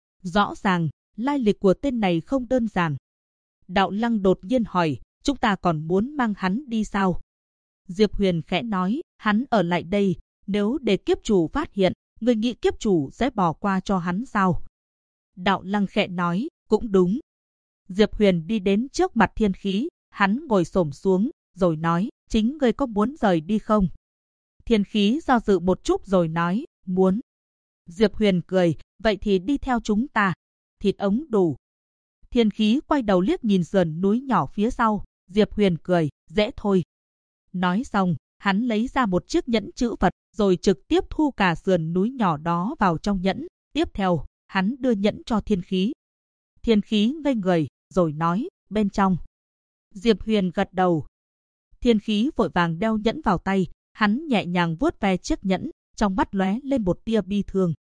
Rõ ràng, lai lịch của tên này không đơn giản. Đạo Lăng đột nhiên hỏi, chúng ta còn muốn mang hắn đi sao? Diệp Huyền khẽ nói, hắn ở lại đây, nếu để kiếp chủ phát hiện, người nghĩ kiếp chủ sẽ bỏ qua cho hắn sao? Đạo Lăng khẽ nói, cũng đúng. Diệp Huyền đi đến trước mặt Thiên Khí, hắn ngồi xổm xuống, rồi nói, chính ngươi có muốn rời đi không? Thiên Khí do dự một chút rồi nói, muốn. Diệp Huyền cười, vậy thì đi theo chúng ta. Thịt ống đủ. Thiên Khí quay đầu liếc nhìn sườn núi nhỏ phía sau, Diệp Huyền cười, dễ thôi. Nói xong, hắn lấy ra một chiếc nhẫn chữ vật, rồi trực tiếp thu cả sườn núi nhỏ đó vào trong nhẫn. Tiếp theo, hắn đưa nhẫn cho Thiên Khí. Thiên Khí ngây người, rồi nói, bên trong. Diệp Huyền gật đầu. Thiên Khí vội vàng đeo nhẫn vào tay, hắn nhẹ nhàng vuốt ve chiếc nhẫn, trong mắt lóe lên một tia bi thương.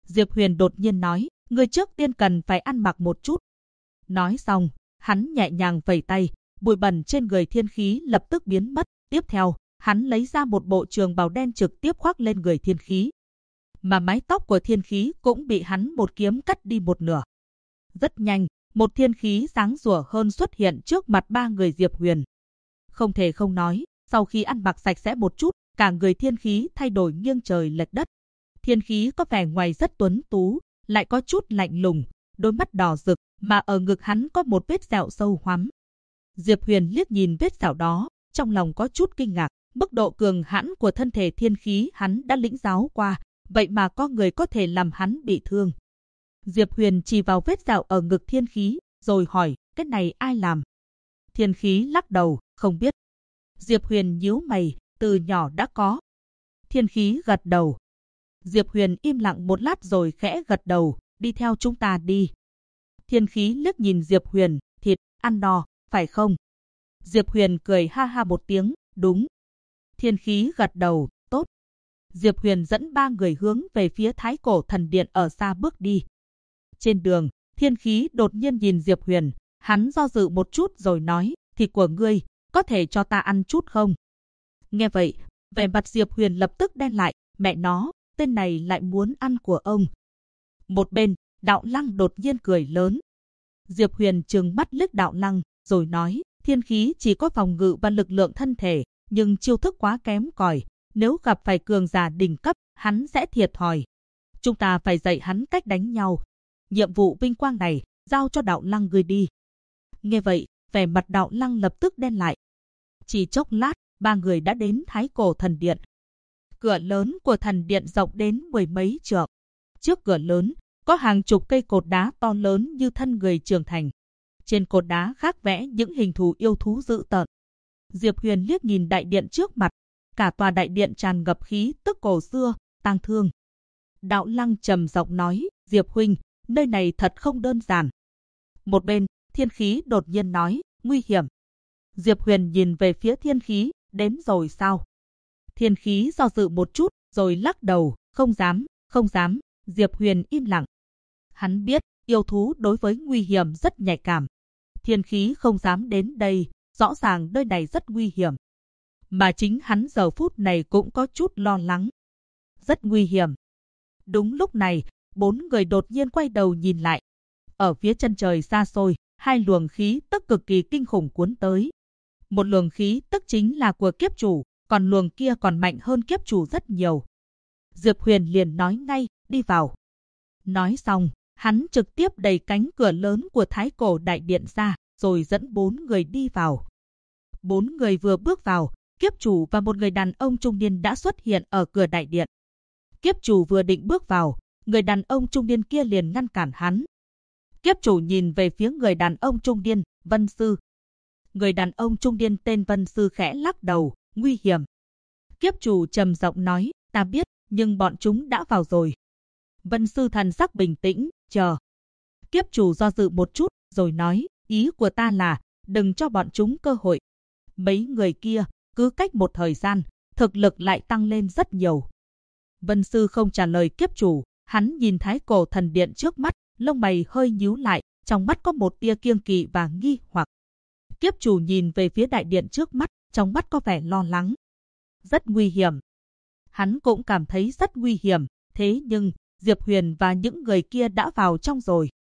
Diệp Huyền đột nhiên nói, người trước tiên cần phải ăn mặc một chút. Nói xong, hắn nhẹ nhàng vẩy tay, bụi bẩn trên người Thiên Khí lập tức biến mất. Tiếp theo, hắn lấy ra một bộ trường bào đen trực tiếp khoác lên người Thiên Khí. Mà mái tóc của Thiên Khí cũng bị hắn một kiếm cắt đi một nửa. Rất nhanh, một thiên khí sáng sủa hơn xuất hiện trước mặt ba người Diệp Huyền. Không thể không nói, sau khi ăn mặc sạch sẽ một chút, cả người Thiên Khí thay đổi nghiêng trời lệch đất. Thiên Khí có vẻ ngoài rất tuấn tú, lại có chút lạnh lùng, đôi mắt đỏ rực, mà ở ngực hắn có một vết sẹo sâu hoắm. Diệp Huyền liếc nhìn vết sẹo đó, trong lòng có chút kinh ngạc, mức độ cường hãn của thân thể Thiên Khí hắn đã lĩnh giáo qua, vậy mà có người có thể làm hắn bị thương. Diệp Huyền chỉ vào vết sẹo ở ngực Thiên Khí, rồi hỏi, cái này ai làm? Thiên Khí lắc đầu, không biết. Diệp Huyền nhíu mày, từ nhỏ đã có. Thiên Khí gật đầu. Diệp Huyền im lặng một lát rồi khẽ gật đầu, đi theo chúng ta đi. Thiên Khí liếc nhìn Diệp Huyền, thịt, ăn no, phải không? Diệp Huyền cười ha ha một tiếng, đúng. Thiên Khí gật đầu, tốt. Diệp Huyền dẫn ba người hướng về phía Thái Cổ Thần Điện ở xa bước đi. Trên đường, Thiên Khí đột nhiên nhìn Diệp Huyền, hắn do dự một chút rồi nói, thịt của ngươi, có thể cho ta ăn chút không? Nghe vậy, vẻ mặt Diệp Huyền lập tức đen lại, mẹ nó, tên này lại muốn ăn của ông. Một bên, Đạo Lăng đột nhiên cười lớn. Diệp Huyền trừng mắt liếc Đạo Lăng, rồi nói, Thiên Khí chỉ có phòng ngự và lực lượng thân thể, nhưng chiêu thức quá kém cỏi, nếu gặp phải cường giả đỉnh cấp, hắn sẽ thiệt thòi. Chúng ta phải dạy hắn cách đánh nhau. Nhiệm vụ vinh quang này, giao cho Đạo Lăng gửi đi. Nghe vậy, vẻ mặt Đạo Lăng lập tức đen lại. Chỉ chốc lát, ba người đã đến Thái Cổ Thần Điện. Cửa lớn của thần điện rộng đến mười mấy trượng. Trước cửa lớn, có hàng chục cây cột đá to lớn như thân người trưởng thành. Trên cột đá khắc vẽ những hình thù yêu thú dữ tợn. Diệp Huyền liếc nhìn đại điện trước mặt. Cả tòa đại điện tràn ngập khí tức cổ xưa, tang thương. Đạo Lăng trầm giọng nói, Diệp huynh, nơi này thật không đơn giản. Một bên, Thiên Khí đột nhiên nói, nguy hiểm. Diệp Huyền nhìn về phía Thiên Khí, đến rồi sao? Thiên Khí do dự một chút, rồi lắc đầu, không dám, không dám. Diệp Huyền im lặng. Hắn biết, yêu thú đối với nguy hiểm rất nhạy cảm. Thiên Khí không dám đến đây, rõ ràng nơi này rất nguy hiểm. Mà chính hắn giờ phút này cũng có chút lo lắng. Rất nguy hiểm. Đúng lúc này, bốn người đột nhiên quay đầu nhìn lại. Ở phía chân trời xa xôi, hai luồng khí tức cực kỳ kinh khủng cuốn tới. Một luồng khí tức chính là của kiếp chủ, còn luồng kia còn mạnh hơn kiếp chủ rất nhiều. Diệp Huyền liền nói ngay, đi vào. Nói xong, hắn trực tiếp đẩy cánh cửa lớn của Thái Cổ Đại Điện ra, rồi dẫn bốn người đi vào. Bốn người vừa bước vào, kiếp chủ và một người đàn ông trung niên đã xuất hiện ở cửa đại điện. Kiếp chủ vừa định bước vào, người đàn ông trung niên kia liền ngăn cản hắn. Kiếp chủ nhìn về phía người đàn ông trung niên, Vân Sư. Người đàn ông trung niên tên Vân Sư khẽ lắc đầu, nguy hiểm. Kiếp chủ trầm giọng nói, ta biết, nhưng bọn chúng đã vào rồi. Vân Sư thần sắc bình tĩnh, chờ. Kiếp chủ do dự một chút, rồi nói, ý của ta là, đừng cho bọn chúng cơ hội. Mấy người kia, cứ cách một thời gian, thực lực lại tăng lên rất nhiều. Vân Sư không trả lời kiếp chủ, hắn nhìn Thái Cổ Thần Điện trước mắt, lông mày hơi nhíu lại, trong mắt có một tia kiêng kỵ và nghi hoặc. Kiếp chủ nhìn về phía đại điện trước mắt, trong mắt có vẻ lo lắng. Rất nguy hiểm. Hắn cũng cảm thấy rất nguy hiểm, thế nhưng Diệp Huyền và những người kia đã vào trong rồi.